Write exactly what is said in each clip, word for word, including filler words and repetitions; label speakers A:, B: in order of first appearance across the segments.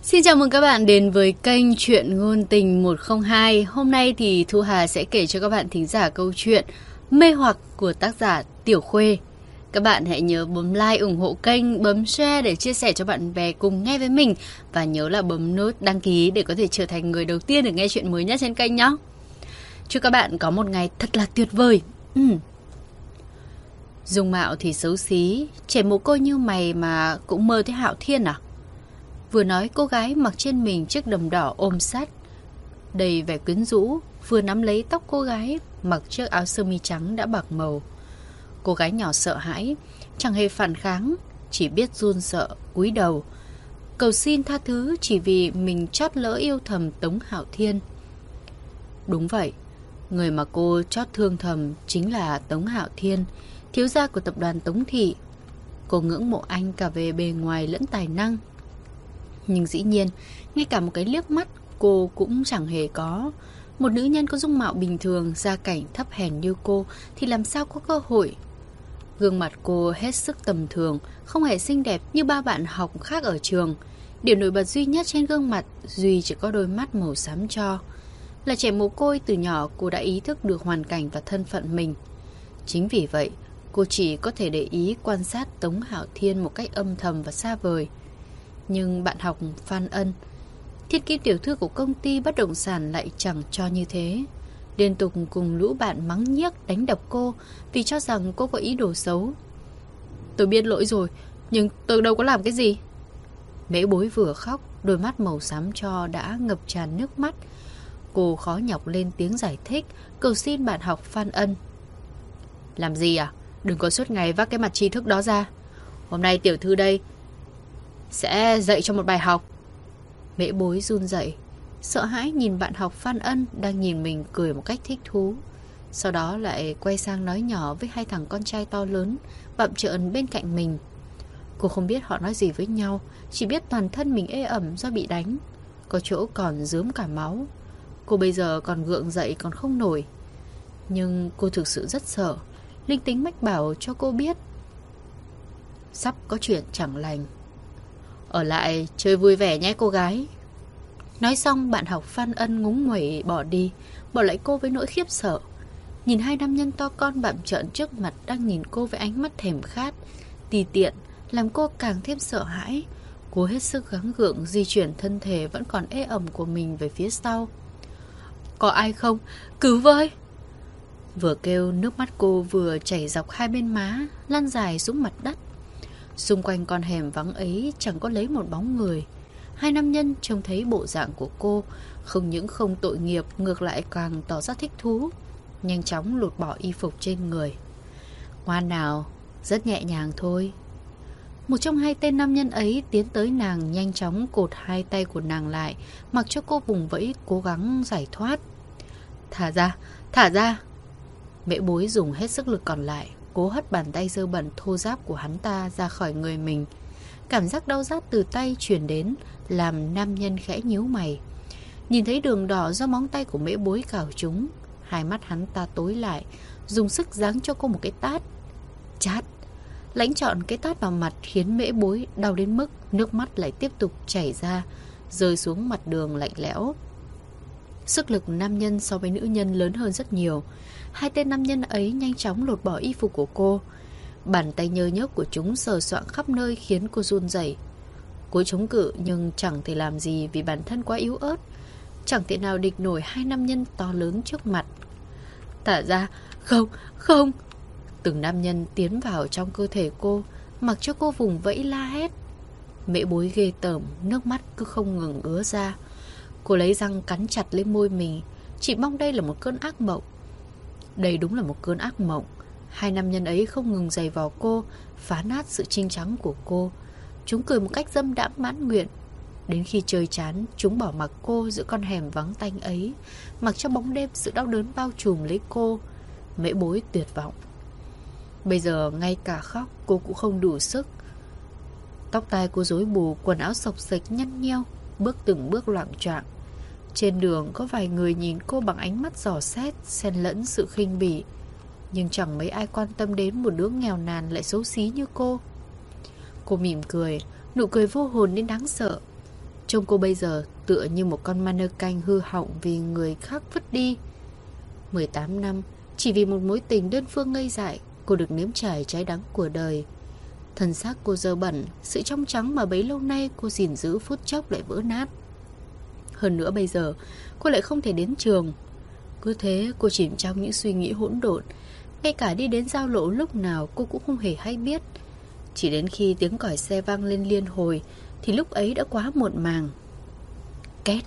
A: Xin chào mừng các bạn đến với kênh Chuyện Ngôn Tình một không hai. Hôm nay thì Thu Hà sẽ kể cho các bạn thính giả câu chuyện Mê Hoặc của tác giả Tiểu Khuê. Các bạn hãy nhớ bấm like ủng hộ kênh, bấm share để chia sẻ cho bạn bè cùng nghe với mình. Và nhớ là bấm nút đăng ký để có thể trở thành người đầu tiên được nghe chuyện mới nhất trên kênh nhé. Chúc các bạn có một ngày thật là tuyệt vời. Ừ. Dung mạo thì xấu xí, trẻ mồ côi như mày mà cũng mơ thấy Hạo Thiên à? Vừa nói cô gái mặc trên mình chiếc đầm đỏ ôm sát đầy vẻ quyến rũ, vừa nắm lấy tóc cô gái mặc chiếc áo sơ mi trắng đã bạc màu. Cô gái nhỏ sợ hãi, chẳng hề phản kháng, chỉ biết run sợ, cúi đầu cầu xin tha thứ chỉ vì mình chót lỡ yêu thầm Tống Hạo Thiên. Đúng vậy, người mà cô chót thương thầm chính là Tống Hạo Thiên, thiếu gia của tập đoàn Tống Thị. Cô ngưỡng mộ anh cả về bề ngoài lẫn tài năng. Nhưng dĩ nhiên, ngay cả một cái liếc mắt cô cũng chẳng hề có. Một nữ nhân có dung mạo bình thường, gia cảnh thấp hèn như cô thì làm sao có cơ hội. Gương mặt cô hết sức tầm thường, không hề xinh đẹp như ba bạn học khác ở trường. Điểm nổi bật duy nhất trên gương mặt Duy chỉ có đôi mắt màu xám tro. Là trẻ mồ côi từ nhỏ, cô đã ý thức được hoàn cảnh và thân phận mình. Chính vì vậy, cô chỉ có thể để ý quan sát Tống Hạo Thiên một cách âm thầm và xa vời. Nhưng bạn học Phan Ân, thiên kim tiểu thư của công ty bất động sản, lại chẳng cho như thế. Liên tục cùng lũ bạn mắng nhiếc đánh đập cô vì cho rằng cô có ý đồ xấu. Tôi biết lỗi rồi, nhưng tôi đâu có làm cái gì. Mễ Bối vừa khóc, đôi mắt màu xám tro đã ngập tràn nước mắt. Cô khó nhọc lên tiếng giải thích, cầu xin bạn học Phan Ân. Làm gì à? Đừng có suốt ngày vác cái mặt tri thức đó ra. Hôm nay tiểu thư đây sẽ dạy cho một bài học. Mễ Bối run rẩy, sợ hãi nhìn bạn học Phan Ân đang nhìn mình cười một cách thích thú. Sau đó lại quay sang nói nhỏ với hai thằng con trai to lớn bặm trợn bên cạnh mình. Cô không biết họ nói gì với nhau, chỉ biết toàn thân mình ê ẩm do bị đánh, có chỗ còn rướm cả máu. Cô bây giờ còn gượng dậy còn không nổi. Nhưng cô thực sự rất sợ. Linh tính mách bảo cho cô biết sắp có chuyện chẳng lành. Ở lại chơi vui vẻ nhé cô gái. Nói xong bạn học Phan Ân ngúng nguẩy bỏ đi, bỏ lại cô với nỗi khiếp sợ. Nhìn hai nam nhân to con bặm trợn trước mặt đang nhìn cô với ánh mắt thèm khát, tì tiện, làm cô càng thêm sợ hãi. Cô hết sức gắng gượng di chuyển thân thể vẫn còn ê ẩm của mình về phía sau. Có ai không? Cứu với! Vừa kêu, nước mắt cô vừa chảy dọc hai bên má, lăn dài xuống mặt đất. Xung quanh con hẻm vắng ấy chẳng có lấy một bóng người. Hai nam nhân trông thấy bộ dạng của cô, không những không tội nghiệp, ngược lại càng tỏ ra thích thú. Nhanh chóng lột bỏ y phục trên người. Ngoan nào, rất nhẹ nhàng thôi. Một trong hai tên nam nhân ấy tiến tới nàng, nhanh chóng cột hai tay của nàng lại, mặc cho cô vùng vẫy cố gắng giải thoát. Thả ra, thả ra! Mễ Bối dùng hết sức lực còn lại, cố hất bàn tay dơ bẩn thô ráp của hắn ta ra khỏi người mình. Cảm giác đau rát từ tay truyền đến, làm nam nhân khẽ nhíu mày. Nhìn thấy đường đỏ do móng tay của Mễ Bối cào trúng, hai mắt hắn ta tối lại, dùng sức giáng cho cô một cái tát. Chát! Lãnh trọn cái tát vào mặt khiến Mễ Bối đau đến mức nước mắt lại tiếp tục chảy ra, rơi xuống mặt đường lạnh lẽo. Sức lực nam nhân so với nữ nhân lớn hơn rất nhiều. Hai tên nam nhân ấy nhanh chóng lột bỏ y phục của cô. Bàn tay nhơ nhớp của chúng sờ soạng khắp nơi khiến cô run rẩy. Cô chống cự nhưng chẳng thể làm gì vì bản thân quá yếu ớt, chẳng thể nào địch nổi hai nam nhân to lớn trước mặt. Thả ra! Không! Không! Từng nam nhân tiến vào trong cơ thể cô, mặc cho cô vùng vẫy la hét. Mễ Bối ghê tởm, nước mắt cứ không ngừng ứa ra. Cô lấy răng cắn chặt lên môi mình, chỉ mong đây là một cơn ác mộng. Đây đúng là một cơn ác mộng. Hai nam nhân ấy không ngừng giày vò cô, phá nát sự trinh trắng của cô. Chúng cười một cách dâm đãng mãn nguyện. Đến khi trời chán, chúng bỏ mặc cô giữa con hẻm vắng tanh ấy, mặc cho bóng đêm sự đau đớn bao trùm lấy cô. Mễ Bối tuyệt vọng. Bây giờ ngay cả khóc cô cũng không đủ sức. Tóc tai cô rối bù, quần áo xộc xệch nhăn nheo, bước từng bước loạng choạng. Trên đường có vài người nhìn cô bằng ánh mắt dò xét, xen lẫn sự khinh bỉ. Nhưng chẳng mấy ai quan tâm đến một đứa nghèo nàn lại xấu xí như cô. Cô mỉm cười, nụ cười vô hồn đến đáng sợ. Trông cô bây giờ tựa như một con mannequin hư hỏng vì người khác vứt đi. mười tám năm, chỉ vì một mối tình đơn phương ngây dại, cô được nếm trải trái đắng của đời. Thân xác cô dơ bẩn, sự trong trắng mà bấy lâu nay cô gìn giữ phút chốc lại vỡ nát. Hơn nữa bây giờ, cô lại không thể đến trường. Cứ thế cô chìm trong những suy nghĩ hỗn độn. Ngay cả đi đến giao lộ lúc nào cô cũng không hề hay biết. Chỉ đến khi tiếng còi xe vang lên liên hồi thì lúc ấy đã quá muộn màng. Két.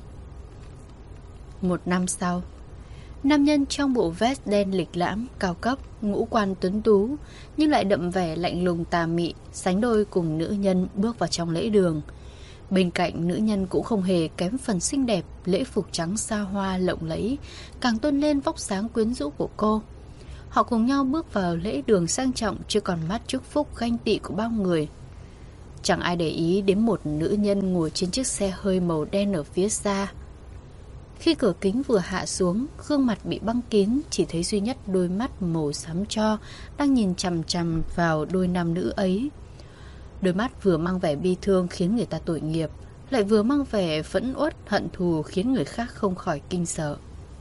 A: Một năm sau, nam nhân trong bộ vest đen lịch lãm, cao cấp, ngũ quan tuấn tú nhưng lại đậm vẻ lạnh lùng tà mị, sánh đôi cùng nữ nhân bước vào trong lễ đường. Bên cạnh nữ nhân cũng không hề kém phần xinh đẹp, lễ phục trắng xa hoa lộng lẫy càng tôn lên vóc dáng quyến rũ của cô. Họ cùng nhau bước vào lễ đường sang trọng, chưa còn mắt chúc phúc ganh tị của bao người. Chẳng ai để ý đến một nữ nhân ngồi trên chiếc xe hơi màu đen ở phía xa. Khi cửa kính vừa hạ xuống, gương mặt bị băng kín, chỉ thấy duy nhất đôi mắt màu xám tro đang nhìn chằm chằm vào đôi nam nữ ấy. Đôi mắt vừa mang vẻ bi thương khiến người ta tội nghiệp, lại vừa mang vẻ phẫn uất hận thù khiến người khác không khỏi kinh sợ.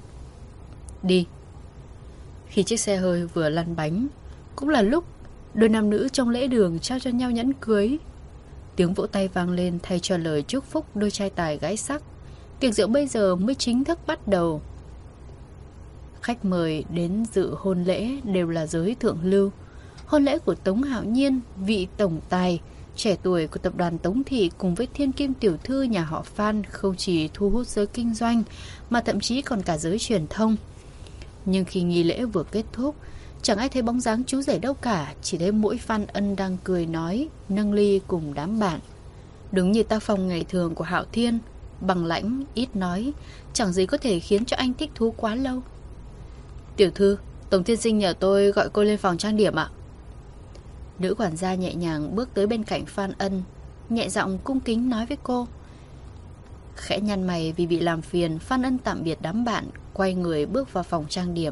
A: Đi. Khi chiếc xe hơi vừa lăn bánh, cũng là lúc đôi nam nữ trong lễ đường trao cho nhau nhẫn cưới. Tiếng vỗ tay vang lên thay cho lời chúc phúc đôi trai tài gái sắc. Tiệc rượu bây giờ mới chính thức bắt đầu. Khách mời đến dự hôn lễ đều là giới thượng lưu. Hôn lễ của Tống Hạo Nhiên, vị tổng tài trẻ tuổi của tập đoàn Tống Thị cùng với thiên kim tiểu thư nhà họ Phan không chỉ thu hút giới kinh doanh mà thậm chí còn cả giới truyền thông. Nhưng khi nghi lễ vừa kết thúc, chẳng ai thấy bóng dáng chú rể đâu cả, chỉ thấy mỗi Phan Ân đang cười nói, nâng ly cùng đám bạn. Đúng như tác phong ngày thường của Hạo Thiên, bằng lãnh, ít nói, chẳng gì có thể khiến cho anh thích thú quá lâu. Tiểu thư, Tổng tiên sinh nhờ tôi gọi cô lên phòng trang điểm ạ. Nữ quản gia nhẹ nhàng bước tới bên cạnh Phan Ân, nhẹ giọng cung kính nói với cô. Khẽ nhăn mày vì bị làm phiền, Phan Ân tạm biệt đám bạn, quay người bước vào phòng trang điểm.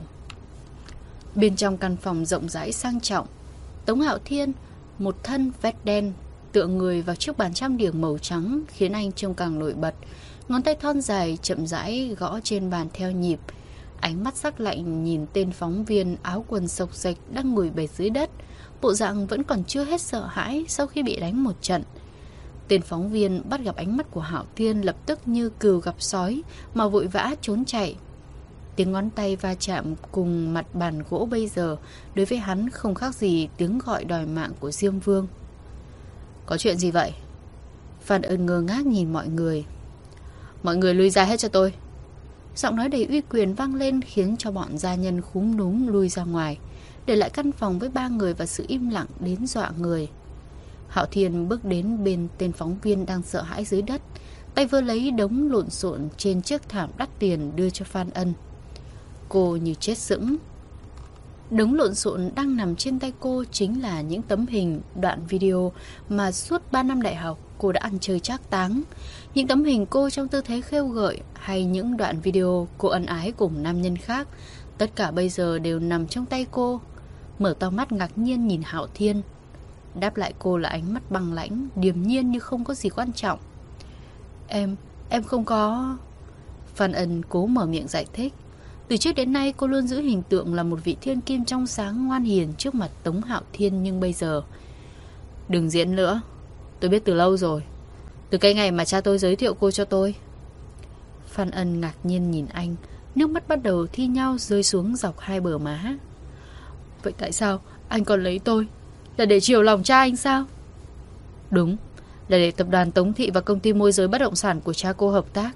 A: Bên trong căn phòng rộng rãi sang trọng, Tống Hạo Thiên, một thân vest đen, tựa người vào chiếc bàn trang điểm màu trắng khiến anh trông càng nổi bật. Ngón tay thon dài chậm rãi gõ trên bàn theo nhịp, ánh mắt sắc lạnh nhìn tên phóng viên áo quần xộc xệch đang ngồi bệt dưới đất, bộ dạng vẫn còn chưa hết sợ hãi sau khi bị đánh một trận. Tên phóng viên bắt gặp ánh mắt của Hạo Thiên lập tức như cừu gặp sói mà vội vã trốn chạy. Tiếng ngón tay va chạm cùng mặt bàn gỗ bây giờ đối với hắn không khác gì tiếng gọi đòi mạng của Diêm Vương. Có chuyện gì vậy? Phan Ân ngơ ngác nhìn mọi người. Mọi người lui ra hết cho tôi. Giọng nói đầy uy quyền vang lên khiến cho bọn gia nhân khúm núm lui ra ngoài, để lại căn phòng với ba người và sự im lặng đến dọa người. Hạo Thiên bước đến bên tên phóng viên đang sợ hãi dưới đất, tay vơ lấy đống lộn xộn trên chiếc thảm đắt tiền đưa cho Phan Ân. Cô như chết sững. Đống lộn xộn đang nằm trên tay cô chính là những tấm hình, đoạn video mà suốt ba năm đại học cô đã ăn chơi trác táng. Những tấm hình cô trong tư thế khêu gợi hay những đoạn video cô ân ái cùng nam nhân khác, tất cả bây giờ đều nằm trong tay cô. Mở to mắt ngạc nhiên nhìn Hạo Thiên. Đáp lại cô là ánh mắt băng lãnh, điềm nhiên như không có gì quan trọng. Em, em không có... Phan Ân cố mở miệng giải thích. Từ trước đến nay cô luôn giữ hình tượng là một vị thiên kim trong sáng ngoan hiền trước mặt Tống Hạo Thiên, nhưng bây giờ... Đừng diễn nữa. Tôi biết từ lâu rồi. Từ cái ngày mà cha tôi giới thiệu cô cho tôi. Phan Ân ngạc nhiên nhìn anh, nước mắt bắt đầu thi nhau rơi xuống dọc hai bờ má. Vậy tại sao anh còn lấy tôi? Là để chiều lòng cha anh sao? Đúng, là để tập đoàn Tống Thị và công ty môi giới bất động sản của cha cô hợp tác.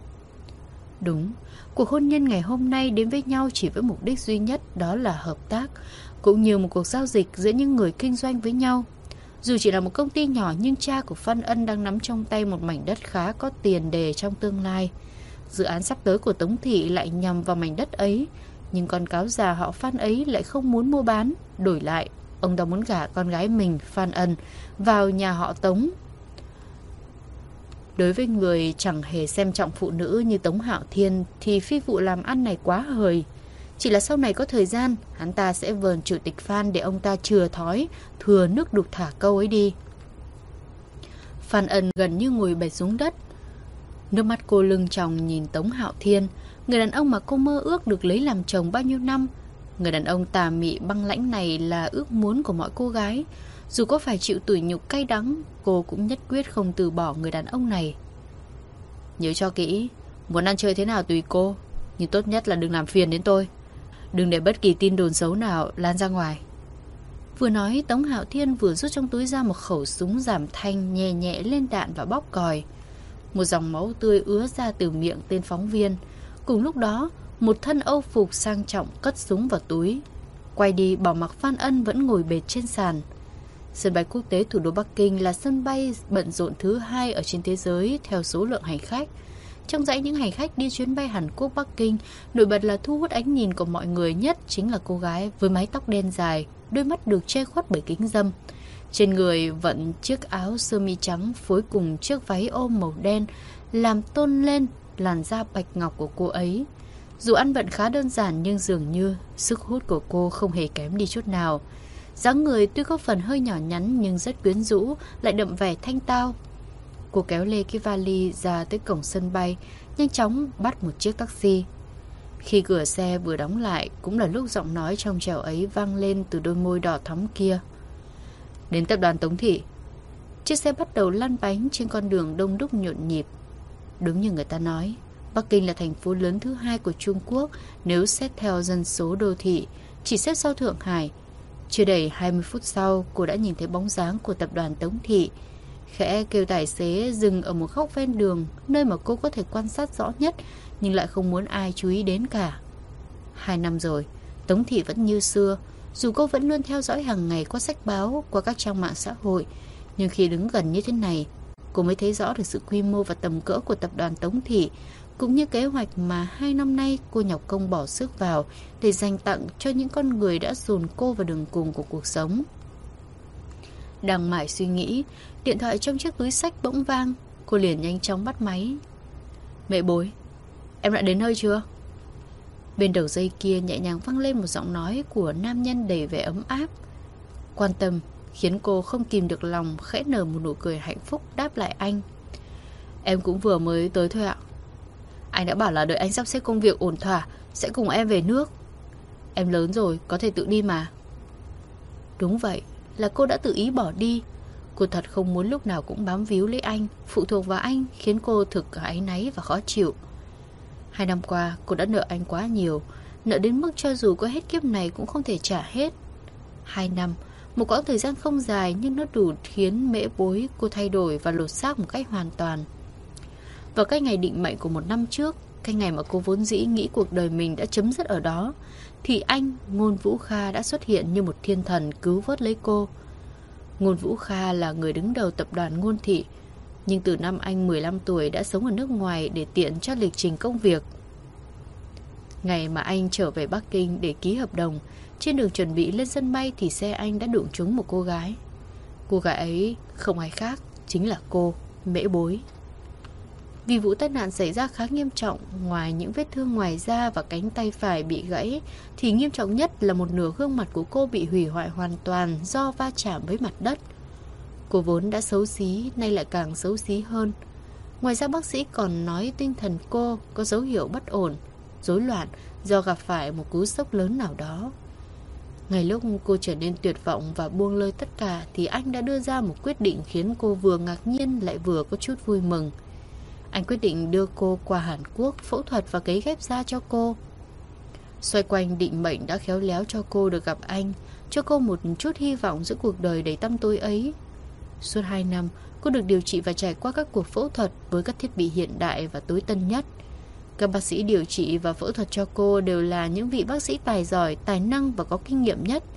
A: Đúng, cuộc hôn nhân ngày hôm nay đến với nhau chỉ với mục đích duy nhất, đó là hợp tác, cũng như một cuộc giao dịch giữa những người kinh doanh với nhau. Dù chỉ là một công ty nhỏ nhưng cha của Phan Ân đang nắm trong tay một mảnh đất khá có tiền đề trong tương lai. Dự án sắp tới của Tống Thị lại nhằm vào mảnh đất ấy, nhưng con cáo già họ Phan ấy lại không muốn mua bán. Đổi lại, ông ta muốn gả con gái mình, Phan Ân, vào nhà họ Tống. Đối với người chẳng hề xem trọng phụ nữ như Tống Hạo Thiên thì phi vụ làm ăn này quá hời. Chỉ là sau này có thời gian, hắn ta sẽ vờn chủ tịch Phan để ông ta chừa thói, thừa nước đục thả câu ấy đi. Phan Ân gần như ngồi bệt xuống đất. Nước mắt cô lưng tròng nhìn Tống Hạo Thiên, người đàn ông mà cô mơ ước được lấy làm chồng bao nhiêu năm. Người đàn ông tà mị băng lãnh này là ước muốn của mọi cô gái. Dù có phải chịu tủi nhục cay đắng, cô cũng nhất quyết không từ bỏ người đàn ông này. Nhớ cho kỹ, muốn ăn chơi thế nào tùy cô, nhưng tốt nhất là đừng làm phiền đến tôi. Đừng để bất kỳ tin đồn xấu nào lan ra ngoài. Vừa nói, Tống Hạo Thiên vừa rút trong túi ra một khẩu súng giảm thanh, nhẹ nhẹ lên đạn và bóp còi. Một dòng máu tươi ứa ra từ miệng tên phóng viên. Cùng lúc đó, một thân âu phục sang trọng cất súng vào túi. Quay đi bỏ mặc Phan Ân vẫn ngồi bệt trên sàn. Sân bay quốc tế thủ đô Bắc Kinh là sân bay bận rộn thứ hai ở trên thế giới theo số lượng hành khách. Trong dãy những hành khách đi chuyến bay Hàn Quốc Bắc Kinh, nổi bật là thu hút ánh nhìn của mọi người nhất chính là cô gái với mái tóc đen dài, đôi mắt được che khuất bởi kính râm. Trên người vận chiếc áo sơ mi trắng phối cùng chiếc váy ôm màu đen, làm tôn lên làn da bạch ngọc của cô ấy. Dù ăn vận khá đơn giản nhưng dường như sức hút của cô không hề kém đi chút nào. Dáng người tuy có phần hơi nhỏ nhắn nhưng rất quyến rũ, lại đậm vẻ thanh tao. Cô kéo lê cái vali ra tới cổng sân bay, nhanh chóng bắt một chiếc taxi. Khi cửa xe vừa đóng lại, cũng là lúc giọng nói trong trẻo ấy vang lên từ đôi môi đỏ thắm kia. Đến tập đoàn Tống Thị. Chiếc xe bắt đầu lăn bánh trên con đường đông đúc nhộn nhịp. Đúng như người ta nói, Bắc Kinh là thành phố lớn thứ hai của Trung Quốc nếu xét theo dân số đô thị, chỉ xếp sau Thượng Hải. Chưa đầy hai mươi phút sau, cô đã nhìn thấy bóng dáng của tập đoàn Tống Thị. Khẽ kêu tài xế dừng ở một góc ven đường, nơi mà cô có thể quan sát rõ nhất, nhưng lại không muốn ai chú ý đến cả. Hai năm rồi, Tống Thị vẫn như xưa. Dù cô vẫn luôn theo dõi hàng ngày qua sách báo, qua các trang mạng xã hội, nhưng khi đứng gần như thế này, cô mới thấy rõ được sự quy mô và tầm cỡ của tập đoàn Tống Thị, cũng như kế hoạch mà hai năm nay cô nhọc công bỏ sức vào để dành tặng cho những con người đã dồn cô vào đường cùng của cuộc sống. Đang mải suy nghĩ, điện thoại trong chiếc túi xách bỗng vang. Cô liền nhanh chóng bắt máy. Mẹ Bối, em đã đến nơi chưa? Bên đầu dây kia nhẹ nhàng vang lên một giọng nói của nam nhân đầy vẻ ấm áp, quan tâm, khiến cô không kìm được lòng khẽ nở một nụ cười hạnh phúc đáp lại anh. Em cũng vừa mới tới thôi ạ. Anh đã bảo là đợi anh sắp xếp công việc ổn thỏa sẽ cùng em về nước. Em lớn rồi, có thể tự đi mà. Đúng vậy, là cô đã tự ý bỏ đi. Cô thật không muốn lúc nào cũng bám víu lấy anh, phụ thuộc vào anh, khiến cô thực áy náy và khó chịu. Hai năm qua cô đã nợ anh quá nhiều, nợ đến mức cho dù có hết kiếp này cũng không thể trả hết. Hai năm, một quãng thời gian không dài nhưng nó đủ khiến Mễ Bối cô thay đổi và lột xác một cách hoàn toàn. Vào cái ngày định mệnh của một năm trước, cái ngày mà cô vốn dĩ nghĩ cuộc đời mình đã chấm dứt ở đó, thì anh, Ngôn Vũ Kha đã xuất hiện như một thiên thần cứu vớt lấy cô. Ngôn Vũ Kha là người đứng đầu tập đoàn Ngôn Thị, nhưng từ năm anh mười lăm tuổi đã sống ở nước ngoài để tiện cho lịch trình công việc. Ngày mà anh trở về Bắc Kinh để ký hợp đồng, trên đường chuẩn bị lên sân bay thì xe anh đã đụng trúng một cô gái. Cô gái ấy không ai khác, chính là cô, Mễ Bối. Vì vụ tai nạn xảy ra khá nghiêm trọng, ngoài những vết thương ngoài da và cánh tay phải bị gãy, thì nghiêm trọng nhất là một nửa gương mặt của cô bị hủy hoại hoàn toàn do va chạm với mặt đất. Cô vốn đã xấu xí, nay lại càng xấu xí hơn. Ngoài ra bác sĩ còn nói tinh thần cô có dấu hiệu bất ổn, rối loạn do gặp phải một cú sốc lớn nào đó. Ngay lúc cô trở nên tuyệt vọng và buông lơi tất cả thì anh đã đưa ra một quyết định khiến cô vừa ngạc nhiên lại vừa có chút vui mừng. Anh quyết định đưa cô qua Hàn Quốc phẫu thuật và cấy ghép da cho cô. Xoay quanh định mệnh đã khéo léo cho cô được gặp anh, cho cô một chút hy vọng giữa cuộc đời đầy tăm tối ấy. Suốt hai năm, cô được điều trị và trải qua các cuộc phẫu thuật với các thiết bị hiện đại và tối tân nhất. Các bác sĩ điều trị và phẫu thuật cho cô đều là những vị bác sĩ tài giỏi, tài năng và có kinh nghiệm nhất.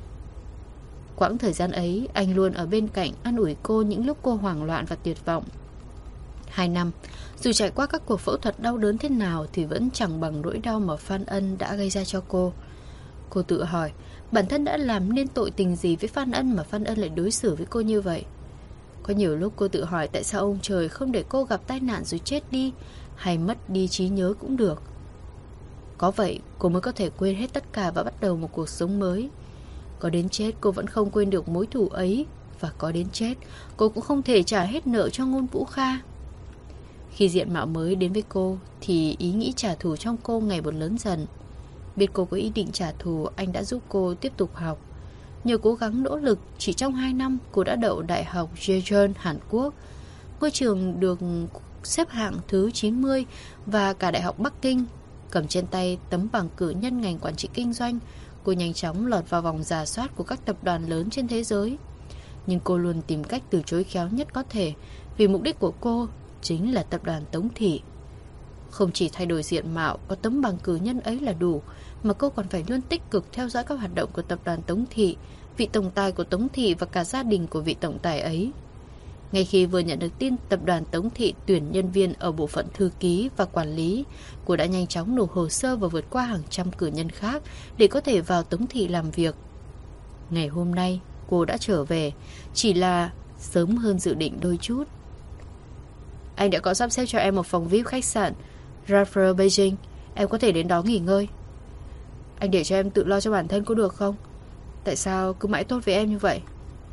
A: Quãng thời gian ấy, anh luôn ở bên cạnh an ủi cô những lúc cô hoảng loạn và tuyệt vọng. Hai năm, dù trải qua các cuộc phẫu thuật đau đớn thế nào thì vẫn chẳng bằng nỗi đau mà Phan Ân đã gây ra cho cô. Cô tự hỏi, bản thân đã làm nên tội tình gì với Phan Ân mà Phan Ân lại đối xử với cô như vậy? Có nhiều lúc cô tự hỏi tại sao ông trời không để cô gặp tai nạn rồi chết đi, hay mất đi trí nhớ cũng được. Có vậy, cô mới có thể quên hết tất cả và bắt đầu một cuộc sống mới. Có đến chết cô vẫn không quên được mối thù ấy, và có đến chết cô cũng không thể trả hết nợ cho Ngôn Vũ Kha. Khi diện mạo mới đến với cô thì ý nghĩ trả thù trong cô ngày một lớn dần. Biết cô có ý định trả thù, anh đã giúp cô tiếp tục học. Nhờ cố gắng nỗ lực, chỉ trong hai năm cô đã đậu Đại học Jeju, Hàn Quốc. Ngôi trường được xếp hạng thứ chín mươi và cả Đại học Bắc Kinh. Cầm trên tay tấm bằng cử nhân ngành quản trị kinh doanh, cô nhanh chóng lọt vào vòng rà soát của các tập đoàn lớn trên thế giới. Nhưng cô luôn tìm cách từ chối khéo nhất có thể, vì mục đích của cô chính là tập đoàn Tống Thị. Không chỉ thay đổi diện mạo, có tấm bằng cử nhân ấy là đủ, mà cô còn phải luôn tích cực theo dõi các hoạt động của tập đoàn Tống Thị, vị tổng tài của Tống Thị và cả gia đình của vị tổng tài ấy. Ngay khi vừa nhận được tin tập đoàn Tống Thị tuyển nhân viên ở bộ phận thư ký và quản lý, cô đã nhanh chóng nộp hồ sơ và vượt qua hàng trăm cử nhân khác để có thể vào Tống Thị làm việc. Ngày hôm nay, cô đã trở về, chỉ là sớm hơn dự định đôi chút. Anh đã có sắp xếp cho em một phòng vi ai pi khách sạn Raffles Beijing. Em có thể đến đó nghỉ ngơi. Anh để cho em tự lo cho bản thân có được không? Tại sao cứ mãi tốt với em như vậy?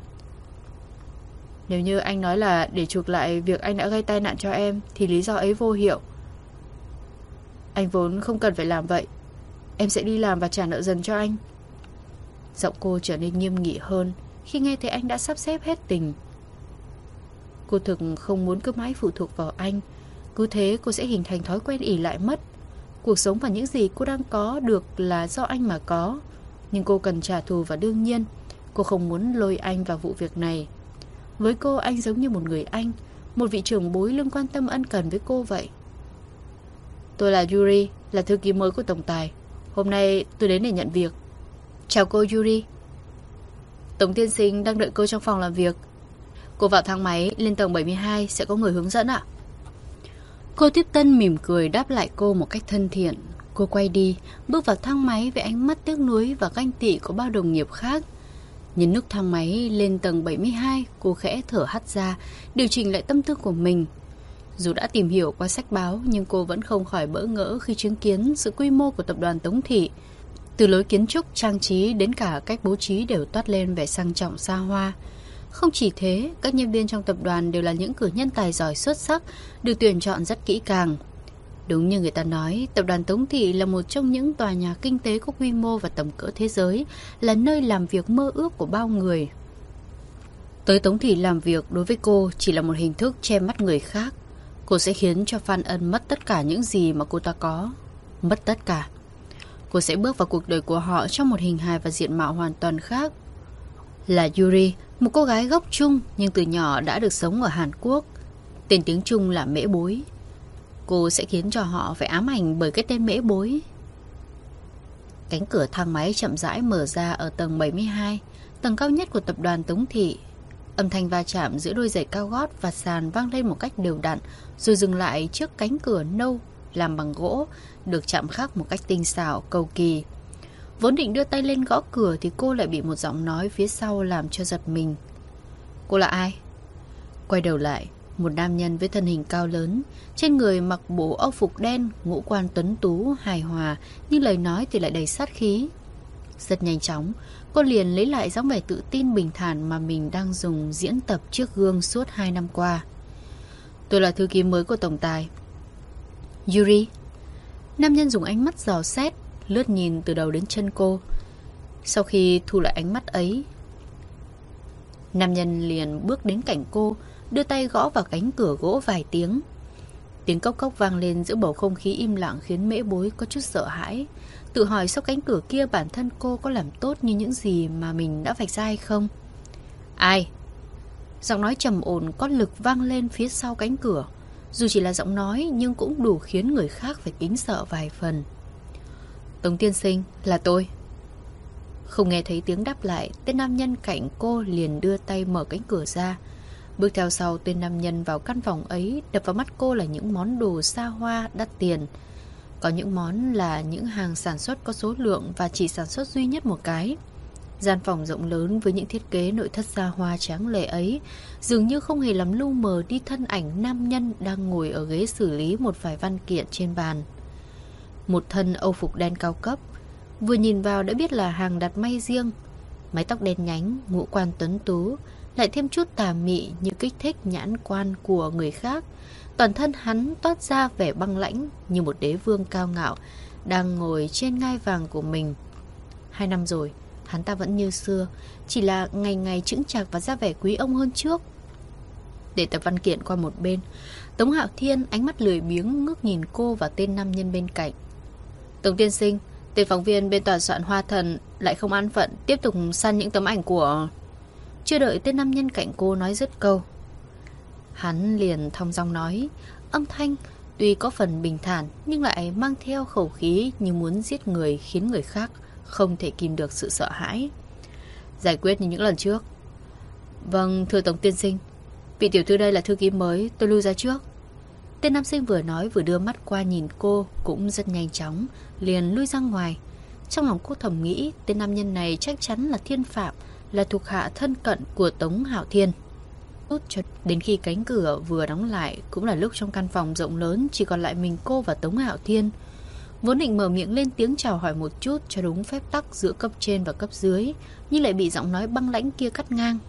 A: Nếu như anh nói là để chuộc lại việc anh đã gây tai nạn cho em thì lý do ấy vô hiệu. Anh vốn không cần phải làm vậy. Em sẽ đi làm và trả nợ dần cho anh. Giọng cô trở nên nghiêm nghị hơn khi nghe thấy anh đã sắp xếp hết tình. Cô thực không muốn cứ mãi phụ thuộc vào anh. Cứ thế cô sẽ hình thành thói quen ỷ lại mất. Cuộc sống và những gì cô đang có được là do anh mà có. Nhưng cô cần trả thù và đương nhiên cô không muốn lôi anh vào vụ việc này. Với cô, anh giống như một người anh, một vị trưởng bối luôn quan tâm ân cần với cô vậy. Tôi là Yuri, là thư ký mới của tổng tài. Hôm nay tôi đến để nhận việc. Chào cô Yuri. Tổng tiên sinh đang đợi cô trong phòng làm việc. Cô vào thang máy lên tầng bảy mươi hai, sẽ có người hướng dẫn ạ. Cô tiếp tân mỉm cười đáp lại cô một cách thân thiện. Cô quay đi, bước vào thang máy với ánh mắt tiếc nuối và ganh tị của bao đồng nghiệp khác. Nhấn nút thang máy lên tầng bảy mươi hai, cô khẽ thở hắt ra, điều chỉnh lại tâm tư của mình. Dù đã tìm hiểu qua sách báo, nhưng cô vẫn không khỏi bỡ ngỡ khi chứng kiến sự quy mô của tập đoàn Tống Thị. Từ lối kiến trúc, trang trí đến cả cách bố trí đều toát lên vẻ sang trọng xa hoa. Không chỉ thế, các nhân viên trong tập đoàn đều là những cử nhân tài giỏi xuất sắc, được tuyển chọn rất kỹ càng. Đúng như người ta nói, tập đoàn Tống Thị là một trong những tòa nhà kinh tế có quy mô và tầm cỡ thế giới, là nơi làm việc mơ ước của bao người. Tới Tống Thị làm việc đối với cô chỉ là một hình thức che mắt người khác. Cô sẽ khiến cho Phan Ân mất tất cả những gì mà cô ta có. Mất tất cả. Cô sẽ bước vào cuộc đời của họ trong một hình hài và diện mạo hoàn toàn khác. Là Yuri, một cô gái gốc Trung nhưng từ nhỏ đã được sống ở Hàn Quốc. Tên tiếng Trung là Mễ Bối. Cô sẽ khiến cho họ phải ám ảnh bởi cái tên Mễ Bối. Cánh cửa thang máy chậm rãi mở ra ở tầng bảy mươi hai, tầng cao nhất của tập đoàn Tống Thị. Âm thanh va chạm giữa đôi giày cao gót và sàn vang lên một cách đều đặn, rồi dừng lại trước cánh cửa nâu làm bằng gỗ, được chạm khắc một cách tinh xảo, cầu kỳ. Vốn định đưa tay lên gõ cửa thì cô lại bị một giọng nói phía sau làm cho giật mình. Cô là ai? Quay đầu lại, một nam nhân với thân hình cao lớn, trên người mặc bộ âu phục đen, ngũ quan tuấn tú, hài hòa, nhưng lời nói thì lại đầy sát khí. Rất nhanh chóng, cô liền lấy lại dáng vẻ tự tin bình thản mà mình đang dùng diễn tập trước gương suốt hai năm qua. Tôi là thư ký mới của tổng tài. Yuri. Nam nhân dùng ánh mắt dò xét, lướt nhìn từ đầu đến chân cô. Sau khi thu lại ánh mắt ấy, nam nhân liền bước đến cạnh cô, đưa tay gõ vào cánh cửa gỗ vài tiếng. Tiếng cốc cốc vang lên giữa bầu không khí im lặng khiến Mễ Bối có chút sợ hãi, tự hỏi sau cánh cửa kia bản thân cô có làm tốt như những gì mà mình đã vạch ra hay không. Ai? Giọng nói trầm ổn có lực vang lên phía sau cánh cửa. Dù chỉ là giọng nói nhưng cũng đủ khiến người khác phải kính sợ vài phần. Tống tiên sinh, là tôi. Không nghe thấy tiếng đáp lại, tên nam nhân cạnh cô liền đưa tay mở cánh cửa ra. Bước theo sau tên nam nhân vào căn phòng ấy, đập vào mắt cô là những món đồ xa hoa đắt tiền. Có những món là những hàng sản xuất có số lượng và chỉ sản xuất duy nhất một cái. Gian phòng rộng lớn với những thiết kế nội thất xa hoa tráng lệ ấy dường như không hề làm lu mờ đi thân ảnh nam nhân đang ngồi ở ghế xử lý một vài văn kiện trên bàn. Một thân âu phục đen cao cấp, vừa nhìn vào đã biết là hàng đặt may riêng. Mái tóc đen nhánh, ngũ quan tuấn tú, lại thêm chút tà mị như kích thích nhãn quan của người khác. Toàn thân hắn toát ra vẻ băng lãnh như một đế vương cao ngạo đang ngồi trên ngai vàng của mình. Hai năm rồi, hắn ta vẫn như xưa, chỉ là ngày ngày chững chạc và ra vẻ quý ông hơn trước. Để tập văn kiện qua một bên, Tống Hạo Thiên ánh mắt lười biếng ngước nhìn cô và tên nam nhân bên cạnh. Tống tiên sinh, tên phóng viên bên tòa soạn Hoa Thần lại không an phận tiếp tục săn những tấm ảnh của... Chưa đợi tên nam nhân cạnh cô nói dứt câu, hắn liền thong dong nói, âm thanh tuy có phần bình thản nhưng lại mang theo khẩu khí như muốn giết người, khiến người khác không thể kìm được sự sợ hãi. Giải quyết như những lần trước. Vâng, thưa Tống tiên sinh, vị tiểu thư đây là thư ký mới, tôi lui ra trước. Tên nam sinh vừa nói vừa đưa mắt qua nhìn cô, cũng rất nhanh chóng liền lui ra ngoài. Trong lòng cô thầm nghĩ, tên nam nhân này chắc chắn là Thiên Phạm, là thuộc hạ thân cận của Tống Hạo Thiên. Cho đến khi cánh cửa vừa đóng lại, cũng là lúc trong căn phòng rộng lớn chỉ còn lại mình cô và Tống Hạo Thiên. Vốn định mở miệng lên tiếng chào hỏi một chút cho đúng phép tắc giữa cấp trên và cấp dưới, nhưng lại bị giọng nói băng lãnh kia cắt ngang.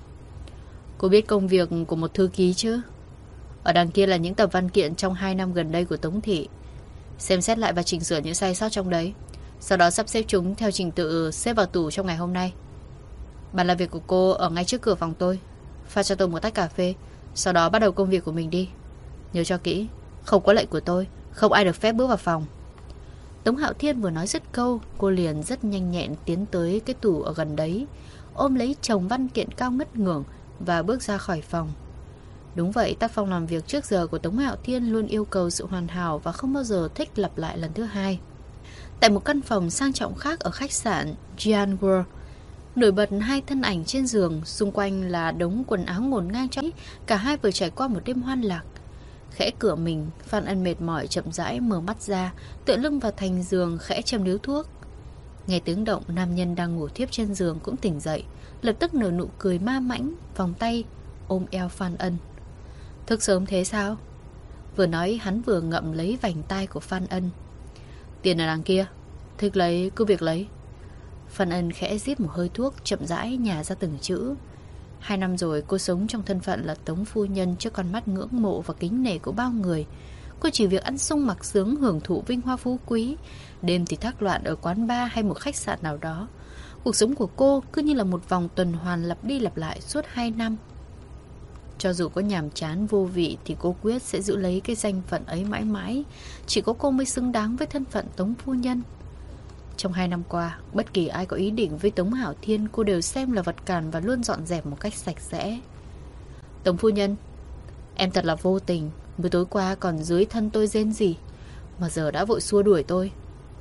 A: Cô biết công việc của một thư ký chứ? Ở đằng kia là những tập văn kiện trong hai năm gần đây của Tống thị. Xem xét lại và chỉnh sửa những sai sót trong đấy, sau đó sắp xếp chúng theo trình tự xếp vào tủ trong ngày hôm nay. Bàn làm việc của cô ở ngay trước cửa phòng tôi. Pha cho tôi một tách cà phê, sau đó bắt đầu công việc của mình đi. Nhớ cho kỹ, không có lệnh của tôi, không ai được phép bước vào phòng. Tống Hạo Thiên vừa nói dứt câu, cô liền rất nhanh nhẹn tiến tới cái tủ ở gần đấy, ôm lấy chồng văn kiện cao ngất ngưởng và bước ra khỏi phòng. Đúng vậy, tác phong làm việc trước giờ của Tống Hạo Thiên luôn yêu cầu sự hoàn hảo và không bao giờ thích lặp lại lần thứ hai. Tại một căn phòng sang trọng khác ở khách sạn Gian World, nổi bật hai thân ảnh trên giường, xung quanh là đống quần áo ngổn ngang cho cả hai vừa trải qua một đêm hoan lạc. Khẽ cửa mình, Phan Ân mệt mỏi chậm rãi mở mắt ra, tựa lưng vào thành giường khẽ châm điếu thuốc. Nghe tiếng động, nam nhân đang ngủ thiếp trên giường cũng tỉnh dậy, lập tức nở nụ cười ma mãnh, vòng tay ôm eo Phan Ân. Thức sớm thế sao? Vừa nói hắn vừa ngậm lấy vành tai của Phan Ân. Tiền ở đằng kia, thích lấy cứ việc lấy. Phan Ân khẽ rít một hơi thuốc, chậm rãi nhả ra từng chữ. Hai năm rồi cô sống trong thân phận là Tống phu nhân trước con mắt ngưỡng mộ và kính nể của bao người. Cô chỉ việc ăn sung mặc sướng, hưởng thụ vinh hoa phú quý, đêm thì thác loạn ở quán bar hay một khách sạn nào đó. Cuộc sống của cô cứ như là một vòng tuần hoàn lặp đi lặp lại suốt hai năm. Cho dù có nhàm chán vô vị thì cô quyết sẽ giữ lấy cái danh phận ấy mãi mãi. Chỉ có cô mới xứng đáng với thân phận Tống phu nhân. Trong hai năm qua, bất kỳ ai có ý định với Tống Hạo Thiên cô đều xem là vật cản và luôn dọn dẹp một cách sạch sẽ. Tống phu nhân, em thật là vô tình, mới tối qua còn dưới thân tôi rên rỉ, mà giờ đã vội xua đuổi tôi.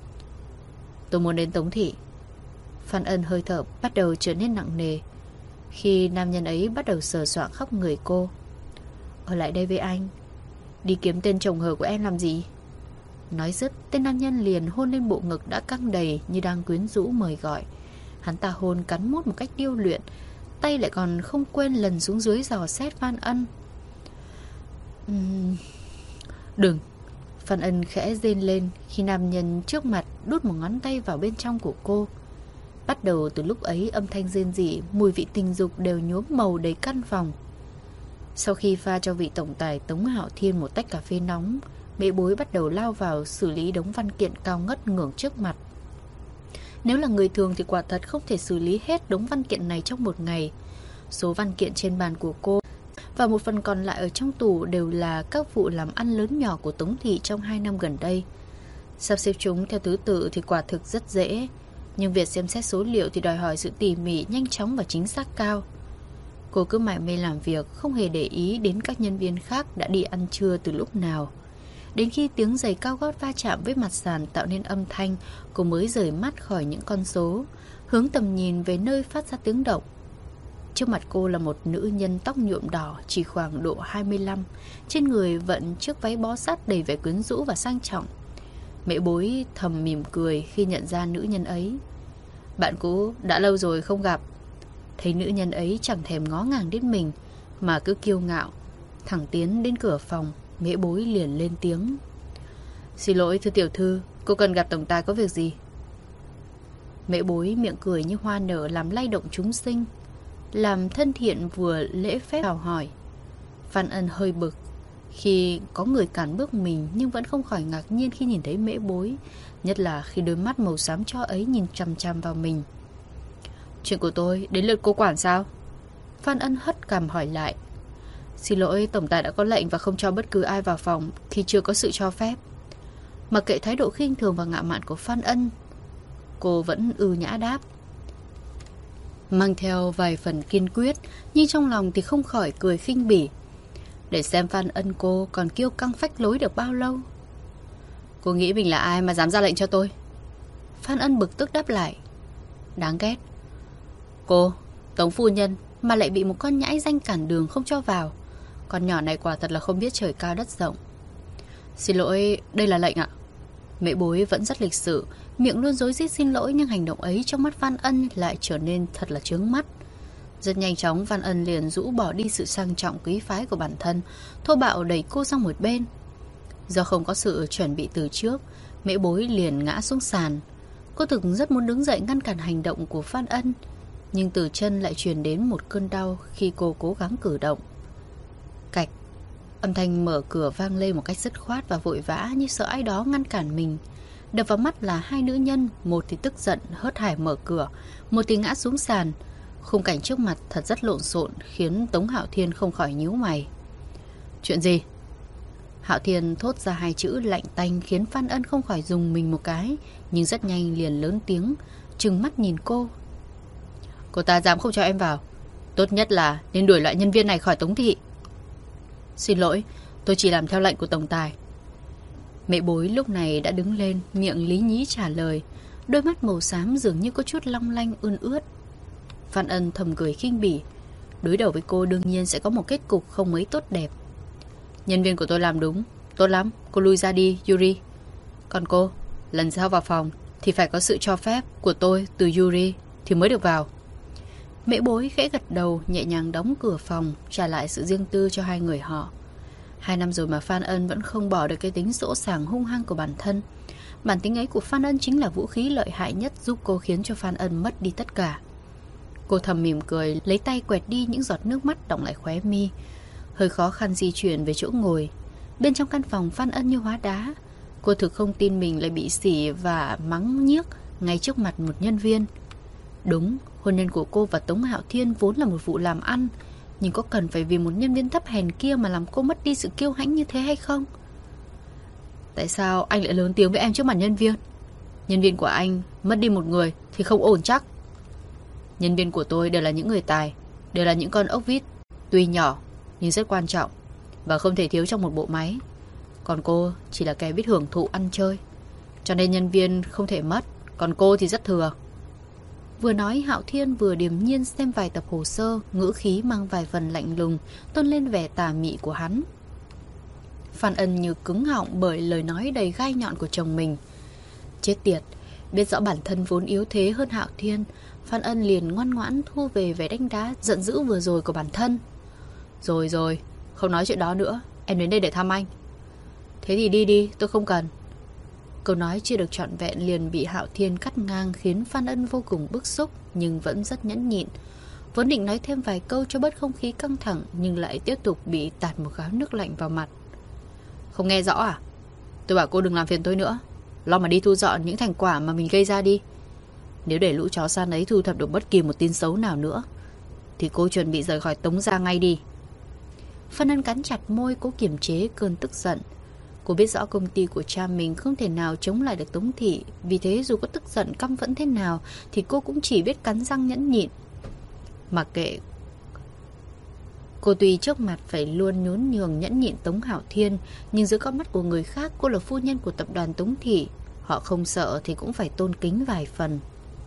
A: Tôi muốn đến Tống thị. Phan Ân hơi thở bắt đầu trở nên nặng nề khi nam nhân ấy bắt đầu sờ soạng khắp người cô. Ở lại đây với anh. Đi kiếm tên chồng hờ của em làm gì? Nói dứt, tên nam nhân liền hôn lên bộ ngực đã căng đầy như đang quyến rũ mời gọi. Hắn ta hôn cắn mút một cách điêu luyện, tay lại còn không quên lần xuống dưới dò xét Phan Ân. uhm... Đừng. Phan Ân khẽ rên lên khi nam nhân trước mặt đút một ngón tay vào bên trong của cô. Bắt đầu từ lúc ấy, âm thanh rên rỉ, mùi vị tình dục đều nhuốm màu đầy căn phòng. Sau khi pha cho vị tổng tài Tống Hạo Thiên một tách cà phê nóng, Mễ Bối bắt đầu lao vào xử lý đống văn kiện cao ngất ngưởng trước mặt. Nếu là người thường thì quả thật không thể xử lý hết đống văn kiện này trong một ngày. Số văn kiện trên bàn của cô và một phần còn lại ở trong tủ đều là các vụ làm ăn lớn nhỏ của Tống thị trong hai năm gần đây. Sắp xếp chúng theo thứ tự thì quả thực rất dễ, nhưng việc xem xét số liệu thì đòi hỏi sự tỉ mỉ, nhanh chóng và chính xác cao. Cô cứ mải mê làm việc, không hề để ý đến các nhân viên khác đã đi ăn trưa từ lúc nào. Đến khi tiếng giày cao gót va chạm với mặt sàn tạo nên âm thanh, cô mới rời mắt khỏi những con số, hướng tầm nhìn về nơi phát ra tiếng động. Trước mặt cô là một nữ nhân tóc nhuộm đỏ, chỉ khoảng độ hai mươi lăm, trên người vận chiếc váy bó sát đầy vẻ quyến rũ và sang trọng. Mẹ Bối thầm mỉm cười khi nhận ra nữ nhân ấy. Bạn cũ, đã lâu rồi không gặp. Thấy nữ nhân ấy chẳng thèm ngó ngàng đến mình, mà cứ kiêu ngạo thẳng tiến đến cửa phòng. Mễ Bối liền lên tiếng. Xin lỗi thưa tiểu thư, cô cần gặp tổng tài có việc gì? Mễ Bối miệng cười như hoa nở làm lay động chúng sinh, làm thân thiện vừa lễ phép chào hỏi. Phan Ân hơi bực, khi có người cản bước mình, nhưng vẫn không khỏi ngạc nhiên khi nhìn thấy Mễ Bối, nhất là khi đôi mắt màu xám cho ấy nhìn chằm chằm vào mình. Chuyện của tôi đến lượt cô quản sao? Phan Ân hất cằm hỏi lại. Xin lỗi, tổng tài đã có lệnh và không cho bất cứ ai vào phòng khi chưa có sự cho phép. Mặc kệ thái độ khinh thường và ngạo mạn của Phan Ân, cô vẫn ư nhã đáp, mang theo vài phần kiên quyết, nhưng trong lòng thì không khỏi cười khinh bỉ. Để xem Phan Ân cô còn kiêu căng phách lối được bao lâu. Cô nghĩ mình là ai mà dám ra lệnh cho tôi? Phan Ân bực tức đáp lại. Đáng ghét. Cô, Tống phu nhân, mà lại bị một con nhãi danh cản đường không cho vào. Con nhỏ này quả thật là không biết trời cao đất rộng. Xin lỗi, đây là lệnh ạ. Mễ Bối vẫn rất lịch sự, miệng luôn rối rít xin lỗi, nhưng hành động ấy trong mắt Phan Ân lại trở nên thật là chướng mắt. Rất nhanh chóng, Phan Ân liền rũ bỏ đi sự sang trọng quý phái của bản thân, thô bạo đẩy cô sang một bên. Do không có sự chuẩn bị từ trước, Mễ Bối liền ngã xuống sàn. Cô thực rất muốn đứng dậy ngăn cản hành động của Phan Ân, nhưng từ chân lại truyền đến một cơn đau khi cô cố gắng cử động. Cạch, âm thanh mở cửa vang lên một cách dứt khoát và vội vã, như sợ ai đó ngăn cản mình. Đập vào mắt là hai nữ nhân, một thì tức giận hớt hải mở cửa, một thì ngã xuống sàn. Khung cảnh trước mặt thật rất lộn xộn, khiến Tống Hạo Thiên không khỏi nhíu mày. Chuyện gì? Hạo Thiên thốt ra hai chữ lạnh tanh khiến Phan Ân không khỏi rùng mình một cái, nhưng rất nhanh liền lớn tiếng trừng mắt nhìn cô. Cô ta dám không cho em vào, tốt nhất là nên đuổi loại nhân viên này khỏi Tống thị. Xin lỗi, tôi chỉ làm theo lệnh của tổng tài. Mẹ Bối lúc này đã đứng lên, miệng lý nhí trả lời, đôi mắt màu xám dường như có chút long lanh ươn ướt. Phan Ân thầm cười khinh bỉ, đối đầu với cô đương nhiên sẽ có một kết cục không mấy tốt đẹp. Nhân viên của tôi làm đúng, tốt lắm, cô lui ra đi, Yuri. Còn cô, lần sau vào phòng thì phải có sự cho phép của tôi từ Yuri thì mới được vào. Mẹ Bối khẽ gật đầu, nhẹ nhàng đóng cửa phòng, trả lại sự riêng tư cho hai người họ. Hai năm rồi mà Phan Ân vẫn không bỏ được cái tính dỗ dàng hung hăng của bản thân. Bản tính ấy của Phan Ân chính là vũ khí lợi hại nhất giúp cô khiến cho Phan Ân mất đi tất cả. Cô thầm mỉm cười, lấy tay quẹt đi những giọt nước mắt đọng lại khóe mi, hơi khó khăn di chuyển về chỗ ngồi. Bên trong căn phòng Phan Ân như hóa đá. Cô thực không tin mình lại bị sỉ và mắng nhiếc ngay trước mặt một nhân viên. Đúng, hôn nhân của cô và Tống Hạo Thiên vốn là một vụ làm ăn, nhưng có cần phải vì một nhân viên thấp hèn kia mà làm cô mất đi sự kiêu hãnh như thế hay không? Tại sao anh lại lớn tiếng với em trước mặt nhân viên? Nhân viên của anh mất đi một người thì không ổn chắc. Nhân viên của tôi đều là những người tài, đều là những con ốc vít, tuy nhỏ nhưng rất quan trọng và không thể thiếu trong một bộ máy. Còn cô chỉ là kẻ biết hưởng thụ ăn chơi, cho nên nhân viên không thể mất, còn cô thì rất thừa. Vừa nói, Hạo Thiên vừa điềm nhiên xem vài tập hồ sơ, ngữ khí mang vài phần lạnh lùng, tôn lên vẻ tà mị của hắn. Phan Ân như cứng họng bởi lời nói đầy gai nhọn của chồng mình. Chết tiệt, biết rõ bản thân vốn yếu thế hơn Hạo Thiên, Phan Ân liền ngoan ngoãn thu về vẻ đánh đá giận dữ vừa rồi của bản thân. Rồi rồi, không nói chuyện đó nữa, em đến đây để thăm anh. Thế thì đi đi, tôi không cần. Câu nói chưa được trọn vẹn liền bị Hạo Thiên cắt ngang, khiến Phan Ân vô cùng bức xúc nhưng vẫn rất nhẫn nhịn. Vốn định nói thêm vài câu cho bớt không khí căng thẳng, nhưng lại tiếp tục bị tạt một gáo nước lạnh vào mặt. Không nghe rõ à? Tôi bảo cô đừng làm phiền tôi nữa, lo mà đi thu dọn những thành quả mà mình gây ra đi. Nếu để lũ chó săn ấy thu thập được bất kỳ một tin xấu nào nữa thì cô chuẩn bị rời khỏi Tống gia ngay đi. Phan Ân cắn chặt môi, cố kiềm chế cơn tức giận. Cô biết rõ công ty của cha mình không thể nào chống lại được Tống thị, vì thế dù có tức giận căm phẫn thế nào thì cô cũng chỉ biết cắn răng nhẫn nhịn. Mặc kệ, cô tuy trước mặt phải luôn nhún nhường nhẫn nhịn Tống Hạo Thiên, nhưng dưới con mắt của người khác cô là phu nhân của tập đoàn Tống thị. Họ không sợ thì cũng phải tôn kính vài phần.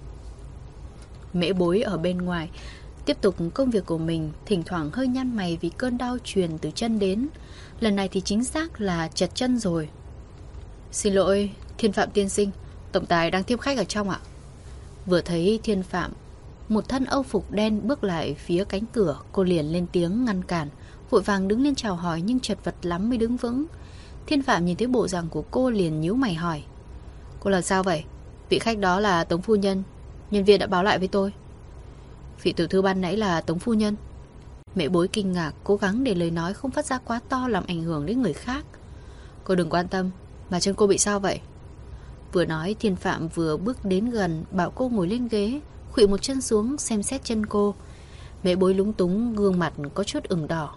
A: Mễ Bối ở bên ngoài tiếp tục công việc của mình, thỉnh thoảng hơi nhăn mày vì cơn đau truyền từ chân đến. Lần này thì chính xác là chật chân rồi. Xin lỗi, Thiên Phạm tiên sinh, tổng tài đang tiếp khách ở trong ạ. Vừa thấy Thiên Phạm, một thân âu phục đen bước lại phía cánh cửa, cô liền lên tiếng ngăn cản, vội vàng đứng lên chào hỏi nhưng chật vật lắm mới đứng vững. Thiên Phạm nhìn thấy bộ dạng của cô liền nhíu mày hỏi: Cô là sao vậy? Vị khách đó là Tống phu nhân, nhân viên đã báo lại với tôi. Vị tiểu thư ban nãy là Tống phu nhân. Mẹ Bối kinh ngạc, cố gắng để lời nói không phát ra quá to làm ảnh hưởng đến người khác. Cô đừng quan tâm, mà chân cô bị sao vậy? Vừa nói, Thiên Phạm vừa bước đến gần, bảo cô ngồi lên ghế, khuỵu một chân xuống xem xét chân cô. Mẹ Bối lúng túng, gương mặt có chút ửng đỏ.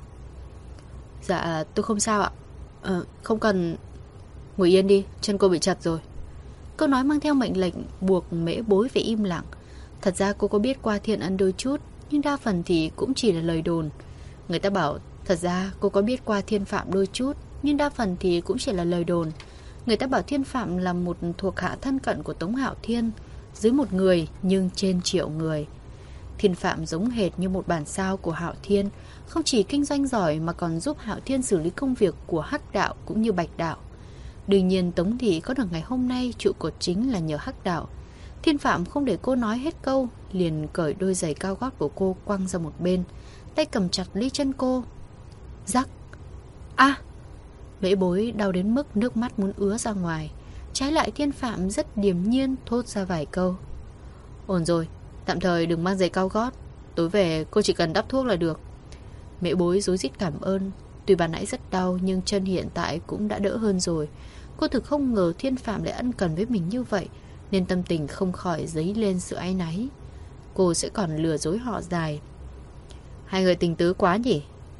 A: Dạ tôi không sao ạ. Ờ, không cần. Ngồi yên đi, chân cô bị chật rồi. Câu nói mang theo mệnh lệnh buộc Mễ Bối phải im lặng. Thật ra cô có biết qua Thiên Ân đôi chút, nhưng đa phần thì cũng chỉ là lời đồn. Người ta bảo thật ra cô có biết qua Thiên Phạm đôi chút, nhưng đa phần thì cũng chỉ là lời đồn. Người ta bảo Thiên Phạm là một thuộc hạ thân cận của Tống Hạo Thiên, dưới một người nhưng trên triệu người. Thiên Phạm giống hệt như một bản sao của Hạo Thiên, không chỉ kinh doanh giỏi mà còn giúp Hạo Thiên xử lý công việc của Hắc Đạo cũng như Bạch Đạo. Đương nhiên Tống Thị có được ngày hôm nay trụ cột chính là nhờ Hắc Đạo. Thiên Phạm không để cô nói hết câu, liền cởi đôi giày cao gót của cô quăng ra một bên, tay cầm chặt lấy chân cô. Rắc. A! À! Mễ Bối đau đến mức nước mắt muốn ứa ra ngoài. Trái lại Thiên Phạm rất điềm nhiên thốt ra vài câu. Ổn rồi, tạm thời đừng mang giày cao gót, tối về cô chỉ cần đắp thuốc là được. Mễ Bối rối rít cảm ơn. Tuy ban nãy rất đau nhưng chân hiện tại cũng đã đỡ hơn rồi. Cô thực không ngờ Thiên Phạm lại ân cần với mình như vậy, nên tâm tình không khỏi dấy lên sự áy náy. Cô sẽ còn lừa dối họ dài. Hai người tình tứ quá nhỉ?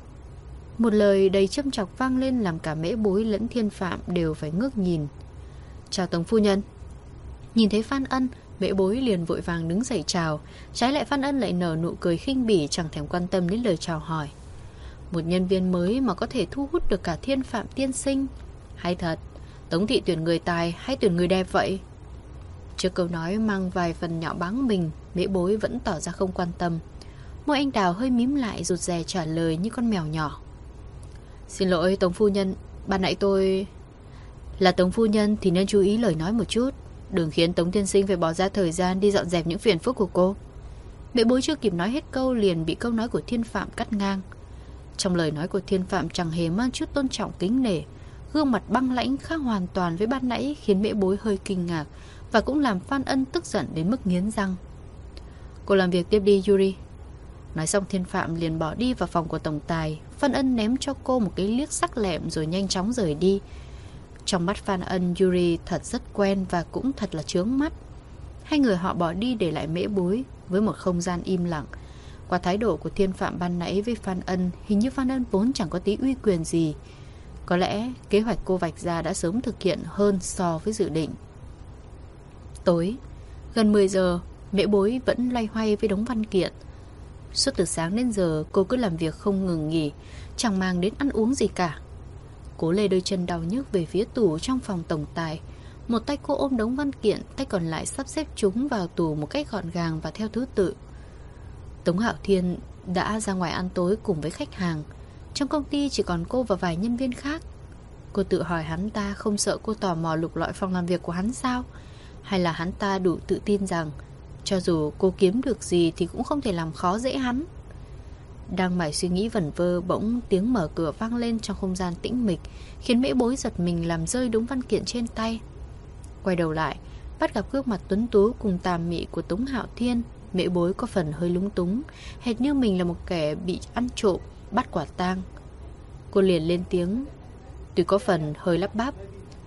A: Một lời đầy châm chọc vang lên làm cả Mễ Bối lẫn Thiên Phạm đều phải ngước nhìn. Chào Tống phu nhân. Nhìn thấy Phan Ân, Mễ Bối liền vội vàng đứng dậy chào. Trái lại Phan Ân lại nở nụ cười khinh bỉ, chẳng thèm quan tâm đến lời chào hỏi. Một nhân viên mới mà có thể thu hút được cả Thiên Phạm tiên sinh. Hay thật, Tống thị tuyển người tài hay tuyển người đẹp vậy? Trước câu nói mang vài phần nhạo báng mình, Mễ Bối vẫn tỏ ra không quan tâm. Môi anh đào hơi mím lại, rụt rè trả lời như con mèo nhỏ. Xin lỗi Tống phu nhân, ban nãy tôi... Là Tống phu nhân thì nên chú ý lời nói một chút, đừng khiến Tống tiên sinh phải bỏ ra thời gian đi dọn dẹp những phiền phức của cô. Mễ Bối chưa kịp nói hết câu liền bị câu nói của Thiên Phạm cắt ngang. Trong lời nói của Thiên Phạm chẳng hề mang chút tôn trọng kính nể. Gương mặt băng lãnh khác hoàn toàn với ban nãy khiến Mễ Bối hơi kinh ngạc, và cũng làm Phan Ân tức giận đến mức nghiến răng. Cô làm việc tiếp đi Yuri. Nói xong Thiên Phạm liền bỏ đi vào phòng của tổng tài. Phan Ân ném cho cô một cái liếc sắc lẹm rồi nhanh chóng rời đi. Trong mắt Phan Ân, Yuri thật rất quen và cũng thật là chướng mắt. Hai người họ bỏ đi để lại Mễ Bối với một không gian im lặng. Qua thái độ của Thiên Phạm ban nãy với Phan Ân, hình như Phan Ân vốn chẳng có tí uy quyền gì. Có lẽ kế hoạch cô vạch ra đã sớm thực hiện hơn so với dự định. Tối, gần mười giờ, Mễ Bối vẫn loay hoay với đống văn kiện. Suốt từ sáng đến giờ cô cứ làm việc không ngừng nghỉ, chẳng mang đến ăn uống gì cả. Cố lê đôi chân đau nhức về phía tủ trong phòng tổng tài. Một tay cô ôm đống văn kiện, tay còn lại sắp xếp chúng vào tủ một cách gọn gàng và theo thứ tự. Tống Hạo Thiên đã ra ngoài ăn tối cùng với khách hàng. Trong công ty chỉ còn cô và vài nhân viên khác. Cô tự hỏi hắn ta không sợ cô tò mò lục lọi phòng làm việc của hắn sao? Hay là hắn ta đủ tự tin rằng cho dù cô kiếm được gì thì cũng không thể làm khó dễ hắn? Đang mải suy nghĩ vẩn vơ, bỗng tiếng mở cửa vang lên trong không gian tĩnh mịch, khiến Mễ Bối giật mình làm rơi đống văn kiện trên tay. Quay đầu lại, bắt gặp gương mặt tuấn tú cùng tà mị của Tống Hạo Thiên. Mễ Bối có phần hơi lúng túng, hệt như mình là một kẻ bị ăn trộm, bắt quả tang. Cô liền lên tiếng, tuy có phần hơi lắp bắp.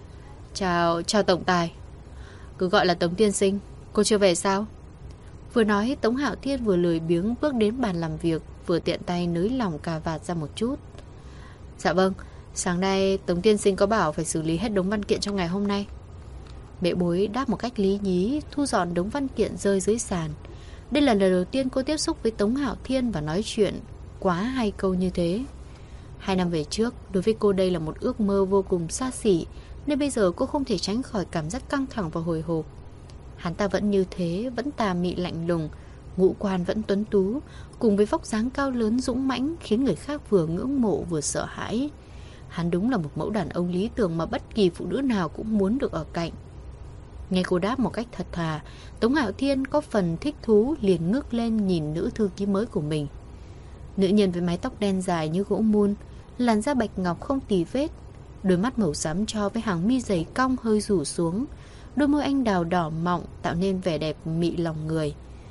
A: Chào, chào tổng tài. Cứ gọi là Tống tiên sinh. Cô chưa về sao? Vừa nói Tống Hạo Thiên vừa lười biếng bước đến bàn làm việc, vừa tiện tay nới lỏng cà vạt ra một chút. Dạ vâng, sáng nay Tống tiên sinh có bảo phải xử lý hết đống văn kiện trong ngày hôm nay. Mễ Bối đáp một cách lý nhí, thu dọn đống văn kiện rơi dưới sàn. Đây là lần đầu tiên cô tiếp xúc với Tống Hạo Thiên và nói chuyện quá hai câu như thế. Hai năm về trước, đối với cô đây là một ước mơ vô cùng xa xỉ, nên bây giờ cô không thể tránh khỏi cảm giác căng thẳng và hồi hộp. Hắn ta vẫn như thế, vẫn tà mị lạnh lùng, ngũ quan vẫn tuấn tú, cùng với vóc dáng cao lớn dũng mãnh khiến người khác vừa ngưỡng mộ vừa sợ hãi. Hắn đúng là một mẫu đàn ông lý tưởng mà bất kỳ phụ nữ nào cũng muốn được ở cạnh. Nghe cô đáp một cách thật thà, Tống Hạo Thiên có phần thích thú liền ngước lên nhìn nữ thư ký mới của mình. Nữ nhân với mái tóc đen dài như gỗ mun, làn da bạch ngọc không tì vết, đôi mắt màu xám cho với hàng mi dày cong hơi rủ xuống, đôi môi anh đào đỏ mọng tạo nên vẻ đẹp mị lòng người.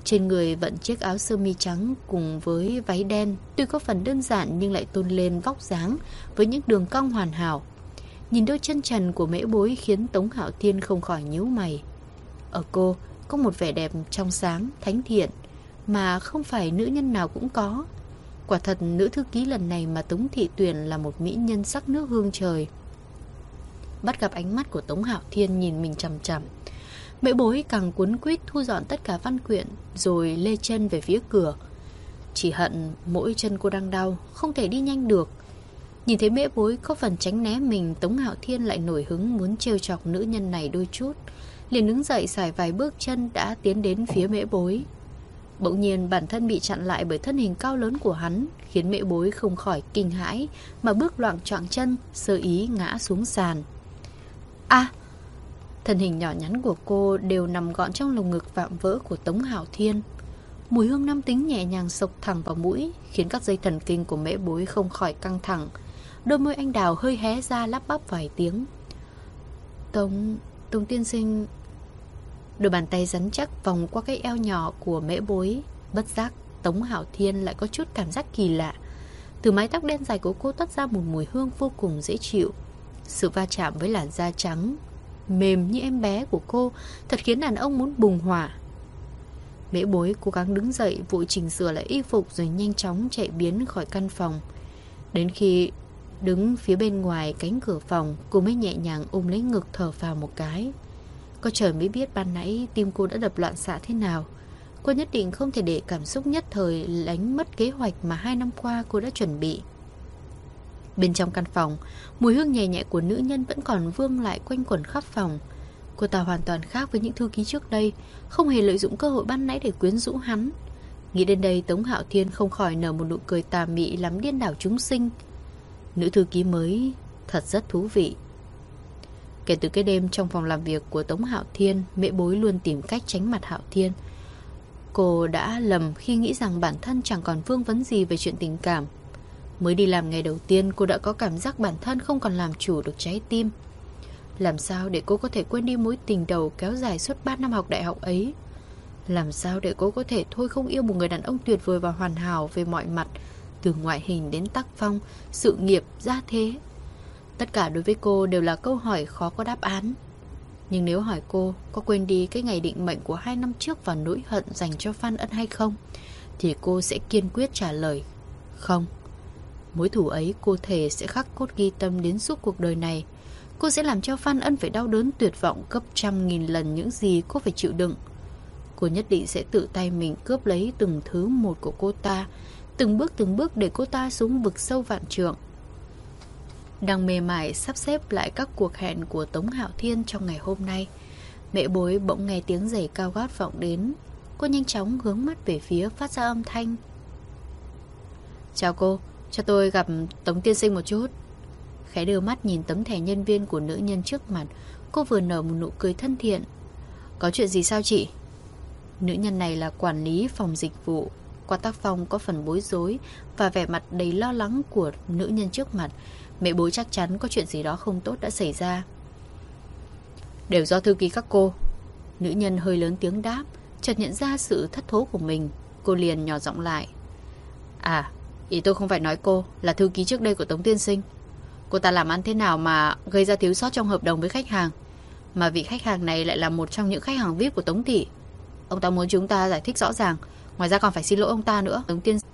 A: Trên người vận chiếc áo sơ mi trắng cùng với váy đen, tuy có phần đơn giản nhưng lại tôn lên vóc dáng với những đường cong hoàn hảo. Nhìn đôi chân trần của Mễ Bối khiến Tống Hạo Thiên không khỏi nhíu mày. Ở cô có một vẻ đẹp trong sáng, thánh thiện mà không phải nữ nhân nào cũng có. Quả thật nữ thư ký lần này mà Tống Thị Tuyền là một mỹ nhân sắc nước hương trời. Bắt gặp ánh mắt của Tống Hạo Thiên nhìn mình chằm chằm, Mễ Bối càng cuốn quýt thu dọn tất cả văn quyện rồi lê chân về phía cửa. Chỉ hận mỗi chân cô đang đau, không thể đi nhanh được. Nhìn thấy Mễ Bối có phần tránh né mình, Tống Hạo Thiên lại nổi hứng muốn trêu chọc nữ nhân này đôi chút, liền đứng dậy xài vài bước chân đã tiến đến phía Mễ Bối. Bỗng nhiên bản thân bị chặn lại bởi thân hình cao lớn của hắn, khiến Mễ Bối không khỏi kinh hãi mà bước loạng choạng chân, sơ ý ngã xuống sàn. A! Thân hình nhỏ nhắn của cô đều nằm gọn trong lồng ngực vạm vỡ của Tống Hạo Thiên. Mùi hương nam tính nhẹ nhàng xộc thẳng vào mũi, khiến các dây thần kinh của Mễ Bối không khỏi căng thẳng. Đôi môi anh đào hơi hé ra lắp bắp vài tiếng. Tống... Tống tiên sinh... Đôi bàn tay rắn chắc vòng qua cái eo nhỏ của Mễ Bối. Bất giác Tống Hạo Thiên lại có chút cảm giác kỳ lạ. Từ mái tóc đen dài của cô toát ra một mùi hương vô cùng dễ chịu. Sự va chạm với làn da trắng mềm như em bé của cô thật khiến đàn ông muốn bùng hỏa. Mễ Bối cố gắng đứng dậy, vội chỉnh sửa lại y phục rồi nhanh chóng chạy biến khỏi căn phòng. Đến khi đứng phía bên ngoài cánh cửa phòng, cô mới nhẹ nhàng ôm lấy ngực thở phào một cái. Có trời mới biết ban nãy tim cô đã đập loạn xạ thế nào. Cô nhất định không thể để cảm xúc nhất thời lánh mất kế hoạch mà hai năm qua cô đã chuẩn bị. Bên trong căn phòng, mùi hương nhẹ nhẹ của nữ nhân vẫn còn vương lại quanh quẩn khắp phòng. Cô ta hoàn toàn khác với những thư ký trước đây, không hề lợi dụng cơ hội ban nãy để quyến rũ hắn. Nghĩ đến đây, Tống Hạo Thiên không khỏi nở một nụ cười tà mị làm điên đảo chúng sinh. Nữ thư ký mới thật rất thú vị. Kể từ cái đêm trong phòng làm việc của Tống Hạo Thiên, Mễ Bối luôn tìm cách tránh mặt Hạo Thiên. Cô đã lầm khi nghĩ rằng bản thân chẳng còn vương vấn gì về chuyện tình cảm. Mới đi làm ngày đầu tiên, cô đã có cảm giác bản thân không còn làm chủ được trái tim. Làm sao để cô có thể quên đi mối tình đầu kéo dài suốt ba năm học đại học ấy? Làm sao để cô có thể thôi không yêu một người đàn ông tuyệt vời và hoàn hảo về mọi mặt, từ ngoại hình đến tác phong, sự nghiệp, gia thế? Tất cả đối với cô đều là câu hỏi khó có đáp án. Nhưng nếu hỏi cô có quên đi cái ngày định mệnh của hai năm trước và nỗi hận dành cho Phan Ân hay không, thì cô sẽ kiên quyết trả lời không. Mối thù ấy cô thề sẽ khắc cốt ghi tâm đến suốt cuộc đời này. Cô sẽ làm cho Phan Ân phải đau đớn tuyệt vọng gấp trăm nghìn lần những gì cô phải chịu đựng. Cô nhất định sẽ tự tay mình cướp lấy từng thứ một của cô ta, từng bước từng bước để cô ta xuống vực sâu vạn trượng. Đang mê mải sắp xếp lại các cuộc hẹn của Tống Hạo Thiên trong ngày hôm nay, Mễ Bối bỗng nghe tiếng giày cao gót vọng đến. Cô nhanh chóng hướng mắt về phía phát ra âm thanh. Chào cô, cho tôi gặp Tống tiên sinh một chút. Khẽ đưa mắt nhìn tấm thẻ nhân viên của nữ nhân trước mặt, cô vừa nở một nụ cười thân thiện. Có chuyện gì sao chị? Nữ nhân này là quản lý phòng dịch vụ. Qua tác phong có phần bối rối và vẻ mặt đầy lo lắng của nữ nhân trước mặt, Mẹ Bối chắc chắn có chuyện gì đó không tốt đã xảy ra. Đều do thư ký các cô. Nữ nhân hơi lớn tiếng đáp, chợt nhận ra sự thất thố của mình. Cô liền nhỏ giọng lại. À, ý tôi không phải nói cô là thư ký trước đây của Tống tiên sinh. Cô ta làm ăn thế nào mà gây ra thiếu sót trong hợp đồng với khách hàng, mà vị khách hàng này lại là một trong những khách hàng vi ai pi của Tống thị. Ông ta muốn chúng ta giải thích rõ ràng, ngoài ra còn phải xin lỗi ông ta nữa. Tống tiên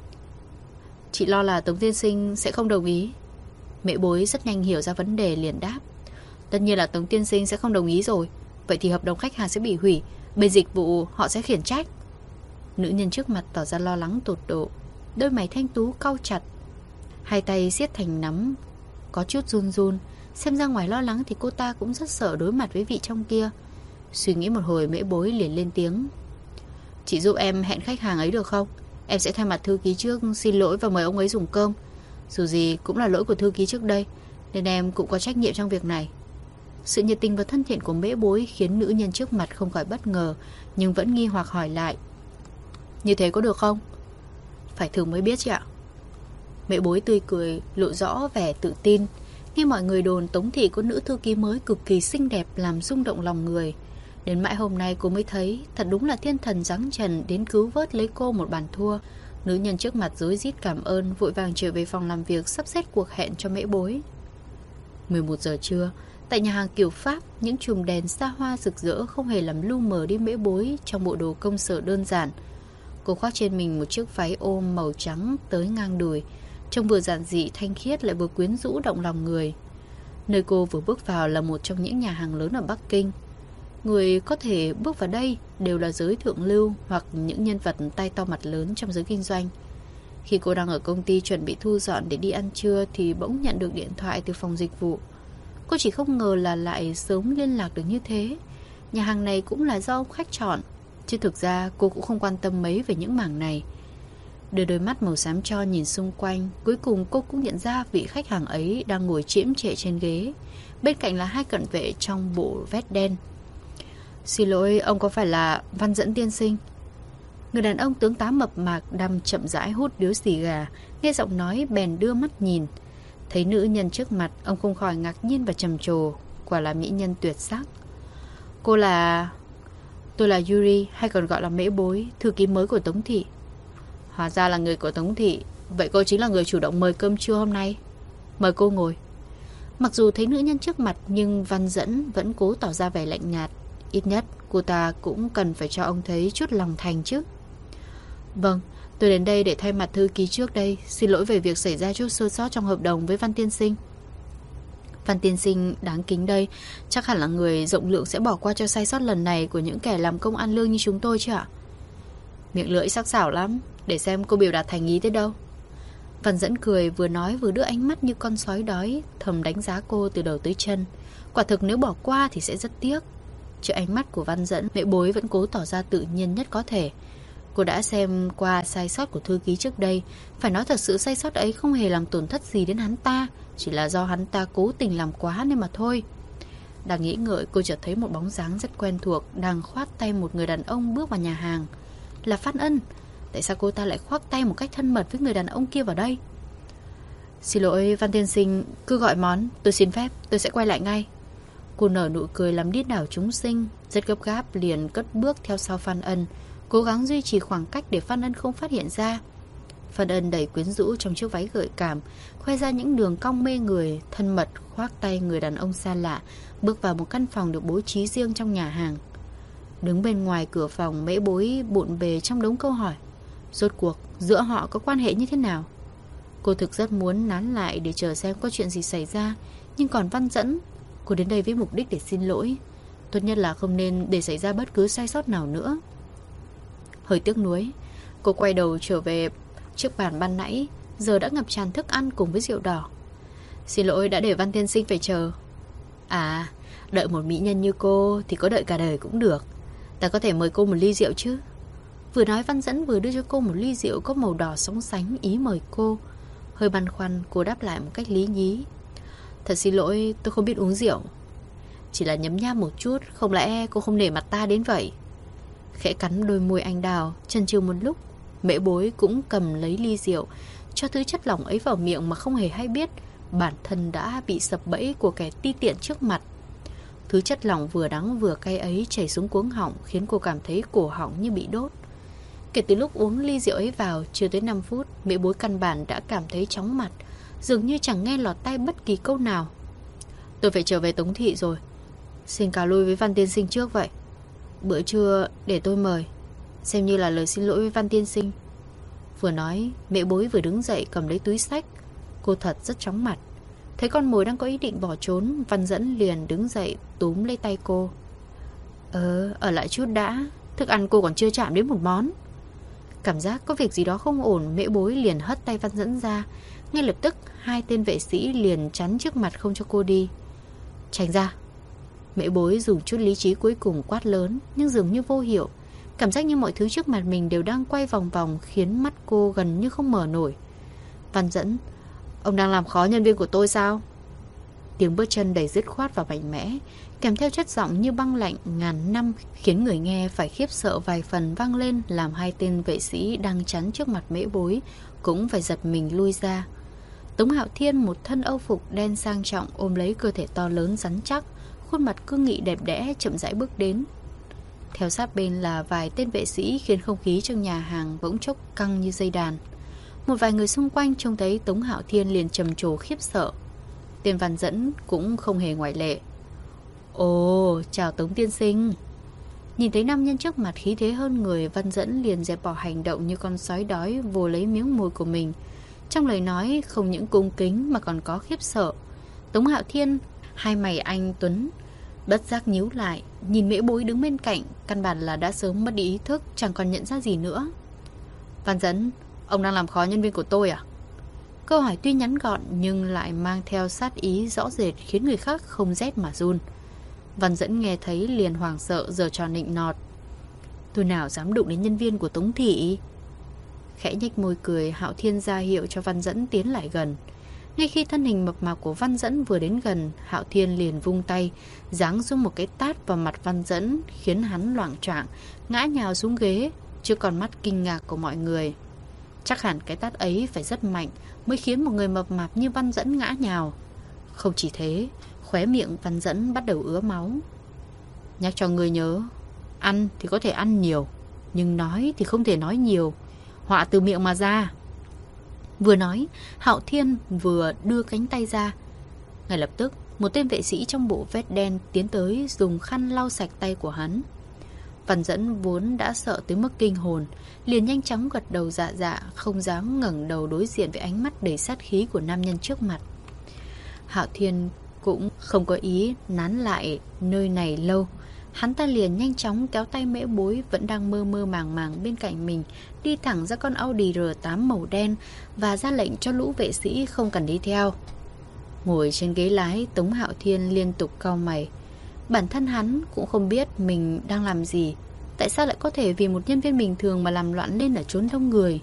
A: Chị lo là Tống tiên sinh sẽ không đồng ý. Mẹ Bối rất nhanh hiểu ra vấn đề liền đáp. Tất nhiên là Tống tiên sinh sẽ không đồng ý rồi. Vậy thì hợp đồng khách hàng sẽ bị hủy, bên dịch vụ họ sẽ khiển trách. Nữ nhân trước mặt tỏ ra lo lắng tột độ, đôi mày thanh tú cau chặt, hai tay siết thành nắm, có chút run run. Xem ra ngoài lo lắng thì cô ta cũng rất sợ đối mặt với vị trong kia. Suy nghĩ một hồi, Mễ Bối liền lên tiếng. Chị giúp em hẹn khách hàng ấy được không? Em sẽ thay mặt thư ký trước xin lỗi và mời ông ấy dùng cơm. Dù gì cũng là lỗi của thư ký trước đây, nên em cũng có trách nhiệm trong việc này. Sự nhiệt tình và thân thiện của Mễ Bối khiến nữ nhân trước mặt không khỏi bất ngờ, nhưng vẫn nghi hoặc hỏi lại. Như thế có được không? Phải thử mới biết chị ạ. Mễ Bối tươi cười, lộ rõ vẻ tự tin. Nghe mọi người đồn Tống thị có nữ thư ký mới cực kỳ xinh đẹp làm rung động lòng người. Đến mãi hôm nay cô mới thấy thật đúng là thiên thần giáng trần đến cứu vớt lấy cô một bàn thua. Nữ nhân trước mặt rối rít cảm ơn, vội vàng trở về phòng làm việc sắp xếp cuộc hẹn cho Mễ Bối. mười một giờ trưa, tại nhà hàng kiểu Pháp, những chùm đèn xa hoa rực rỡ không hề làm lu mờ đi Mễ Bối trong bộ đồ công sở đơn giản. Cô khoác trên mình một chiếc váy ôm màu trắng tới ngang đùi, trông vừa giản dị thanh khiết lại vừa quyến rũ động lòng người. Nơi cô vừa bước vào là một trong những nhà hàng lớn ở Bắc Kinh. Người có thể bước vào đây đều là giới thượng lưu hoặc những nhân vật tay to mặt lớn trong giới kinh doanh. Khi cô đang ở công ty chuẩn bị thu dọn để đi ăn trưa thì bỗng nhận được điện thoại từ phòng dịch vụ. Cô chỉ không ngờ là lại sớm liên lạc được như thế. Nhà hàng này cũng là do ông khách chọn, chứ thực ra cô cũng không quan tâm mấy về những mảng này. Đưa đôi mắt màu xám cho nhìn xung quanh, cuối cùng cô cũng nhận ra vị khách hàng ấy đang ngồi chiếm trệ trên ghế. Bên cạnh là hai cận vệ trong bộ vest đen. Xin lỗi, ông có phải là Văn Dẫn tiên sinh? Người đàn ông tướng tá mập mạc đăm chậm rãi hút điếu xì gà, nghe giọng nói bèn đưa mắt nhìn. Thấy nữ nhân trước mặt, ông không khỏi ngạc nhiên và trầm trồ, quả là mỹ nhân tuyệt sắc. Cô là... Tôi là Yuri, hay còn gọi là Mễ Bối, thư ký mới của Tống Thị. Hóa ra là người của Tống Thị. Vậy cô chính là người chủ động mời cơm trưa hôm nay. Mời cô ngồi. Mặc dù thấy nữ nhân trước mặt, nhưng Văn Dẫn vẫn cố tỏ ra vẻ lạnh nhạt. Ít nhất cô ta cũng cần phải cho ông thấy chút lòng thành chứ. Vâng, tôi đến đây để thay mặt thư ký trước đây. Xin lỗi về việc xảy ra chút sơ sót trong hợp đồng với Văn tiên sinh. Văn tiên sinh đáng kính đây, chắc hẳn là người rộng lượng sẽ bỏ qua cho sai sót lần này của những kẻ làm công ăn lương như chúng tôi chứ ạ? Miệng lưỡi sắc sảo lắm, để xem cô biểu đạt thành ý tới đâu. Văn Dẫn cười, vừa nói vừa đưa ánh mắt như con sói đói, thầm đánh giá cô từ đầu tới chân. Quả thực nếu bỏ qua thì sẽ rất tiếc. Trước ánh mắt của Văn Dẫn, Mễ Bối vẫn cố tỏ ra tự nhiên nhất có thể. Cô đã xem qua sai sót của thư ký trước đây. Phải nói thật sự sai sót ấy không hề làm tổn thất gì đến hắn ta, chỉ là do hắn ta cố tình làm quá nên mà thôi. Đang nghĩ ngợi, cô chợt thấy một bóng dáng rất quen thuộc đang khoát tay một người đàn ông bước vào nhà hàng. Là Phan Ân. Tại sao cô ta lại khoác tay một cách thân mật với người đàn ông kia vào đây? Xin lỗi Văn tiên sinh, cứ gọi món, tôi xin phép, tôi sẽ quay lại ngay. Cô nở nụ cười làm điên đảo chúng sinh, rất gấp gáp liền cất bước theo sau Phan Ân, cố gắng duy trì khoảng cách để Phan Ân không phát hiện ra. Phan Ân đầy quyến rũ trong chiếc váy gợi cảm, khoe ra những đường cong mê người, thân mật khoác tay người đàn ông xa lạ, bước vào một căn phòng được bố trí riêng trong nhà hàng. Đứng bên ngoài cửa phòng, Mễ Bối bộn bề trong đống câu hỏi. Rốt cuộc giữa họ có quan hệ như thế nào? Cô thực rất muốn nán lại để chờ xem có chuyện gì xảy ra, nhưng còn Văn Dẫn, cô đến đây với mục đích để xin lỗi. Tốt nhất là không nên để xảy ra bất cứ sai sót nào nữa. Hơi tiếc nuối, cô quay đầu trở về chiếc bàn ban nãy, giờ đã ngập tràn thức ăn cùng với rượu đỏ. Xin lỗi đã để Văn tiên sinh phải chờ. À, đợi một mỹ nhân như cô thì có đợi cả đời cũng được. Ta có thể mời cô một ly rượu chứ? Vừa nói Văn Dẫn vừa đưa cho cô một ly rượu có màu đỏ sóng sánh, ý mời cô. Hơi băn khoăn, cô đáp lại một cách lý nhí. Thật xin lỗi, tôi không biết uống rượu. Chỉ là nhấm nháp một chút, không lẽ cô không nể mặt ta đến vậy? Khẽ cắn đôi môi anh đào, chần chừ một lúc, Mễ Bối cũng cầm lấy ly rượu, cho thứ chất lỏng ấy vào miệng mà không hề hay biết bản thân đã bị sập bẫy của kẻ ti tiện trước mặt. Thứ chất lỏng vừa đắng vừa cay ấy chảy xuống cuống họng, khiến cô cảm thấy cổ họng như bị đốt. Kể từ lúc uống ly rượu ấy vào, chưa tới năm phút, Mễ Bối căn bản đã cảm thấy chóng mặt, dường như chẳng nghe lọt tai bất kỳ câu nào. Tôi phải trở về Tống Thị rồi, xin cáo lui với Văn tiên sinh trước vậy. Bữa trưa để tôi mời, xem như là lời xin lỗi với Văn tiên sinh. Vừa nói, Mễ Bối vừa đứng dậy cầm lấy túi xách. Cô thật rất chóng mặt. Thấy con mồi đang có ý định bỏ trốn, Văn Dẫn liền đứng dậy túm lấy tay cô. Ờ, ở lại chút đã, thức ăn cô còn chưa chạm đến một món. Cảm giác có việc gì đó không ổn, Mễ Bối liền hất tay Văn Dẫn ra. Ngay lập tức hai tên vệ sĩ liền chắn trước mặt không cho cô đi. Tránh ra. Mễ Bối dùng chút lý trí cuối cùng quát lớn, nhưng dường như vô hiệu. Cảm giác như mọi thứ trước mặt mình đều đang quay vòng vòng, khiến mắt cô gần như không mở nổi. Văn Dẫn, ông đang làm khó nhân viên của tôi sao? Tiếng bước chân đầy dứt khoát và mạnh mẽ, kèm theo chất giọng như băng lạnh ngàn năm, khiến người nghe phải khiếp sợ vài phần vang lên, làm hai tên vệ sĩ đang chắn trước mặt Mễ Bối cũng phải giật mình lui ra. Tống Hạo Thiên, một thân âu phục đen sang trọng, ôm lấy cơ thể to lớn rắn chắc, khuôn mặt cương nghị đẹp đẽ, chậm rãi bước đến. Theo sát bên là vài tên vệ sĩ khiến không khí trong nhà hàng bỗng chốc căng như dây đàn. Một vài người xung quanh trông thấy Tống Hạo Thiên liền trầm trồ khiếp sợ. Tên Văn Dẫn cũng không hề ngoại lệ. Ồ, chào Tống tiên sinh. Nhìn thấy nam nhân trước mặt khí thế hơn người, Văn Dẫn liền dẹp bỏ hành động như con sói đói vồ lấy miếng mồi của mình. Trong lời nói không những cung kính mà còn có khiếp sợ. Tống Hạo Thiên, hai mày anh tuấn bất giác nhíu lại, nhìn Mễ Bối đứng bên cạnh, căn bản là đã sớm mất đi ý thức, chẳng còn nhận ra gì nữa. Văn Dẫn, ông đang làm khó nhân viên của tôi à? Câu hỏi tuy ngắn gọn nhưng lại mang theo sát ý rõ rệt, khiến người khác không rét mà run. Văn Dẫn nghe thấy liền hoảng sợ, giở trò nịnh nọt. Tôi nào dám đụng đến nhân viên của Tống thị. Khẽ nhếch môi cười, Hạo Thiên ra hiệu cho Văn Dẫn tiến lại gần. Ngay khi thân hình mập mạp của Văn Dẫn vừa đến gần, Hạo Thiên liền vung tay, giáng xuống một cái tát vào mặt Văn Dẫn, khiến hắn loạng choạng ngã nhào xuống ghế trước con mắt kinh ngạc của mọi người. Chắc hẳn cái tát ấy phải rất mạnh mới khiến một người mập mạp như Văn Dẫn ngã nhào. Không chỉ thế, khóe miệng Văn Dẫn bắt đầu ứa máu. Nhắc cho người nhớ, ăn thì có thể ăn nhiều, nhưng nói thì không thể nói nhiều. Họa từ miệng mà ra. Vừa nói, Hạo Thiên vừa đưa cánh tay ra. Ngay lập tức, một tên vệ sĩ trong bộ vest đen tiến tới dùng khăn lau sạch tay của hắn. Văn Dẫn vốn đã sợ tới mức kinh hồn, liền nhanh chóng gật đầu dạ dạ, không dám ngẩng đầu đối diện với ánh mắt đầy sát khí của nam nhân trước mặt. Hạo Thiên cũng không có ý nán lại nơi này lâu. Hắn ta liền nhanh chóng kéo tay Mễ Bối vẫn đang mơ mơ màng màng bên cạnh mình, đi thẳng ra con Audi R tám màu đen và ra lệnh cho lũ vệ sĩ không cần đi theo. Ngồi trên ghế lái, Tống Hạo Thiên liên tục cau mày. Bản thân hắn cũng không biết mình đang làm gì. Tại sao lại có thể vì một nhân viên bình thường mà làm loạn lên ở chốn đông người?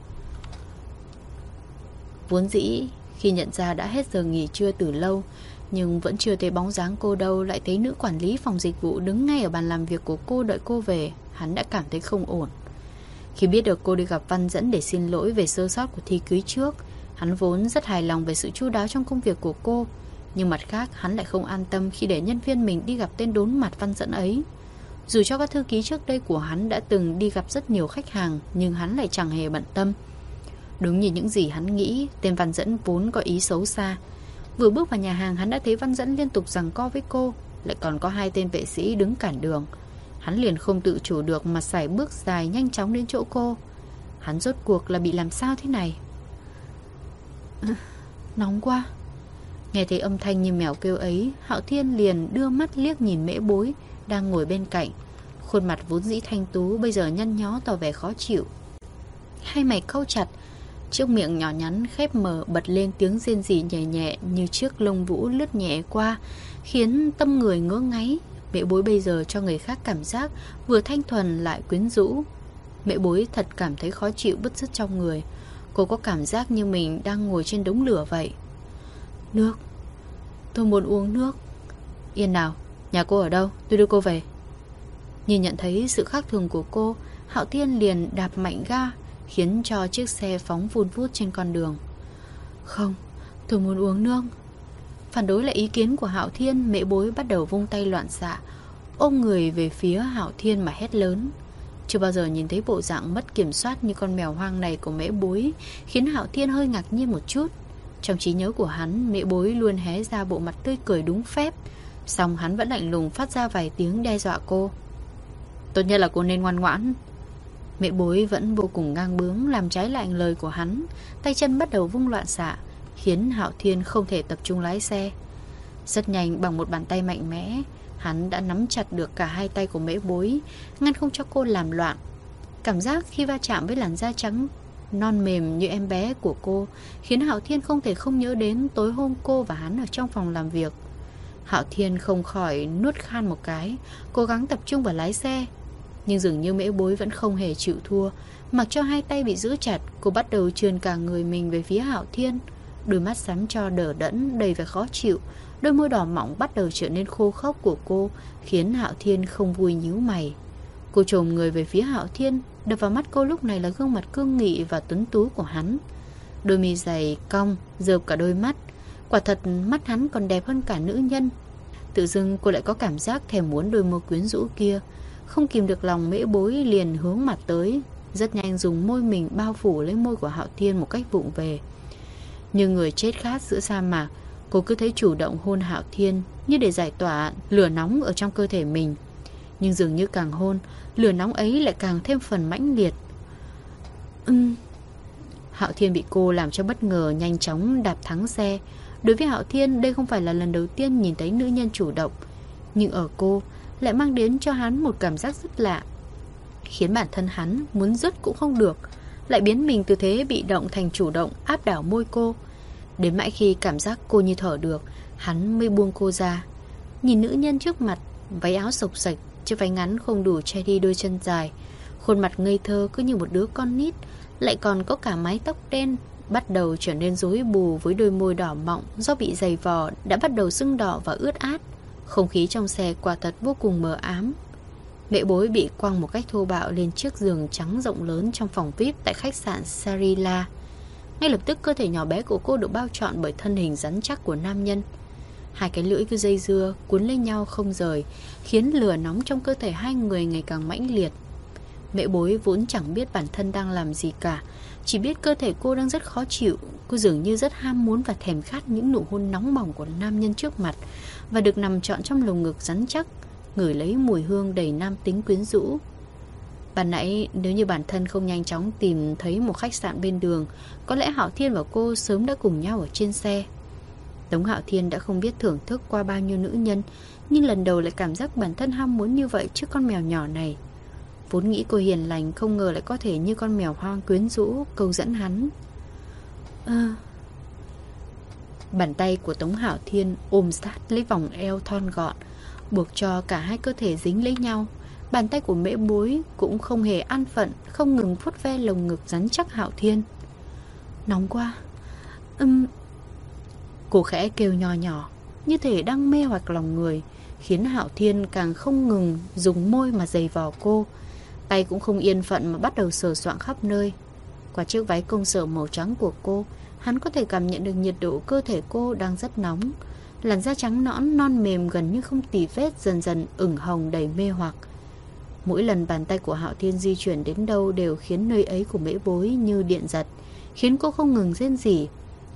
A: Vốn dĩ khi nhận ra đã hết giờ nghỉ trưa từ lâu, nhưng vẫn chưa thấy bóng dáng cô đâu, lại thấy nữ quản lý phòng dịch vụ đứng ngay ở bàn làm việc của cô đợi cô về. Hắn đã cảm thấy không ổn. Khi biết được cô đi gặp Văn Dẫn để xin lỗi về sơ sót của thi cưới trước, hắn vốn rất hài lòng về sự chu đáo trong công việc của cô. Nhưng mặt khác, hắn lại không an tâm khi để nhân viên mình đi gặp tên đốn mặt Văn Dẫn ấy. Dù cho các thư ký trước đây của hắn đã từng đi gặp rất nhiều khách hàng, nhưng hắn lại chẳng hề bận tâm. Đúng như những gì hắn nghĩ, tên Văn Dẫn vốn có ý xấu xa. Vừa bước vào nhà hàng, hắn đã thấy Văn Dẫn liên tục giằng co với cô, lại còn có hai tên vệ sĩ đứng cản đường. Hắn liền không tự chủ được mà sải bước dài nhanh chóng đến chỗ cô. Hắn rốt cuộc là bị làm sao thế này? À, nóng quá. Nghe thấy âm thanh như mèo kêu ấy, Hạo Thiên liền đưa mắt liếc nhìn Mễ Bối đang ngồi bên cạnh. Khuôn mặt vốn dĩ thanh tú bây giờ nhăn nhó tỏ vẻ khó chịu. Hai mày cau chặt, chiếc miệng nhỏ nhắn khép mở bật lên tiếng rên rỉ nhẹ nhẹ như chiếc lông vũ lướt nhẹ qua, khiến tâm người ngứa ngáy. Mẹ Bối bây giờ cho người khác cảm giác vừa thanh thuần lại quyến rũ. Mẹ Bối thật cảm thấy khó chịu bứt rứt trong người. Cô có cảm giác như mình đang ngồi trên đống lửa vậy. Nước, tôi muốn uống nước. Yên nào, nhà cô ở đâu, tôi đưa cô về. Nhìn nhận thấy sự khác thường của cô, Hạo Thiên liền đạp mạnh ga, khiến cho chiếc xe phóng vun vút trên con đường. Không, tôi muốn uống nước. Phản đối lại ý kiến của Hạo Thiên, Mễ Bối bắt đầu vung tay loạn xạ, ôm người về phía Hạo Thiên mà hét lớn. Chưa bao giờ nhìn thấy bộ dạng mất kiểm soát như con mèo hoang này của Mễ Bối, khiến Hạo Thiên hơi ngạc nhiên một chút. Trong trí nhớ của hắn, Mễ Bối luôn hé ra bộ mặt tươi cười đúng phép, song hắn vẫn lạnh lùng phát ra vài tiếng đe dọa cô. Tốt nhất là cô nên ngoan ngoãn. Mẹ Bối vẫn vô cùng ngang bướng, làm trái lại lời của hắn, tay chân bắt đầu vung loạn xạ, khiến Hạo Thiên không thể tập trung lái xe. Rất nhanh, bằng một bàn tay mạnh mẽ, hắn đã nắm chặt được cả hai tay của Mễ Bối, ngăn không cho cô làm loạn. Cảm giác khi va chạm với làn da trắng non mềm như em bé của cô khiến Hạo Thiên không thể không nhớ đến tối hôm cô và hắn ở trong phòng làm việc. Hạo Thiên không khỏi nuốt khan một cái, cố gắng tập trung vào lái xe. Nhưng dường như Mễ Bối vẫn không hề chịu thua. Mặc cho hai tay bị giữ chặt, cô bắt đầu trườn cả người mình về phía Hạo Thiên. Đôi mắt xám cho đờ đẫn, đầy vẻ khó chịu. Đôi môi đỏ mọng bắt đầu trở nên khô khốc của cô, khiến Hạo Thiên không vui nhíu mày. Cô chồm người về phía Hạo Thiên, đập vào mắt cô lúc này là gương mặt cương nghị và tuấn tú của hắn. Đôi mi dày cong rợp cả đôi mắt. Quả thật mắt hắn còn đẹp hơn cả nữ nhân. Tự dưng cô lại có cảm giác thèm muốn đôi môi quyến rũ kia. Không kìm được lòng, Mễ Bối liền hướng mặt tới, rất nhanh dùng môi mình bao phủ lấy môi của Hạo Thiên một cách vụng về. Như người chết khát giữa sa mạc, cô cứ thấy chủ động hôn Hạo Thiên như để giải tỏa lửa nóng ở trong cơ thể mình. Nhưng dường như càng hôn, lửa nóng ấy lại càng thêm phần mãnh liệt. Ừm. Hạo Thiên bị cô làm cho bất ngờ, nhanh chóng đạp thắng xe. Đối với Hạo Thiên, đây không phải là lần đầu tiên nhìn thấy nữ nhân chủ động, nhưng ở cô lại mang đến cho hắn một cảm giác rất lạ, khiến bản thân hắn muốn dứt cũng không được, lại biến mình từ thế bị động thành chủ động, áp đảo môi cô. Đến mãi khi cảm giác cô như thở được, hắn mới buông cô ra. Nhìn nữ nhân trước mặt, váy áo xộc xệch, chiếc váy ngắn không đủ che đi đôi chân dài, khuôn mặt ngây thơ cứ như một đứa con nít, lại còn có cả mái tóc đen bắt đầu trở nên rối bù với đôi môi đỏ mọng do bị giày vò đã bắt đầu sưng đỏ và ướt át. Không khí trong xe quả thật vô cùng mờ ám. Mẹ Bối bị quăng một cách thô bạo lên chiếc giường trắng rộng lớn trong phòng vi ai pi tại khách sạn Sarila. Ngay lập tức cơ thể nhỏ bé của cô được bao trọn bởi thân hình rắn chắc của nam nhân. Hai cái lưỡi cứ dây dưa cuốn lên nhau không rời, khiến lửa nóng trong cơ thể hai người ngày càng mãnh liệt. Mẹ Bối vốn chẳng biết bản thân đang làm gì cả, chỉ biết cơ thể cô đang rất khó chịu. Cô dường như rất ham muốn và thèm khát những nụ hôn nóng bỏng của nam nhân trước mặt, và được nằm trọn trong lồng ngực rắn chắc, ngửi lấy mùi hương đầy nam tính quyến rũ. Ban nãy nếu như bản thân không nhanh chóng tìm thấy một khách sạn bên đường, có lẽ Hạo Thiên và cô sớm đã cùng nhau ở trên xe. Tống Hạo Thiên đã không biết thưởng thức qua bao nhiêu nữ nhân, nhưng lần đầu lại cảm giác bản thân ham muốn như vậy trước con mèo nhỏ này. Vốn nghĩ cô hiền lành, không ngờ lại có thể như con mèo hoang quyến rũ, câu dẫn hắn. À... Bàn tay của Tống Hạo Thiên ôm sát lấy vòng eo thon gọn, buộc cho cả hai cơ thể dính lấy nhau. Bàn tay của Mễ Bối cũng không hề an phận, không ngừng vuốt ve lồng ngực rắn chắc Hạo Thiên. Nóng quá. Ừm... Cô khẽ kêu nho nhỏ, như thể đang mê hoặc lòng người, khiến Hạo Thiên càng không ngừng dùng môi mà giày vò cô. Tay cũng không yên phận mà bắt đầu sờ soạng khắp nơi. Qua chiếc váy công sở màu trắng của cô, hắn có thể cảm nhận được nhiệt độ cơ thể cô đang rất nóng. Làn da trắng nõn non mềm gần như không tì vết dần dần ửng hồng đầy mê hoặc. Mỗi lần bàn tay của Hạo Thiên di chuyển đến đâu đều khiến nơi ấy của Mễ Bối như điện giật, khiến cô không ngừng rên rỉ.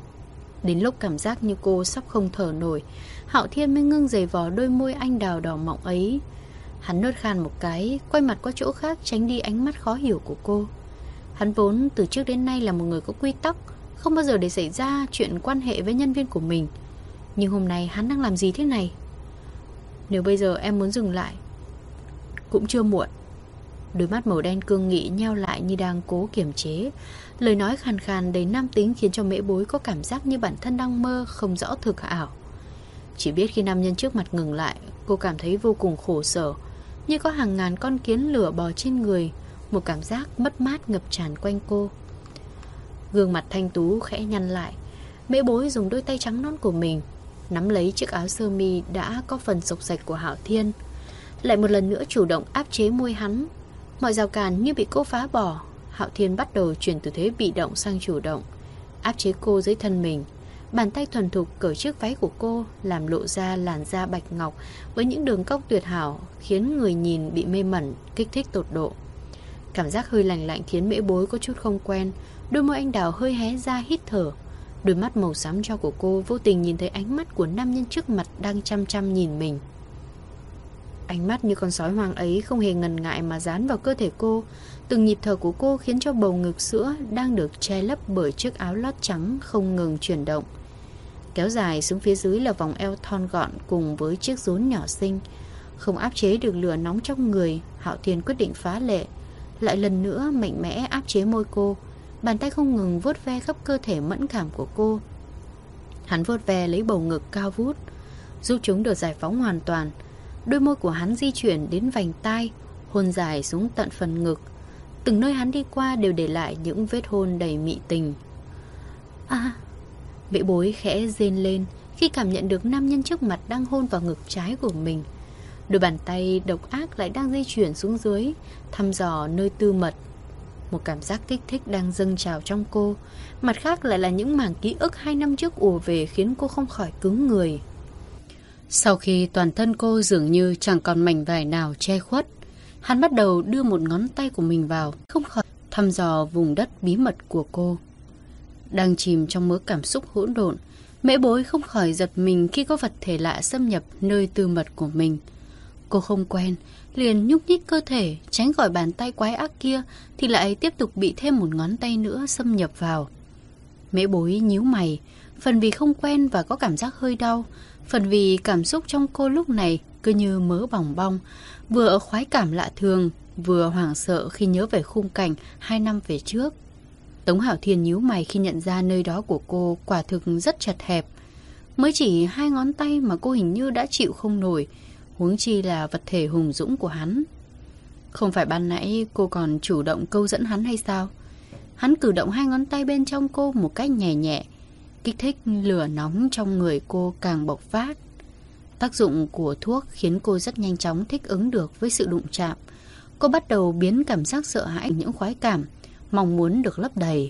A: Đến lúc cảm giác như cô sắp không thở nổi, Hạo Thiên mới ngưng giày vò đôi môi anh đào đỏ mọng ấy. Hắn nốt khan một cái, quay mặt qua chỗ khác tránh đi ánh mắt khó hiểu của cô. Hắn vốn từ trước đến nay là một người có quy tắc, không bao giờ để xảy ra chuyện quan hệ với nhân viên của mình. Nhưng hôm nay hắn đang làm gì thế này? Nếu bây giờ em muốn dừng lại cũng chưa muộn. Đôi mắt màu đen cương nghị nheo lại như đang cố kiềm chế. Lời nói khàn khàn đầy nam tính khiến cho Mễ Bối có cảm giác như bản thân đang mơ, không rõ thực ảo. Chỉ biết khi nam nhân trước mặt ngừng lại, cô cảm thấy vô cùng khổ sở, như có hàng ngàn con kiến lửa bò trên người. Một cảm giác mất mát ngập tràn quanh cô. Gương mặt thanh tú khẽ nhăn lại. Mễ Bối dùng đôi tay trắng nõn của mình nắm lấy chiếc áo sơ mi đã có phần xộc xệch của Hạo Thiên, lại một lần nữa chủ động áp chế môi hắn. Mọi rào cản như bị cô phá bỏ. Hạo Thiên bắt đầu chuyển từ thế bị động sang chủ động, áp chế cô dưới thân mình. Bàn tay thuần thục cởi chiếc váy của cô, làm lộ ra làn da bạch ngọc với những đường cong tuyệt hảo, khiến người nhìn bị mê mẩn, kích thích tột độ. Cảm giác hơi lạnh lạnh khiến Mễ Bối có chút không quen. Đôi môi anh đào hơi hé ra hít thở. Đôi mắt màu xám cho của cô vô tình nhìn thấy ánh mắt của nam nhân trước mặt đang chăm chăm nhìn mình. Ánh mắt như con sói hoang ấy không hề ngần ngại mà dán vào cơ thể cô. Từng nhịp thở của cô khiến cho bầu ngực sữa đang được che lấp bởi chiếc áo lót trắng không ngừng chuyển động. Kéo dài xuống phía dưới là vòng eo thon gọn cùng với chiếc rốn nhỏ xinh. Không áp chế được lửa nóng trong người, Hạo Thiên quyết định phá lệ, lại lần nữa mạnh mẽ áp chế môi cô. Bàn tay không ngừng vuốt ve khắp cơ thể mẫn cảm của cô. Hắn vuốt ve lấy bầu ngực cao vút, giúp chúng được giải phóng hoàn toàn. Đôi môi của hắn di chuyển đến vành tai, hôn dài xuống tận phần ngực. Từng nơi hắn đi qua đều để lại những vết hôn đầy mị tình. À, Mễ Bối khẽ rên lên khi cảm nhận được nam nhân trước mặt đang hôn vào ngực trái của mình. Đôi bàn tay độc ác lại đang di chuyển xuống dưới, thăm dò nơi tư mật. Một cảm giác kích thích đang dâng trào trong cô. Mặt khác lại là những mảng ký ức hai năm trước ùa về khiến cô không khỏi cứng người. Sau khi toàn thân cô dường như chẳng còn mảnh vải nào che khuất, Hắn bắt đầu đưa một ngón tay của mình vào, không khỏi thăm dò vùng đất bí mật của cô. Đang chìm trong mớ cảm xúc hỗn độn, Mễ Bối không khỏi giật mình khi có vật thể lạ xâm nhập nơi tư mật của mình. Cô không quen, liền nhúc nhích cơ thể, tránh khỏi bàn tay quái ác kia, thì lại tiếp tục bị thêm một ngón tay nữa xâm nhập vào. Mễ Bối nhíu mày, phần vì không quen và có cảm giác hơi đau, phần vì cảm xúc trong cô lúc này cứ như mớ bòng bong, vừa ở khoái cảm lạ thường, vừa hoảng sợ khi nhớ về khung cảnh hai năm về trước. Tống Hạo Thiên nhíu mày khi nhận ra nơi đó của cô quả thực rất chật hẹp. Mới chỉ hai ngón tay mà cô hình như đã chịu không nổi, huống chi là vật thể hùng dũng của hắn. Không phải ban nãy cô còn chủ động câu dẫn hắn hay sao? Hắn cử động hai ngón tay bên trong cô một cách nhẹ nhẹ, kích thích lửa nóng trong người cô càng bộc phát. Tác dụng của thuốc khiến cô rất nhanh chóng thích ứng được với sự đụng chạm. Cô bắt đầu biến cảm giác sợ hãi những khoái cảm, mong muốn được lấp đầy.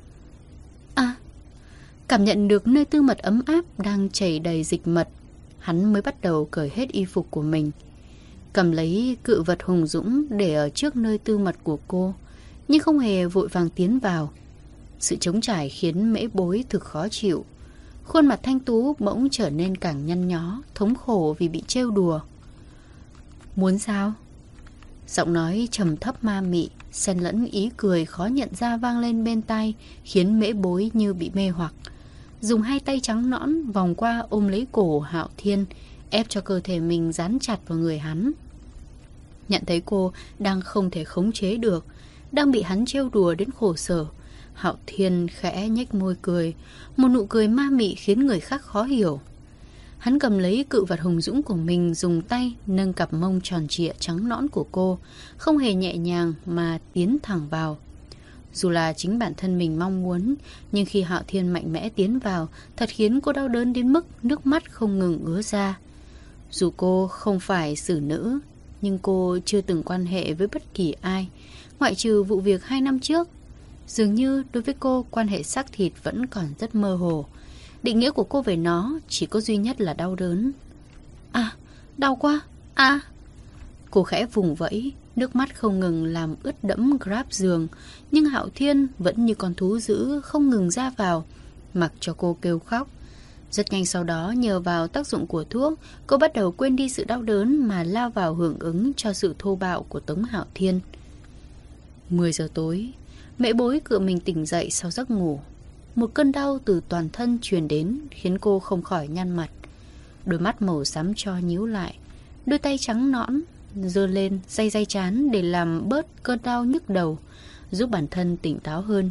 A: À, cảm nhận được nơi tư mật ấm áp đang chảy đầy dịch mật, hắn mới bắt đầu cởi hết y phục của mình. Cầm lấy cự vật hùng dũng để ở trước nơi tư mật của cô, nhưng không hề vội vàng tiến vào. Sự trống trải khiến Mễ Bối thực khó chịu. Khuôn mặt thanh tú bỗng trở nên càng nhăn nhó, thống khổ vì bị trêu đùa. Muốn sao? Giọng nói trầm thấp ma mị, xen lẫn ý cười khó nhận ra vang lên bên tai, khiến Mễ Bối như bị mê hoặc. Dùng hai tay trắng nõn vòng qua ôm lấy cổ Hạo Thiên, ép cho cơ thể mình dán chặt vào người hắn. Nhận thấy cô đang không thể khống chế được, đang bị hắn trêu đùa đến khổ sở, Hạo Thiên khẽ nhếch môi cười, một nụ cười ma mị khiến người khác khó hiểu. Hắn cầm lấy cự vật hùng dũng của mình, dùng tay nâng cặp mông tròn trịa trắng nõn của cô, không hề nhẹ nhàng mà tiến thẳng vào. Dù là chính bản thân mình mong muốn, nhưng khi Hạo Thiên mạnh mẽ tiến vào, thật khiến cô đau đớn đến mức nước mắt không ngừng ứa ra. Dù cô không phải xử nữ, nhưng cô chưa từng quan hệ với bất kỳ ai, ngoại trừ vụ việc hai năm trước. Dường như đối với cô, quan hệ xác thịt vẫn còn rất mơ hồ. Định nghĩa của cô về nó chỉ có duy nhất là đau đớn. À, đau quá, à. Cô khẽ vùng vẫy, nước mắt không ngừng làm ướt đẫm grab giường, nhưng Hạo Thiên vẫn như con thú dữ không ngừng ra vào, mặc cho cô kêu khóc. Rất nhanh sau đó, nhờ vào tác dụng của thuốc, cô bắt đầu quên đi sự đau đớn mà lao vào hưởng ứng cho sự thô bạo của Tống Hạo Thiên. mười giờ tối, Mễ Bối cựa mình tỉnh dậy sau giấc ngủ. Một cơn đau từ toàn thân truyền đến khiến cô không khỏi nhăn mặt. Đôi mắt màu xám tro nhíu lại, đôi tay trắng nõn giơ lên day day trán để làm bớt cơn đau nhức đầu, giúp bản thân tỉnh táo hơn.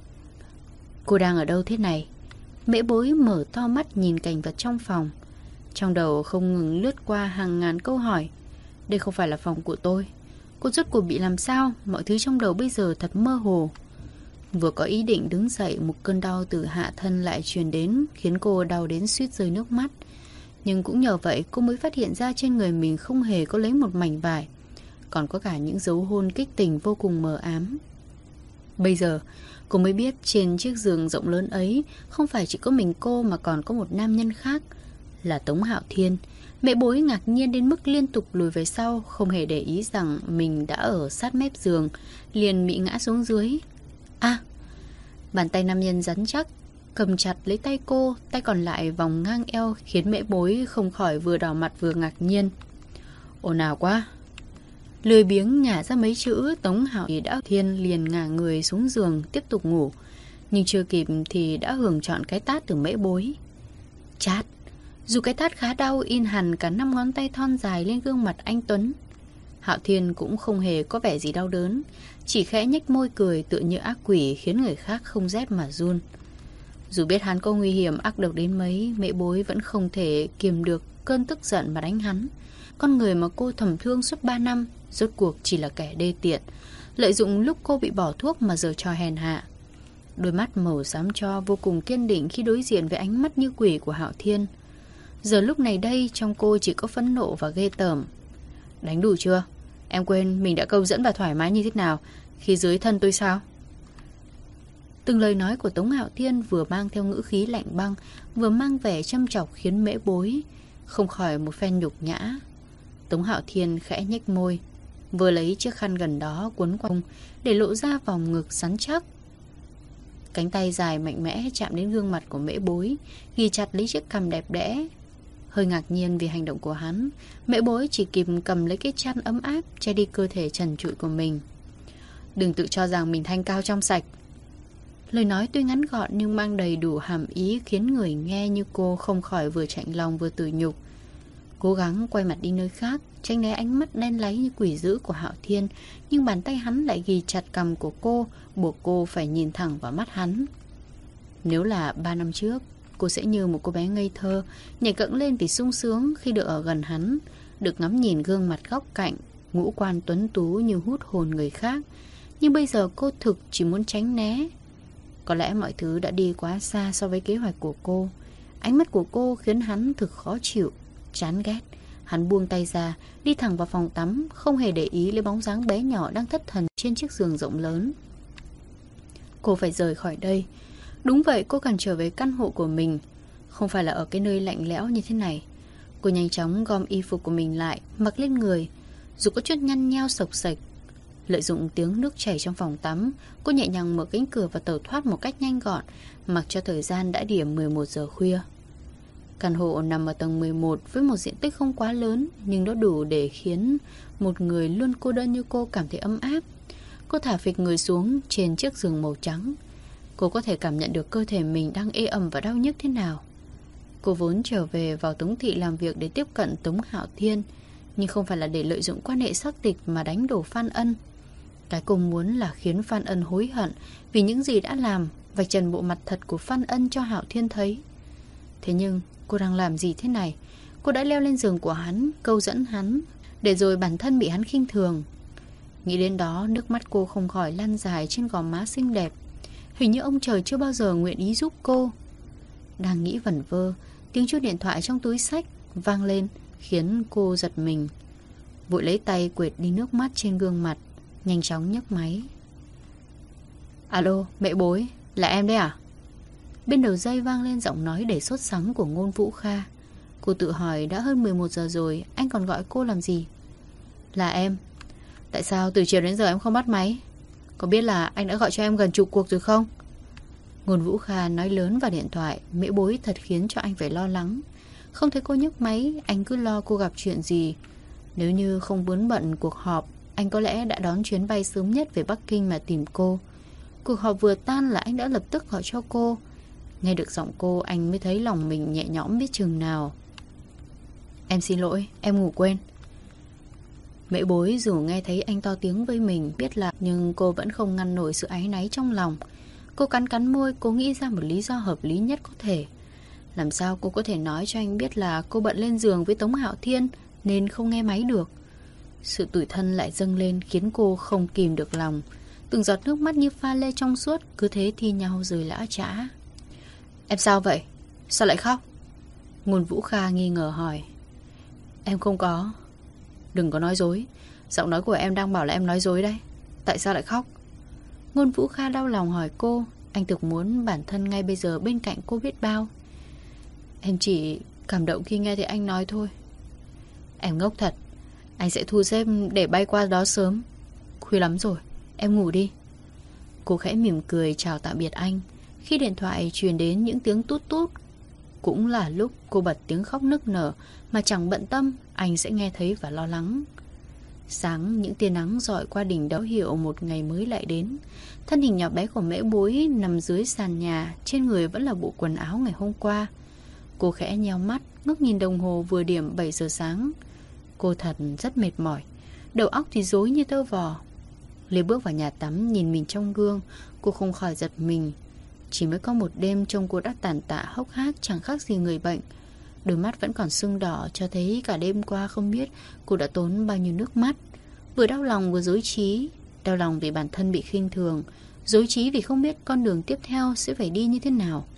A: Cô đang ở đâu thế này? Mễ Bối mở to mắt nhìn cảnh vật trong phòng. Trong đầu không ngừng lướt qua hàng ngàn câu hỏi. Đây không phải là phòng của tôi. Cô rốt cuộc bị làm sao? Mọi thứ trong đầu bây giờ thật mơ hồ. Vừa có ý định đứng dậy, một cơn đau từ hạ thân lại truyền đến, khiến cô đau đến suýt rơi nước mắt. Nhưng cũng nhờ vậy cô mới phát hiện ra trên người mình không hề có lấy một mảnh vải, còn có cả những dấu hôn kích tình vô cùng mờ ám. Bây giờ cô mới biết trên chiếc giường rộng lớn ấy không phải chỉ có mình cô mà còn có một nam nhân khác, là Tống Hạo Thiên. Mẹ Bối ngạc nhiên đến mức liên tục lùi về sau, không hề để ý rằng mình đã ở sát mép giường, liền bị ngã xuống dưới. À, bàn tay nam nhân rắn chắc cầm chặt lấy tay cô, tay còn lại vòng ngang eo, khiến Mễ Bối không khỏi vừa đỏ mặt vừa ngạc nhiên. Ồn ào quá. Lười biếng nhả ra mấy chữ, Tống Hạo đã Thiên liền ngả người xuống giường tiếp tục ngủ, nhưng chưa kịp thì đã hưởng trọn cái tát từ Mễ Bối. Chát. Dù cái tát khá đau, in hẳn cả năm ngón tay thon dài lên gương mặt anh tuấn. Hạo Thiên cũng không hề có vẻ gì đau đớn, chỉ khẽ nhếch môi cười tựa như ác quỷ, khiến người khác không rét mà run. Dù biết hắn có nguy hiểm ác độc đến mấy, Mễ Bối vẫn không thể kiềm được cơn tức giận mà đánh hắn. Con người mà cô thầm thương suốt ba năm, rốt cuộc chỉ là kẻ đê tiện, lợi dụng lúc cô bị bỏ thuốc mà giở trò hèn hạ. Đôi mắt màu xám tro vô cùng kiên định khi đối diện với ánh mắt như quỷ của Hạo Thiên. Giờ lúc này đây trong cô chỉ có phẫn nộ và ghê tởm. Đánh đủ chưa? Em quên mình đã câu dẫn và thoải mái như thế nào khi dưới thân tôi sao? Từng lời nói của Tống Hạo Thiên vừa mang theo ngữ khí lạnh băng, vừa mang vẻ châm chọc khiến Mễ Bối không khỏi một phen nhục nhã. Tống Hạo Thiên khẽ nhếch môi, vừa lấy chiếc khăn gần đó quấn quanh để lộ ra vòng ngực rắn chắc. Cánh tay dài mạnh mẽ chạm đến gương mặt của Mễ Bối, ghi chặt lấy chiếc cằm đẹp đẽ. Hơi ngạc nhiên vì hành động của hắn, Mễ Bối chỉ kịp cầm lấy cái chăn ấm áp che đi cơ thể trần trụi của mình. Đừng tự cho rằng mình thanh cao trong sạch. Lời nói tuy ngắn gọn nhưng mang đầy đủ hàm ý, khiến người nghe như cô không khỏi vừa chạnh lòng vừa tủi nhục. Cố gắng quay mặt đi nơi khác, tránh né ánh mắt đen láy như quỷ dữ của Hạo Thiên, nhưng bàn tay hắn lại ghi chặt cằm của cô, buộc cô phải nhìn thẳng vào mắt hắn. Nếu là ba năm trước, cô sẽ như một cô bé ngây thơ, nhảy cẫng lên vì sung sướng khi được ở gần hắn, được ngắm nhìn gương mặt góc cạnh, ngũ quan tuấn tú như hút hồn người khác. Nhưng bây giờ cô thực chỉ muốn tránh né. Có lẽ mọi thứ đã đi quá xa so với kế hoạch của cô. Ánh mắt của cô khiến hắn thực khó chịu, chán ghét. Hắn buông tay ra, đi thẳng vào phòng tắm, không hề để ý lấy bóng dáng bé nhỏ đang thất thần trên chiếc giường rộng lớn. Cô phải rời khỏi đây. Đúng vậy, cô cần trở về căn hộ của mình, không phải là ở cái nơi lạnh lẽo như thế này. Cô nhanh chóng gom y phục của mình lại, mặc lên người, dù có chút nhăn nheo sộc sạch. Lợi dụng tiếng nước chảy trong phòng tắm, cô nhẹ nhàng mở cánh cửa và tẩu thoát một cách nhanh gọn, mặc cho thời gian đã điểm mười một giờ khuya. Căn hộ nằm ở tầng mười một với một diện tích không quá lớn, nhưng nó đủ để khiến một người luôn cô đơn như cô cảm thấy ấm áp. Cô thả phịch người xuống trên chiếc giường màu trắng. Cô có thể cảm nhận được cơ thể mình đang ê ẩm và đau nhức thế nào. Cô vốn trở về vào Tống Thị làm việc để tiếp cận Tống Hạo Thiên, nhưng không phải là để lợi dụng quan hệ xác tịch mà đánh đổ Phan Ân. Cái cô muốn là khiến Phan Ân hối hận vì những gì đã làm, vạch trần bộ mặt thật của Phan Ân cho Hạo Thiên thấy. Thế nhưng cô đang làm gì thế này? Cô đã leo lên giường của hắn, câu dẫn hắn, để rồi bản thân bị hắn khinh thường. Nghĩ đến đó, nước mắt cô không khỏi lăn dài trên gò má xinh đẹp. Hình như ông trời chưa bao giờ nguyện ý giúp cô. Đang nghĩ vẩn vơ, tiếng chuông điện thoại trong túi xách vang lên, khiến cô giật mình. Vội lấy tay quệt đi nước mắt trên gương mặt, nhanh chóng nhấc máy. Alo, Mẹ Bối, là em đấy à? Bên đầu dây vang lên giọng nói đầy sốt sắng của Ngôn Vũ Kha. Cô tự hỏi đã hơn mười một giờ rồi, anh còn gọi cô làm gì? Là em. Tại sao từ chiều đến giờ em không bắt máy? Có biết là anh đã gọi cho em gần chục cuộc rồi không? Ngôn Vũ Kha nói lớn vào điện thoại. Mễ Bối thật khiến cho anh phải lo lắng. Không thấy cô nhấc máy, anh cứ lo cô gặp chuyện gì. Nếu như không vướng bận cuộc họp, anh có lẽ đã đón chuyến bay sớm nhất về Bắc Kinh mà tìm cô. Cuộc họp vừa tan là anh đã lập tức gọi cho cô. Nghe được giọng cô, anh mới thấy lòng mình nhẹ nhõm biết chừng nào. Em xin lỗi, em ngủ quên. Mễ Bối dù nghe thấy anh to tiếng với mình, biết là, nhưng cô vẫn không ngăn nổi sự áy náy trong lòng. Cô cắn cắn môi, cô nghĩ ra một lý do hợp lý nhất có thể. Làm sao cô có thể nói cho anh biết là cô bận lên giường với Tống Hạo Thiên nên không nghe máy được? Sự tủi thân lại dâng lên khiến cô không kìm được lòng. Từng giọt nước mắt như pha lê trong suốt cứ thế thi nhau rơi lã chã. Em sao vậy? Sao lại khóc? Ngôn Vũ Kha nghi ngờ hỏi. Em không có. Đừng có nói dối. Giọng nói của em đang bảo là em nói dối đấy. Tại sao lại khóc? Ngôn Vũ Kha đau lòng hỏi cô. Anh thực muốn bản thân ngay bây giờ bên cạnh cô biết bao. Em chỉ cảm động khi nghe thấy anh nói thôi. Em ngốc thật. Anh sẽ thu xếp để bay qua đó sớm. Khuya lắm rồi, em ngủ đi. Cô khẽ mỉm cười chào tạm biệt anh. Khi điện thoại truyền đến những tiếng tút tút, cũng là lúc cô bật tiếng khóc nức nở mà chẳng bận tâm anh sẽ nghe thấy và lo lắng. Sáng, những tia nắng rọi qua đỉnh báo hiệu một ngày mới lại đến. Thân hình nhỏ bé của Mễ Bối nằm dưới sàn nhà, trên người vẫn là bộ quần áo ngày hôm qua. Cô khẽ nheo mắt, ngước nhìn đồng hồ vừa điểm bảy giờ sáng. Cô thật rất mệt mỏi, đầu óc thì rối như tơ vò. Lê bước vào nhà tắm, nhìn mình trong gương, cô không khỏi giật mình. Chỉ mới có một đêm trông cô đã tàn tạ hốc hác, chẳng khác gì người bệnh. Đôi mắt vẫn còn sưng đỏ, cho thấy cả đêm qua không biết cô đã tốn bao nhiêu nước mắt. Vừa đau lòng vừa rối trí. Đau lòng vì bản thân bị khinh thường, rối trí vì không biết con đường tiếp theo sẽ phải đi như thế nào.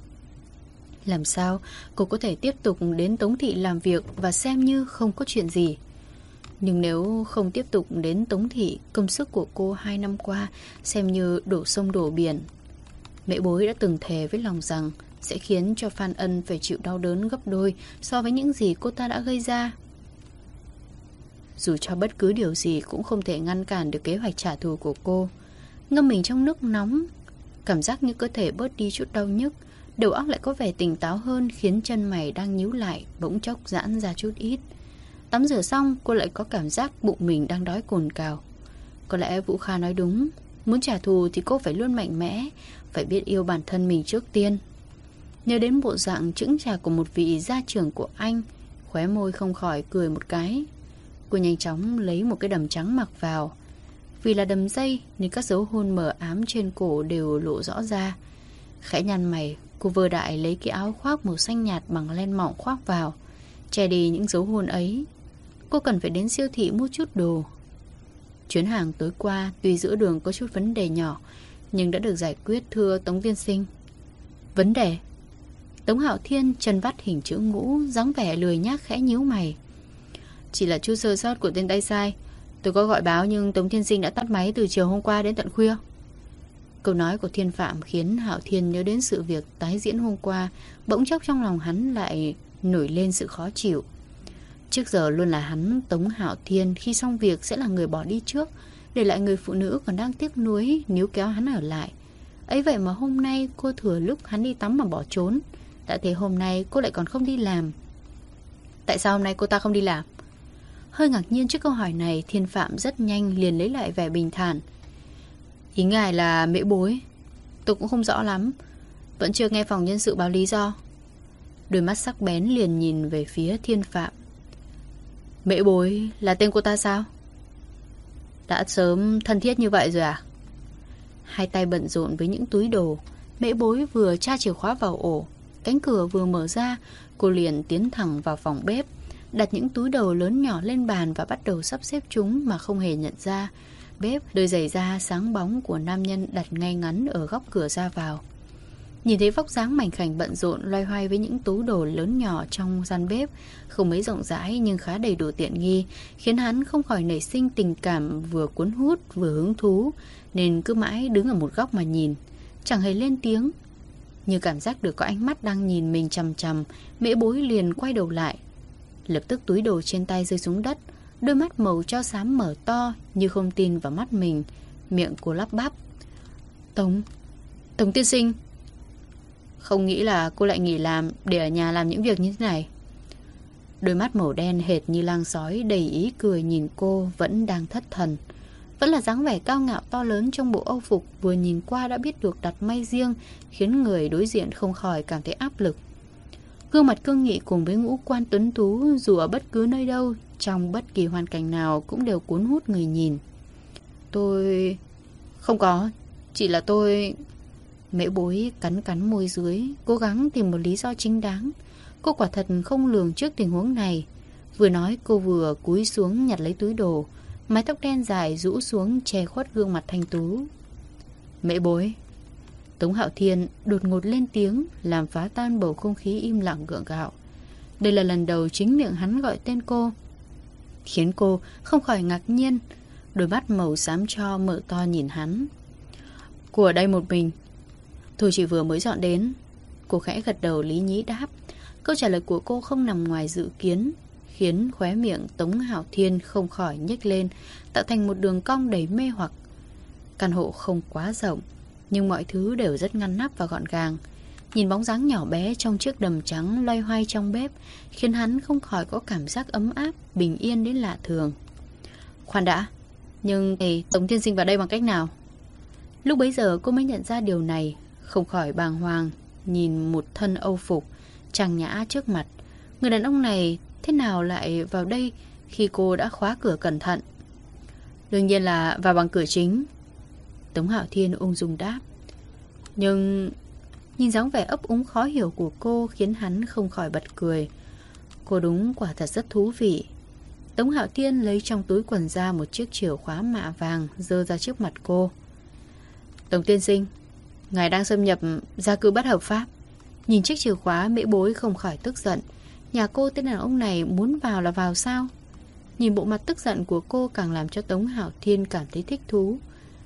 A: Làm sao cô có thể tiếp tục đến Tống Thị làm việc và xem như không có chuyện gì? Nhưng nếu không tiếp tục đến Tống Thị, công sức của cô hai năm qua xem như đổ sông đổ biển. Mẹ Bối đã từng thề với lòng rằng sẽ khiến cho Phan Ân phải chịu đau đớn gấp đôi so với những gì cô ta đã gây ra. Dù cho bất cứ điều gì cũng không thể ngăn cản được kế hoạch trả thù của cô. Ngâm mình trong nước nóng, cảm giác như cơ thể bớt đi chút đau nhức, đầu óc lại có vẻ tỉnh táo hơn, khiến chân mày đang nhíu lại bỗng chốc giãn ra chút ít. Tắm rửa xong, cô lại có cảm giác bụng mình đang đói cồn cào. Có lẽ Vũ Kha nói đúng, muốn trả thù thì cô phải luôn mạnh mẽ, phải biết yêu bản thân mình trước tiên. Nhớ đến bộ dạng chững chạc của một vị gia trưởng của anh, khóe môi không khỏi cười một cái. Cô nhanh chóng lấy một cái đầm trắng mặc vào. Vì là đầm dây nên các dấu hôn mờ ám trên cổ đều lộ rõ ra. Khẽ nhăn mày, cô vơ đại lấy cái áo khoác màu xanh nhạt bằng len mỏng khoác vào, che đi những dấu hôn ấy. Cô cần phải đến siêu thị mua chút đồ. Chuyến hàng tối qua tuy giữa đường có chút vấn đề nhỏ, nhưng đã được giải quyết, thưa Tống tiên sinh. Vấn đề? Tống Hạo Thiên chân vắt hình chữ ngũ, dáng vẻ lười nhác khẽ nhíu mày. Chỉ là chút sơ sót của tên tay sai. Tôi có gọi báo nhưng Tống tiên sinh đã tắt máy từ chiều hôm qua đến tận khuya. Câu nói của Thiên Phạm khiến Hạo Thiên nhớ đến sự việc tái diễn hôm qua. Bỗng chốc trong lòng hắn lại nổi lên sự khó chịu. Trước giờ luôn là hắn, Tống Hạo Thiên, khi xong việc sẽ là người bỏ đi trước, để lại người phụ nữ còn đang tiếc nuối níu kéo hắn ở lại. Ấy vậy mà hôm nay cô thừa lúc hắn đi tắm mà bỏ trốn. Đã thế hôm nay cô lại còn không đi làm. Tại sao hôm nay cô ta không đi làm? Hơi ngạc nhiên trước câu hỏi này, Thiên Phạm rất nhanh liền lấy lại vẻ bình thản. Ý ngài là Mễ Bối? Tôi cũng không rõ lắm, vẫn chưa nghe phòng nhân sự báo lý do. Đôi mắt sắc bén liền nhìn về phía Thiên Phạm. Mễ Bối là tên cô ta sao? Đã sớm thân thiết như vậy rồi à? Hai tay bận rộn với những túi đồ, Mễ Bối vừa tra chìa khóa vào ổ. Cánh cửa vừa mở ra, cô liền tiến thẳng vào phòng bếp, đặt những túi đồ lớn nhỏ lên bàn và bắt đầu sắp xếp chúng mà không hề nhận ra. Bếp, đôi giày da sáng bóng của nam nhân đặt ngay ngắn ở góc cửa ra vào. Nhìn thấy vóc dáng mảnh khảnh bận rộn loay hoay với những túi đồ lớn nhỏ trong gian bếp, không mấy rộng rãi nhưng khá đầy đủ tiện nghi, khiến hắn không khỏi nảy sinh tình cảm vừa cuốn hút vừa hứng thú, nên cứ mãi đứng ở một góc mà nhìn, chẳng hề lên tiếng. Như cảm giác được có ánh mắt đang nhìn mình chằm chằm, Mễ Bối liền quay đầu lại. Lập tức túi đồ trên tay rơi xuống đất, đôi mắt màu tro xám mở to như không tin vào mắt mình. Miệng cô lắp bắp. Tống, Tống tiên sinh. Không nghĩ là cô lại nghỉ làm để ở nhà làm những việc như thế này. Đôi mắt màu đen hệt như lang sói đầy ý cười nhìn cô vẫn đang thất thần. Vẫn là dáng vẻ cao ngạo to lớn trong bộ âu phục vừa nhìn qua đã biết được đặt may riêng, khiến người đối diện không khỏi cảm thấy áp lực. Gương mặt cương nghị cùng với ngũ quan tuấn tú dù ở bất cứ nơi đâu, trong bất kỳ hoàn cảnh nào cũng đều cuốn hút người nhìn. Tôi... Không có, chỉ là tôi... Mễ Bối cắn cắn môi dưới, cố gắng tìm một lý do chính đáng. Cô quả thật không lường trước tình huống này. Vừa nói cô vừa cúi xuống nhặt lấy túi đồ, mái tóc đen dài rũ xuống che khuất gương mặt thanh tú. Mễ Bối. Tống Hạo Thiên đột ngột lên tiếng, làm phá tan bầu không khí im lặng gượng gạo. Đây là lần đầu chính miệng hắn gọi tên cô, khiến cô không khỏi ngạc nhiên. Đôi mắt màu xám tro mở to nhìn hắn. Cô ở đây một mình? Tôi chỉ vừa mới dọn đến. Cô khẽ gật đầu lý nhí đáp. Câu trả lời của cô không nằm ngoài dự kiến, khiến khóe miệng Tống Hạo Thiên không khỏi nhếch lên, tạo thành một đường cong đầy mê hoặc. Căn hộ không quá rộng, nhưng mọi thứ đều rất ngăn nắp và gọn gàng. Nhìn bóng dáng nhỏ bé trong chiếc đầm trắng loay hoay trong bếp, khiến hắn không khỏi có cảm giác ấm áp, bình yên đến lạ thường. Khoan đã, nhưng thì Tống tiên sinh vào đây bằng cách nào? Lúc bấy giờ cô mới nhận ra điều này, không khỏi bàng hoàng nhìn một thân âu phục trang nhã trước mặt. Người đàn ông này thế nào lại vào đây khi cô đã khóa cửa cẩn thận? Đương nhiên là vào bằng cửa chính. Tống Hạo Thiên ung dung đáp. Nhưng nhìn dáng vẻ ấp úng khó hiểu của cô khiến hắn không khỏi bật cười. Cô đúng quả thật rất thú vị. Tống Hạo Thiên lấy trong túi quần ra một chiếc chìa khóa mạ vàng, giơ ra trước mặt cô. Tống tiên sinh, ngài đang xâm nhập gia cư bất hợp pháp. Nhìn chiếc chìa khóa, Mễ Bối không khỏi tức giận. Nhà cô tên đàn ông này muốn vào là vào sao? Nhìn bộ mặt tức giận của cô càng làm cho Tống Hạo Thiên cảm thấy thích thú.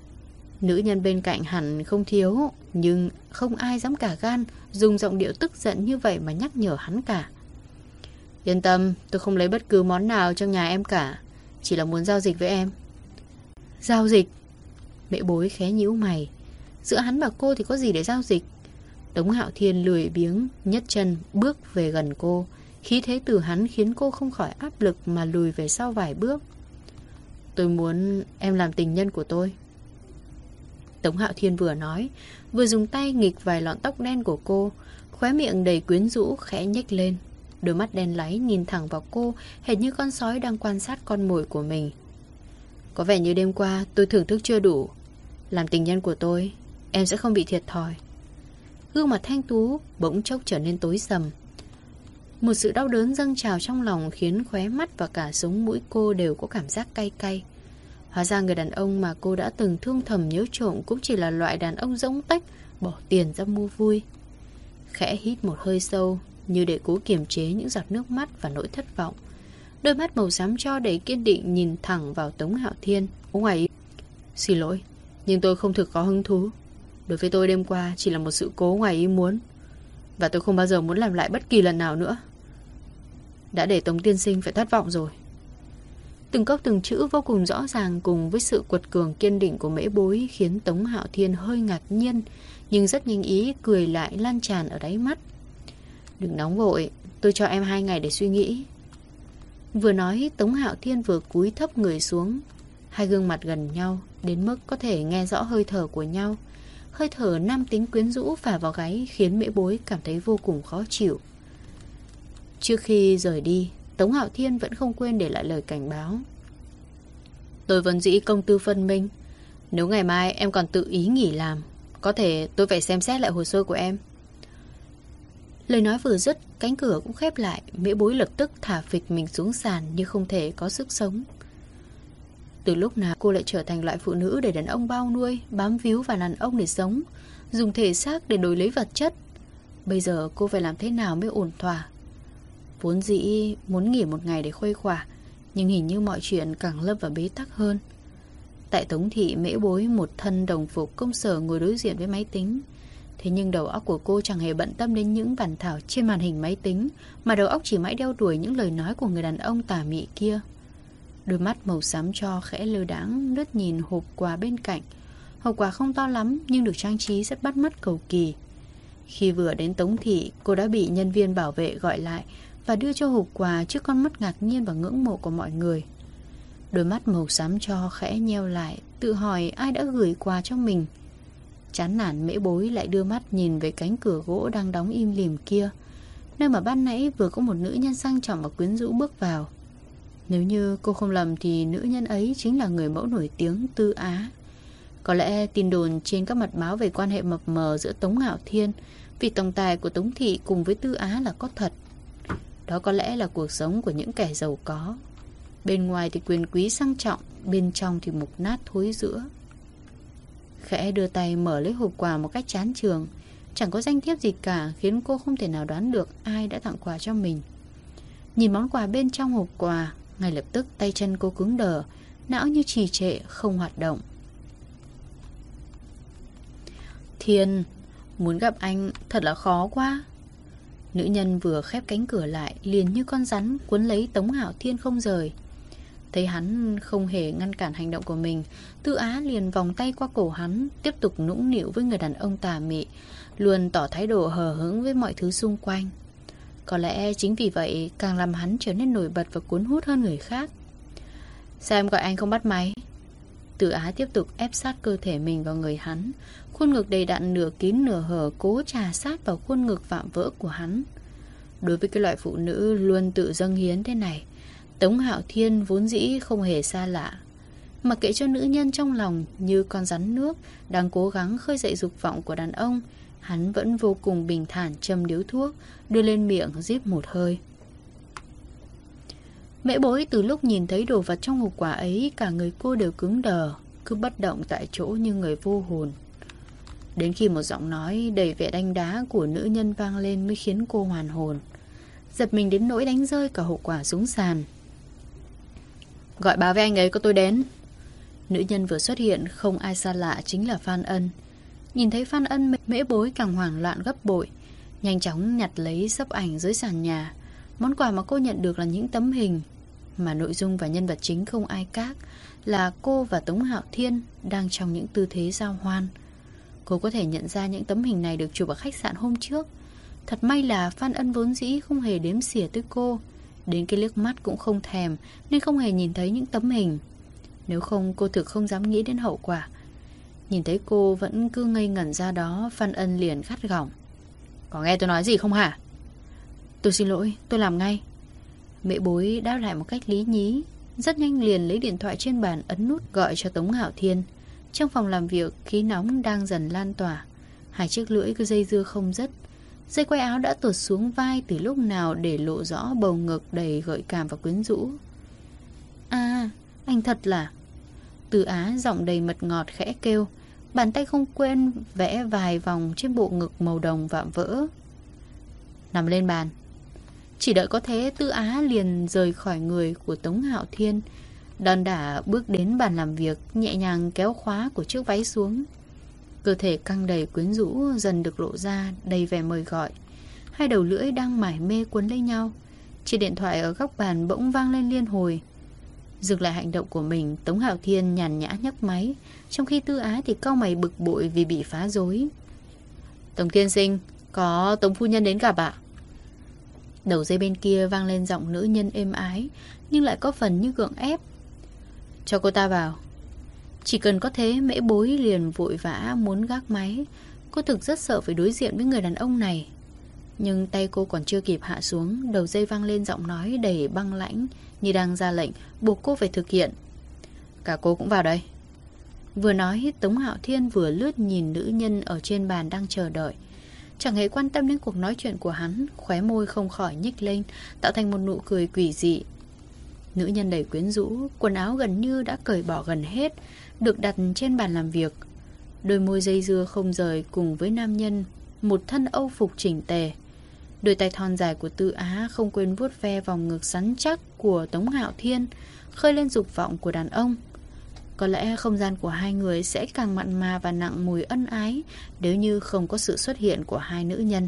A: Nữ nhân bên cạnh hẳn không thiếu, nhưng không ai dám cả gan dùng giọng điệu tức giận như vậy mà nhắc nhở hắn cả. Yên tâm, tôi không lấy bất cứ món nào trong nhà em cả. chỉ là muốn giao dịch với em. Giao dịch? Mễ Bối khẽ nhíu mày. Giữa hắn và cô thì có gì để giao dịch? Tống Hạo Thiên lười biếng nhấc chân bước về gần cô. Khí thế từ hắn khiến cô không khỏi áp lực mà lùi về sau vài bước. Tôi muốn em làm tình nhân của tôi. Tống Hạo Thiên vừa nói, vừa dùng tay nghịch vài lọn tóc đen của cô, khóe miệng đầy quyến rũ khẽ nhếch lên. Đôi mắt đen láy nhìn thẳng vào cô, hệt như con sói đang quan sát con mồi của mình. Có vẻ như đêm qua tôi thưởng thức chưa đủ. Làm tình nhân của tôi, em sẽ không bị thiệt thòi. Gương mặt thanh tú bỗng chốc trở nên tối sầm. Một sự đau đớn dâng trào trong lòng khiến khóe mắt và cả sống mũi cô đều có cảm giác cay cay. Hóa ra người đàn ông mà cô đã từng thương thầm nhớ trộm cũng chỉ là loại đàn ông rỗng tách, bỏ tiền ra mua vui. Khẽ hít một hơi sâu, như để cố kiềm chế những giọt nước mắt và nỗi thất vọng. Đôi mắt màu xám tro đầy kiên định nhìn thẳng vào Tống Hạo Thiên. Ngoài Xin lỗi, nhưng tôi không thực có hứng thú. Đối với tôi đêm qua chỉ là một sự cố ngoài ý muốn, và tôi không bao giờ muốn làm lại bất kỳ lần nào nữa. Đã để Tống tiên sinh phải thất vọng rồi. Từng câu từng chữ vô cùng rõ ràng cùng với sự quật cường kiên định của Mễ Bối khiến Tống Hạo Thiên hơi ngạc nhiên, nhưng rất nhanh ý cười lại lan tràn ở đáy mắt. Đừng nóng vội, tôi cho em hai ngày để suy nghĩ. Vừa nói Tống Hạo Thiên vừa cúi thấp người xuống. Hai gương mặt gần nhau đến mức có thể nghe rõ hơi thở của nhau. Hơi thở nam tính quyến rũ phả vào gáy khiến Mễ Bối cảm thấy vô cùng khó chịu. Trước khi rời đi, Tống Hạo Thiên vẫn không quên để lại lời cảnh báo. Tôi vốn dĩ công tư phân minh. Nếu ngày mai em còn tự ý nghỉ làm, có thể tôi phải xem xét lại hồ sơ của em. Lời nói vừa dứt, cánh cửa cũng khép lại. Mễ Bối lập tức thả phịch mình xuống sàn như không thể có sức sống. Từ lúc nào cô lại trở thành loại phụ nữ để đàn ông bao nuôi, bám víu vào đàn ông để sống, dùng thể xác để đổi lấy vật chất? Bây giờ cô phải làm thế nào mới ổn thỏa? Vốn dĩ muốn nghỉ một ngày để khuây khỏa, nhưng hình như mọi chuyện càng lâm vào bế tắc hơn. Tại Tống thị, Mễ Bối một thân đồng phục công sở ngồi đối diện với máy tính. Thế nhưng đầu óc của cô chẳng hề bận tâm đến những bản thảo trên màn hình máy tính, mà đầu óc chỉ mãi đeo đuổi những lời nói của người đàn ông tà mị kia. Đôi mắt màu xám tro khẽ lơ đãng lướt nhìn hộp quà bên cạnh. Hộp quà không to lắm nhưng được trang trí rất bắt mắt cầu kỳ. Khi vừa đến Tống thị, cô đã bị nhân viên bảo vệ gọi lại và đưa cho hộp quà trước con mắt ngạc nhiên và ngưỡng mộ của mọi người. Đôi mắt màu xám tro khẽ nheo lại, tự hỏi ai đã gửi quà cho mình. Chán nản, Mễ Bối lại đưa mắt nhìn về cánh cửa gỗ đang đóng im lìm kia, nơi mà ban nãy vừa có một nữ nhân sang trọng và quyến rũ bước vào. Nếu như cô không lầm thì nữ nhân ấy chính là người mẫu nổi tiếng Tư Á. Có lẽ tin đồn trên các mặt báo về quan hệ mập mờ giữa Tống Hạo Thiên, vị tổng tài của Tống thị, cùng với Tư Á là có thật. Đó có lẽ là cuộc sống của những kẻ giàu có. Bên ngoài thì quyền quý sang trọng, bên trong thì mục nát thối rữa. Khẽ đưa tay mở lấy hộp quà một cách chán chường. Chẳng có danh thiếp gì cả, khiến cô không thể nào đoán được ai đã tặng quà cho mình. Nhìn món quà bên trong hộp quà, ngay lập tức tay chân cô cứng đờ, não như trì trệ không hoạt động. Thiên, muốn gặp anh thật là khó quá. Nữ nhân vừa khép cánh cửa lại, liền như con rắn cuốn lấy Tống Hạo Thiên không rời. Thấy hắn không hề ngăn cản hành động của mình, Tư Á liền vòng tay qua cổ hắn, tiếp tục nũng nịu với người đàn ông tà mị, luôn tỏ thái độ hờ hững với mọi thứ xung quanh. Có lẽ chính vì vậy càng làm hắn trở nên nổi bật và cuốn hút hơn người khác. Sao em gọi anh không bắt máy? Tư Á tiếp tục ép sát cơ thể mình vào người hắn, khuôn ngực đầy đặn nửa kín nửa hở cố trà sát vào khuôn ngực vạm vỡ của hắn. Đối với cái loại phụ nữ luôn tự dâng hiến thế này, Tống Hạo Thiên vốn dĩ không hề xa lạ. Mặc kệ cho nữ nhân trong lòng như con rắn nước đang cố gắng khơi dậy dục vọng của đàn ông, hắn vẫn vô cùng bình thản châm điếu thuốc, đưa lên miệng rít một hơi. Mễ Bối từ lúc nhìn thấy đồ vật trong hộp quà ấy, cả người cô đều cứng đờ, cứ bất động tại chỗ như người vô hồn. Đến khi một giọng nói đầy vẻ đanh đá của nữ nhân vang lên mới khiến cô hoàn hồn, giật mình đến nỗi đánh rơi cả hộp quà xuống sàn. Gọi báo với anh ấy có tôi đến. Nữ nhân vừa xuất hiện không ai xa lạ chính là Phan Ân. Nhìn thấy Phan Ân, Mễ Bối càng hoảng loạn gấp bội, nhanh chóng nhặt lấy xấp ảnh dưới sàn nhà. Món quà mà cô nhận được là những tấm hình mà nội dung và nhân vật chính không ai khác, là cô và Tống Hạo Thiên đang trong những tư thế giao hoan. Cô có thể nhận ra những tấm hình này được chụp ở khách sạn hôm trước. Thật may là Phan Ân vốn dĩ không hề đếm xỉa tới cô, đến cái liếc mắt cũng không thèm, nên không hề nhìn thấy những tấm hình. Nếu không cô thực không dám nghĩ đến hậu quả. Nhìn thấy cô vẫn cứ ngây ngẩn ra đó, Phan Ân liền gắt gỏng: "Có nghe tôi nói gì không hả?" "Tôi xin lỗi, tôi làm ngay." Mẹ Bối đáp lại một cách lý nhí. Rất nhanh liền lấy điện thoại trên bàn ấn nút gọi cho Tống Hạo Thiên. Trong phòng làm việc, khí nóng đang dần lan tỏa. Hai chiếc lưỡi cứ dây dưa không dứt. Dây quai áo đã tuột xuống vai từ lúc nào để lộ rõ bầu ngực đầy gợi cảm và quyến rũ. "À, anh thật là..." Từ Á giọng đầy mật ngọt khẽ kêu. Bàn tay không quên vẽ vài vòng trên bộ ngực màu đồng vạm vỡ. "Nằm lên bàn." Chỉ đợi có thế, Tư Á liền rời khỏi người của Tống Hạo Thiên, đòn đả bước đến bàn làm việc, nhẹ nhàng kéo khóa của chiếc váy xuống. Cơ thể căng đầy quyến rũ dần được lộ ra, đầy vẻ mời gọi. Hai đầu lưỡi đang mải mê quấn lấy nhau. Chiếc điện thoại ở góc bàn bỗng vang lên liên hồi. Dừng lại hành động của mình, Tống Hạo Thiên nhàn nhã nhấc máy, trong khi Tư Á thì cau mày bực bội vì bị phá rối. "Tống tiên sinh, có Tống phu nhân đến gặp ạ?" Đầu dây bên kia vang lên giọng nữ nhân êm ái, nhưng lại có phần như gượng ép. "Cho cô ta vào." Chỉ cần có thế, Mễ Bối liền vội vã muốn gác máy. Cô thực rất sợ phải đối diện với người đàn ông này. Nhưng tay cô còn chưa kịp hạ xuống, đầu dây vang lên giọng nói đầy băng lãnh, như đang ra lệnh buộc cô phải thực hiện. "Cả cô cũng vào đây." Vừa nói, Tống Hạo Thiên vừa lướt nhìn nữ nhân ở trên bàn đang chờ đợi. Chẳng hề quan tâm đến cuộc nói chuyện của hắn, khóe môi không khỏi nhếch lên, tạo thành một nụ cười quỷ dị. Nữ nhân đầy quyến rũ, quần áo gần như đã cởi bỏ gần hết, được đặt trên bàn làm việc. Đôi môi dây dưa không rời cùng với nam nhân, một thân âu phục chỉnh tề. Đôi tay thon dài của Tư Á không quên vuốt ve vòng ngực rắn chắc của Tống Hạo Thiên, khơi lên dục vọng của đàn ông. Có lẽ không gian của hai người sẽ càng mặn mà và nặng mùi ân ái nếu như không có sự xuất hiện của hai nữ nhân.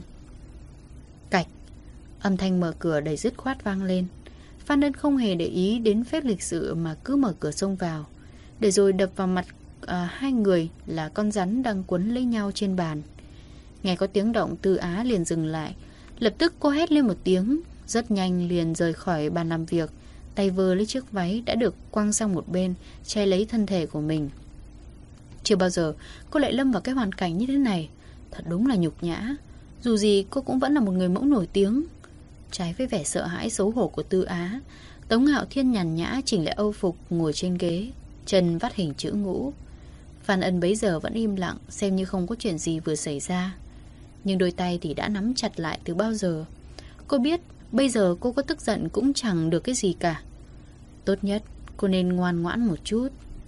A: Cạch, âm thanh mở cửa đầy dứt khoát vang lên. Phan Ân không hề để ý đến phép lịch sự mà cứ mở cửa xông vào, để rồi đập vào mặt à, hai người là con rắn đang quấn lấy nhau trên bàn. Nghe có tiếng động, Tư Á liền dừng lại. Lập tức cô hét lên một tiếng, rất nhanh liền rời khỏi bàn làm việc, tay vơ lấy chiếc váy đã được quăng sang một bên, che lấy thân thể của mình. Chưa bao giờ cô lại lâm vào cái hoàn cảnh như thế này. Thật đúng là nhục nhã. Dù gì cô cũng vẫn là một người mẫu nổi tiếng. Trái với vẻ sợ hãi xấu hổ của Tư Á, Tống Hạo Thiên nhàn nhã chỉnh lại âu phục, ngồi trên ghế, chân vắt hình chữ ngũ. Phan Ân bấy giờ vẫn im lặng, xem như không có chuyện gì vừa xảy ra. Nhưng đôi tay thì đã nắm chặt lại từ bao giờ. Cô biết bây giờ cô có tức giận cũng chẳng được cái gì cả. Tốt nhất cô nên ngoan ngoãn một chút.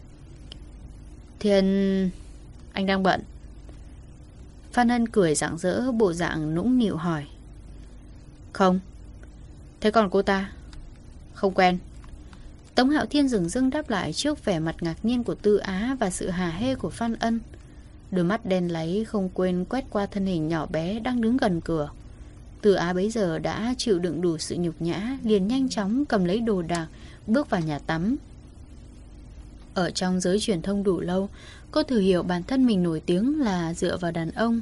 A: "Thiên... anh đang bận?" Phan Ân cười rạng rỡ, bộ dạng nũng nịu hỏi. "Không." "Thế còn cô ta?" "Không quen." Tống Hạo Thiên dừng dưng đáp lại trước vẻ mặt ngạc nhiên của Tư Á và sự hả hê của Phan Ân. Đôi mắt đen láy không quên quét qua thân hình nhỏ bé đang đứng gần cửa. Tư Á bấy giờ đã chịu đựng đủ sự nhục nhã, liền nhanh chóng cầm lấy đồ đạc, bước vào nhà tắm. Ở trong giới truyền thông đủ lâu, cô thử hiểu bản thân mình nổi tiếng là dựa vào đàn ông.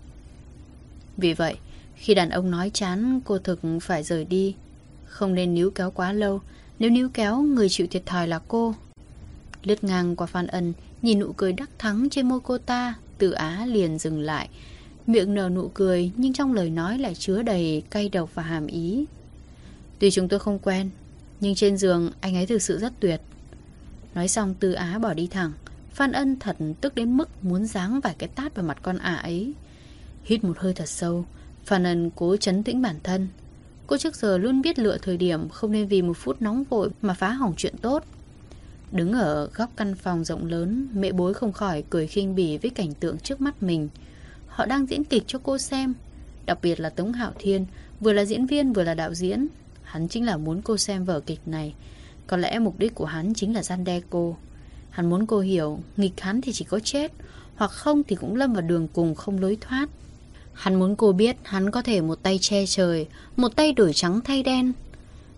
A: Vì vậy, khi đàn ông nói chán, cô thực phải rời đi. Không nên níu kéo quá lâu, nếu níu kéo, người chịu thiệt thòi là cô. Lướt ngang qua Phan Ân, nhìn nụ cười đắc thắng trên môi cô ta, Tư Á liền dừng lại, miệng nở nụ cười nhưng trong lời nói lại chứa đầy cay độc và hàm ý. "Tuy chúng tôi không quen, nhưng trên giường anh ấy thực sự rất tuyệt." Nói xong Tư Á bỏ đi thẳng. Phan Ân thật tức đến mức muốn giáng vài cái tát vào mặt con ả ấy. Hít một hơi thật sâu, Phan Ân cố trấn tĩnh bản thân. Cô trước giờ luôn biết lựa thời điểm, không nên vì một phút nóng vội mà phá hỏng chuyện tốt. Đứng ở góc căn phòng rộng lớn, Mẹ Bối không khỏi cười khinh bỉ với cảnh tượng trước mắt mình. Họ đang diễn kịch cho cô xem. Đặc biệt là Tống Hạo Thiên, vừa là diễn viên vừa là đạo diễn. Hắn chính là muốn cô xem vở kịch này. Có lẽ mục đích của hắn chính là răn đe cô. Hắn muốn cô hiểu, nghịch hắn thì chỉ có chết, hoặc không thì cũng lâm vào đường cùng không lối thoát. Hắn muốn cô biết hắn có thể một tay che trời, một tay đổi trắng thay đen.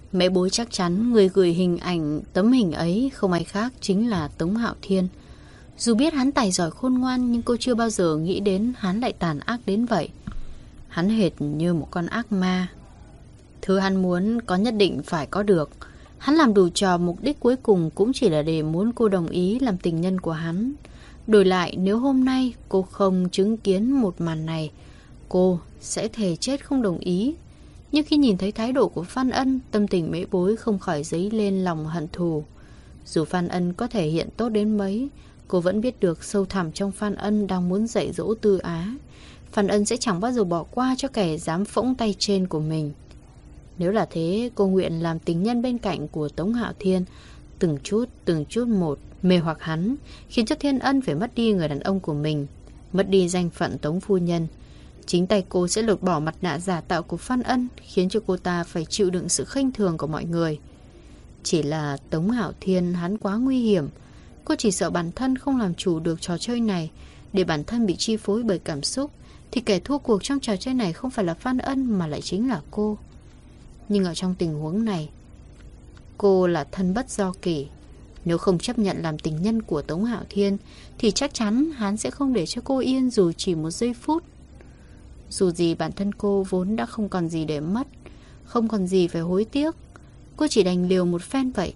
A: Mẹ Bối chắc chắn người gửi hình ảnh tấm hình ấy không ai khác chính là Tống Hạo Thiên. Dù biết hắn tài giỏi khôn ngoan, nhưng cô chưa bao giờ nghĩ đến hắn lại tàn ác đến vậy. Hắn hệt như một con ác ma. Thứ hắn muốn có nhất định phải có được. Hắn làm đủ trò, mục đích cuối cùng cũng chỉ là để muốn cô đồng ý làm tình nhân của hắn. Đổi lại, nếu hôm nay cô không chứng kiến một màn này, cô sẽ thề chết không đồng ý. Nhưng khi nhìn thấy thái độ của Phan Ân, tâm tình Mễ Bối không khỏi dấy lên lòng hận thù. Dù Phan Ân có thể hiện tốt đến mấy, cô vẫn biết được sâu thẳm trong Phan Ân đang muốn dạy dỗ Tư Á. Phan Ân sẽ chẳng bao giờ bỏ qua cho kẻ dám phỗng tay trên của mình. Nếu là thế, cô nguyện làm tình nhân bên cạnh của Tống Hạo Thiên, từng chút, từng chút một, mê hoặc hắn, khiến cho Thiên Ân phải mất đi người đàn ông của mình, mất đi danh phận Tống phu nhân. Chính tay cô sẽ lột bỏ mặt nạ giả tạo của Phan Ân, khiến cho cô ta phải chịu đựng sự khinh thường của mọi người. Chỉ là Tống Hạo Thiên hắn quá nguy hiểm. Cô chỉ sợ bản thân không làm chủ được trò chơi này, để bản thân bị chi phối bởi cảm xúc, thì kẻ thua cuộc trong trò chơi này không phải là Phan Ân mà lại chính là cô. Nhưng ở trong tình huống này, cô là thân bất do kỷ. Nếu không chấp nhận làm tình nhân của Tống Hạo Thiên, thì chắc chắn hắn sẽ không để cho cô yên dù chỉ một giây phút. Dù gì bản thân cô vốn đã không còn gì để mất, không còn gì phải hối tiếc. Cô chỉ đành liều một phen vậy.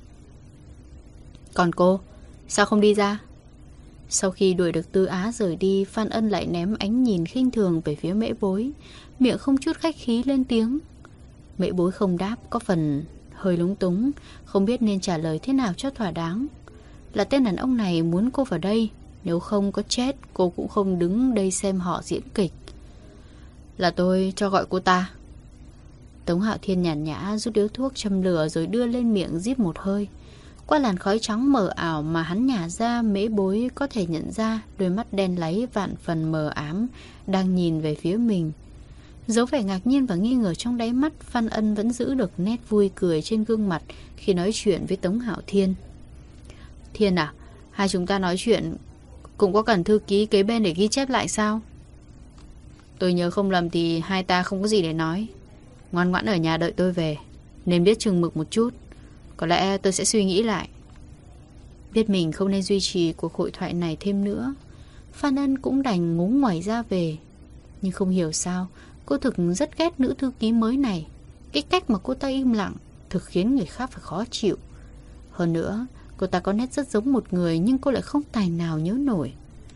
A: Còn cô, sao không đi ra? Sau khi đuổi được Tư Á rời đi, Phan Ân lại ném ánh nhìn khinh thường về phía Mễ Bối, miệng không chút khách khí lên tiếng. Mễ Bối không đáp, có phần hơi lúng túng, không biết nên trả lời thế nào cho thỏa đáng. Là tên đàn ông này muốn cô vào đây, nếu không có chết cô cũng không đứng đây xem họ diễn kịch. Là tôi cho gọi cô ta. Tống Hạo Thiên nhàn nhã rút điếu thuốc châm lửa rồi đưa lên miệng rít một hơi. Qua làn khói trắng mờ ảo mà hắn nhả ra, Mễ Bối có thể nhận ra đôi mắt đen láy vạn phần mờ ám đang nhìn về phía mình. Dấu vẻ ngạc nhiên và nghi ngờ trong đáy mắt, Phan Ân vẫn giữ được nét vui cười trên gương mặt khi nói chuyện với Tống Hạo Thiên. Thiên à, hai chúng ta nói chuyện cũng có cần thư ký kế bên để ghi chép lại sao? Tôi nhớ không lầm thì hai ta không có gì để nói. Ngoan ngoãn ở nhà đợi tôi về, nên biết chừng mực một chút. Có lẽ tôi sẽ suy nghĩ lại. Biết mình không nên duy trì cuộc hội thoại này thêm nữa, Phan Ân cũng đành ngúng ngoài ra về. Nhưng không hiểu sao, cô thực rất ghét nữ thư ký mới này. Cái cách mà cô ta im lặng thực khiến người khác phải khó chịu. Hơn nữa, cô ta có nét rất giống một người, nhưng cô lại không tài nào nhớ nổi.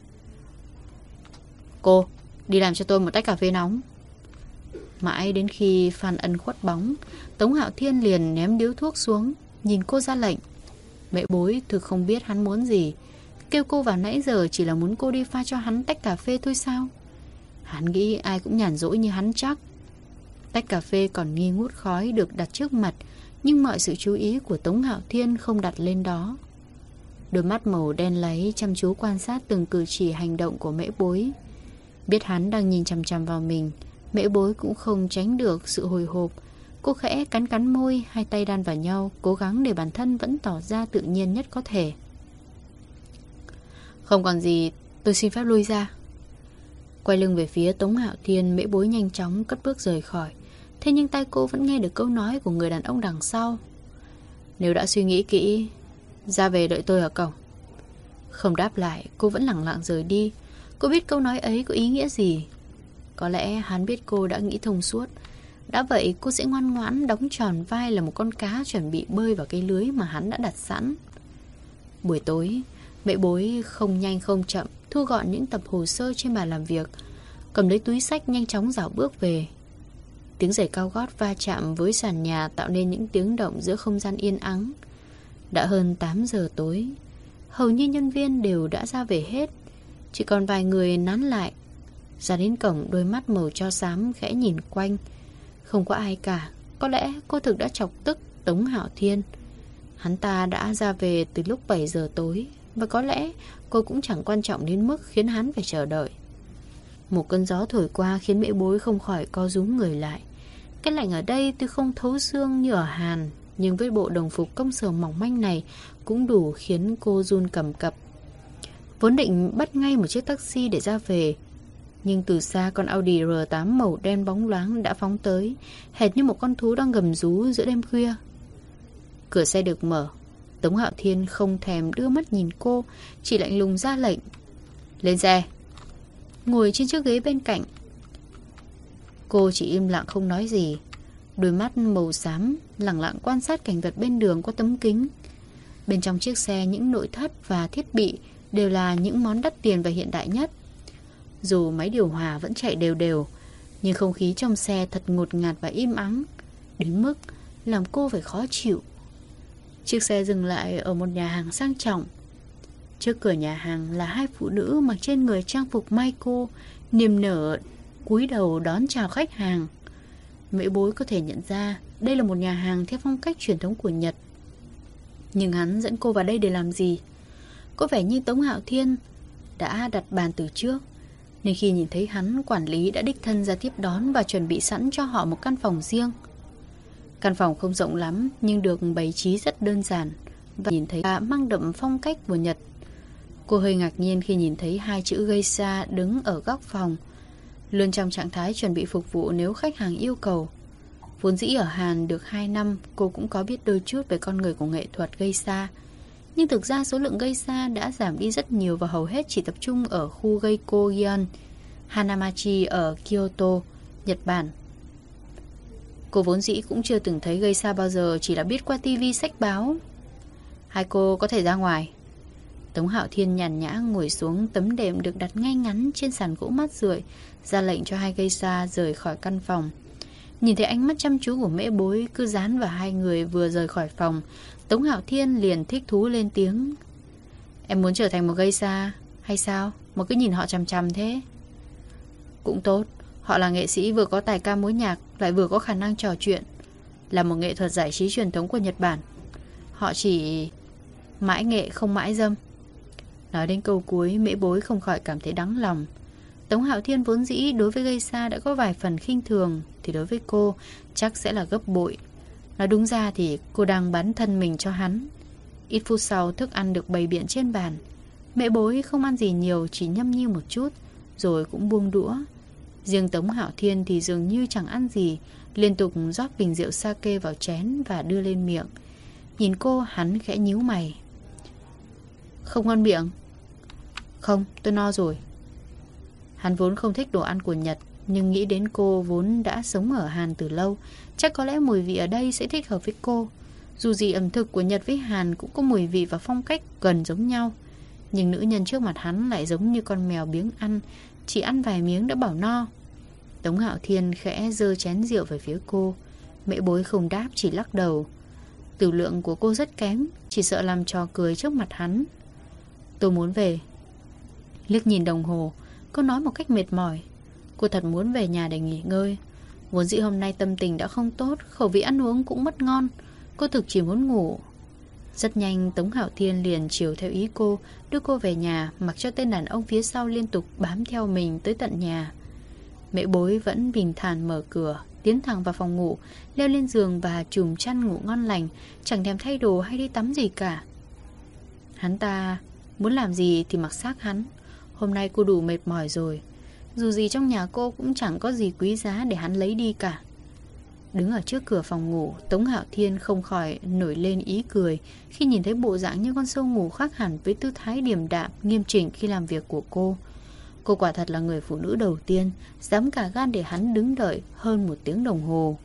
A: Cô, đi làm cho tôi một tách cà phê nóng. Mãi đến khi Phan Ân khuất bóng, Tống Hạo Thiên liền ném điếu thuốc xuống, nhìn cô ra lệnh. Mẹ Bối thực không biết hắn muốn gì. Kêu cô vào nãy giờ chỉ là muốn cô đi pha cho hắn tách cà phê thôi sao? Hắn nghĩ ai cũng nhàn rỗi như hắn chắc. Tách cà phê còn nghi ngút khói được đặt trước mặt, nhưng mọi sự chú ý của Tống Hạo Thiên không đặt lên đó. Đôi mắt màu đen láy chăm chú quan sát từng cử chỉ hành động của Mễ Bối. Biết hắn đang nhìn chằm chằm vào mình, Mễ Bối cũng không tránh được sự hồi hộp. Cô khẽ cắn cắn môi, hai tay đan vào nhau, cố gắng để bản thân vẫn tỏ ra tự nhiên nhất có thể. Không còn gì, tôi xin phép lui ra. Quay lưng về phía Tống Hạo Thiên, Mễ Bối nhanh chóng cất bước rời khỏi. Thế nhưng tay cô vẫn nghe được câu nói của người đàn ông đằng sau. Nếu đã suy nghĩ kỹ, ra về đợi tôi ở cổng. Không đáp lại, cô vẫn lẳng lặng rời đi. Cô biết câu nói ấy có ý nghĩa gì. Có lẽ hắn biết cô đã nghĩ thông suốt. Đã vậy cô sẽ ngoan ngoãn đóng tròn vai là một con cá chuẩn bị bơi vào cái lưới mà hắn đã đặt sẵn. Buổi tối, Mễ Bối không nhanh không chậm thu gọn những tập hồ sơ trên bàn làm việc, cầm lấy túi xách nhanh chóng dạo bước về. Tiếng giày cao gót va chạm với sàn nhà tạo nên những tiếng động giữa không gian yên ắng. Đã hơn tám giờ tối, hầu như nhân viên đều đã ra về hết, chỉ còn vài người nán lại. Ra đến cổng, đôi mắt màu tro xám khẽ nhìn quanh. Không có ai cả. Có lẽ cô thực đã chọc tức Tống Hạo Thiên. Hắn ta đã ra về từ lúc bảy giờ tối, và có lẽ cô cũng chẳng quan trọng đến mức khiến hắn phải chờ đợi. Một cơn gió thổi qua khiến Mễ Bối không khỏi co rúm người lại. Cái lạnh ở đây tuy không thấu xương như ở Hàn, nhưng với bộ đồng phục công sở mỏng manh này cũng đủ khiến cô run cầm cập. Vốn định bắt ngay một chiếc taxi để ra về, nhưng từ xa con Audi R tám màu đen bóng loáng đã phóng tới, hệt như một con thú đang gầm rú giữa đêm khuya. Cửa xe được mở. Tống Hạo Thiên không thèm đưa mắt nhìn cô, chỉ lạnh lùng ra lệnh. Lên xe. Ngồi trên chiếc ghế bên cạnh. Cô chỉ im lặng không nói gì. Đôi mắt màu xám lẳng lặng quan sát cảnh vật bên đường qua tấm kính. Bên trong chiếc xe, những nội thất và thiết bị đều là những món đắt tiền và hiện đại nhất. Dù máy điều hòa vẫn chạy đều đều, nhưng không khí trong xe thật ngột ngạt và im ắng, đến mức làm cô phải khó chịu. Chiếc xe dừng lại ở một nhà hàng sang trọng. Trước cửa nhà hàng là hai phụ nữ mặc trên người trang phục Michael, niềm nở cúi đầu đón chào khách hàng. Mễ Bối có thể nhận ra đây là một nhà hàng theo phong cách truyền thống của Nhật. Nhưng hắn dẫn cô vào đây để làm gì? Có vẻ như Tống Hạo Thiên đã đặt bàn từ trước, nên khi nhìn thấy hắn, quản lý đã đích thân ra tiếp đón và chuẩn bị sẵn cho họ một căn phòng riêng. Căn phòng không rộng lắm, nhưng được bày trí rất đơn giản và nhìn thấy mang đậm phong cách của Nhật. Cô hơi ngạc nhiên khi nhìn thấy hai chữ geisha đứng ở góc phòng, luôn trong trạng thái chuẩn bị phục vụ nếu khách hàng yêu cầu. Vốn dĩ ở Hàn được hai năm, cô cũng có biết đôi chút về con người của nghệ thuật geisha. Nhưng thực ra số lượng geisha đã giảm đi rất nhiều và hầu hết chỉ tập trung ở khu Geiko-gyeon, Hanamachi ở Kyoto, Nhật Bản. Cô vốn dĩ cũng chưa từng thấy geisha bao giờ, chỉ là biết qua tivi, sách báo. Hai cô có thể ra ngoài. Tống Hạo Thiên nhàn nhã ngồi xuống tấm đệm được đặt ngay ngắn trên sàn gỗ mát rượi, ra lệnh cho hai geisha rời khỏi căn phòng. Nhìn thấy ánh mắt chăm chú của Mễ Bối cứ dán vào hai người vừa rời khỏi phòng, Tống Hạo Thiên liền thích thú lên tiếng. Em muốn trở thành một geisha hay sao mà cứ nhìn họ chằm chằm thế? Cũng tốt, họ là nghệ sĩ vừa có tài ca múa nhạc lại vừa có khả năng trò chuyện, là một nghệ thuật giải trí truyền thống của Nhật Bản. Họ chỉ mãi nghệ không mãi dâm. Nói đến câu cuối, Mễ Bối không khỏi cảm thấy đắng lòng. Tống Hạo Thiên vốn dĩ đối với geisha đã có vài phần khinh thường, thì đối với cô chắc sẽ là gấp bội. Nói đúng ra thì cô đang bán thân mình cho hắn. Ít phút sau, thức ăn được bày biện trên bàn. Mễ Bối không ăn gì nhiều, chỉ nhâm nhi một chút, rồi cũng buông đũa. Riêng Tống Hạo Thiên thì dường như chẳng ăn gì, liên tục rót bình rượu sake vào chén và đưa lên miệng. Nhìn cô, hắn khẽ nhíu mày. Không ngon miệng? Không, tôi no rồi. Hắn vốn không thích đồ ăn của Nhật, nhưng nghĩ đến cô vốn đã sống ở Hàn từ lâu, chắc có lẽ mùi vị ở đây sẽ thích hợp với cô. Dù gì ẩm thực của Nhật với Hàn cũng có mùi vị và phong cách gần giống nhau, nhưng nữ nhân trước mặt hắn lại giống như con mèo biếng ăn, chỉ ăn vài miếng đã bảo no. Tống Hạo Thiên khẽ giơ chén rượu về phía cô. Mễ Bối không đáp, chỉ lắc đầu. Tử lượng của cô rất kém, chỉ sợ làm trò cười trước mặt hắn. Tôi muốn về. Liếc nhìn đồng hồ, cô nói một cách mệt mỏi. Cô thật muốn về nhà để nghỉ ngơi. Vốn dĩ hôm nay tâm tình đã không tốt, khẩu vị ăn uống cũng mất ngon. Cô thực chỉ muốn ngủ. Rất nhanh Tống Hạo Thiên liền chiều theo ý cô, đưa cô về nhà, mặc cho tên đàn ông phía sau liên tục bám theo mình tới tận nhà. Mễ Bối vẫn bình thản mở cửa, tiến thẳng vào phòng ngủ, leo lên giường và chùm chăn ngủ ngon lành, chẳng thèm thay đồ hay đi tắm gì cả. Hắn ta muốn làm gì thì mặc xác hắn. Hôm nay cô đủ mệt mỏi rồi. Dù gì trong nhà cô cũng chẳng có gì quý giá để hắn lấy đi cả. Đứng ở trước cửa phòng ngủ, Tống Hạo Thiên không khỏi nổi lên ý cười khi nhìn thấy bộ dạng như con sâu ngủ khác hẳn với tư thái điềm đạm, nghiêm chỉnh khi làm việc của cô. Cô quả thật là người phụ nữ đầu tiên dám cả gan để hắn đứng đợi hơn một tiếng đồng hồ.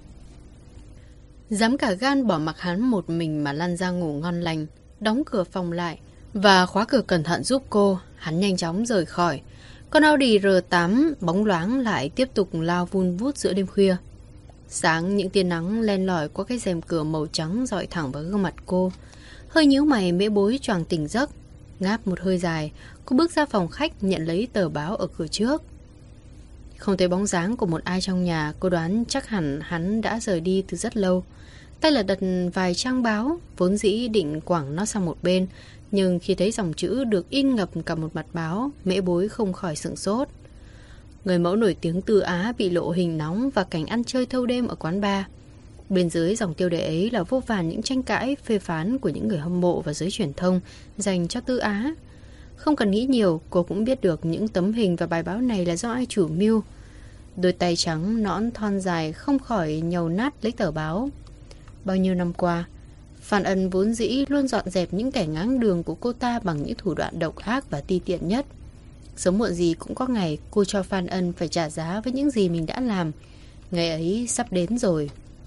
A: Dám cả gan bỏ mặc hắn một mình mà lăn ra ngủ ngon lành, đóng cửa phòng lại và khóa cửa cẩn thận giúp cô. Hắn nhanh chóng rời khỏi. Con Audi R tám bóng loáng lại tiếp tục lao vun vút giữa đêm khuya. Sáng những tia nắng len lỏi qua cái rèm cửa màu trắng dọi thẳng vào gương mặt cô. Hơi nhíu mày, Mễ Bối choàng tỉnh giấc. Ngáp một hơi dài, cô bước ra phòng khách nhận lấy tờ báo ở cửa trước. Không thấy bóng dáng của một ai trong nhà, cô đoán chắc hẳn hắn đã rời đi từ rất lâu. Tay lật đật vài trang báo, vốn dĩ định quẳng nó sang một bên, nhưng khi thấy dòng chữ được in ngập cả một mặt báo, Mễ Bối không khỏi sửng sốt. Người mẫu nổi tiếng Tư Á bị lộ hình nóng và cảnh ăn chơi thâu đêm ở quán bar. Bên dưới dòng tiêu đề ấy là vô vàn những tranh cãi phê phán của những người hâm mộ và giới truyền thông dành cho Tư Á. Không cần nghĩ nhiều, cô cũng biết được những tấm hình và bài báo này là do ai chủ mưu. Đôi tay trắng nõn thon dài không khỏi nhầu nát lấy tờ báo. Bao nhiêu năm qua, Phan Ân vốn dĩ luôn dọn dẹp những kẻ ngáng đường của cô ta bằng những thủ đoạn độc ác và ti tiện nhất. Sớm muộn gì cũng có ngày cô cho Phan Ân phải trả giá với những gì mình đã làm. Ngày ấy sắp đến rồi.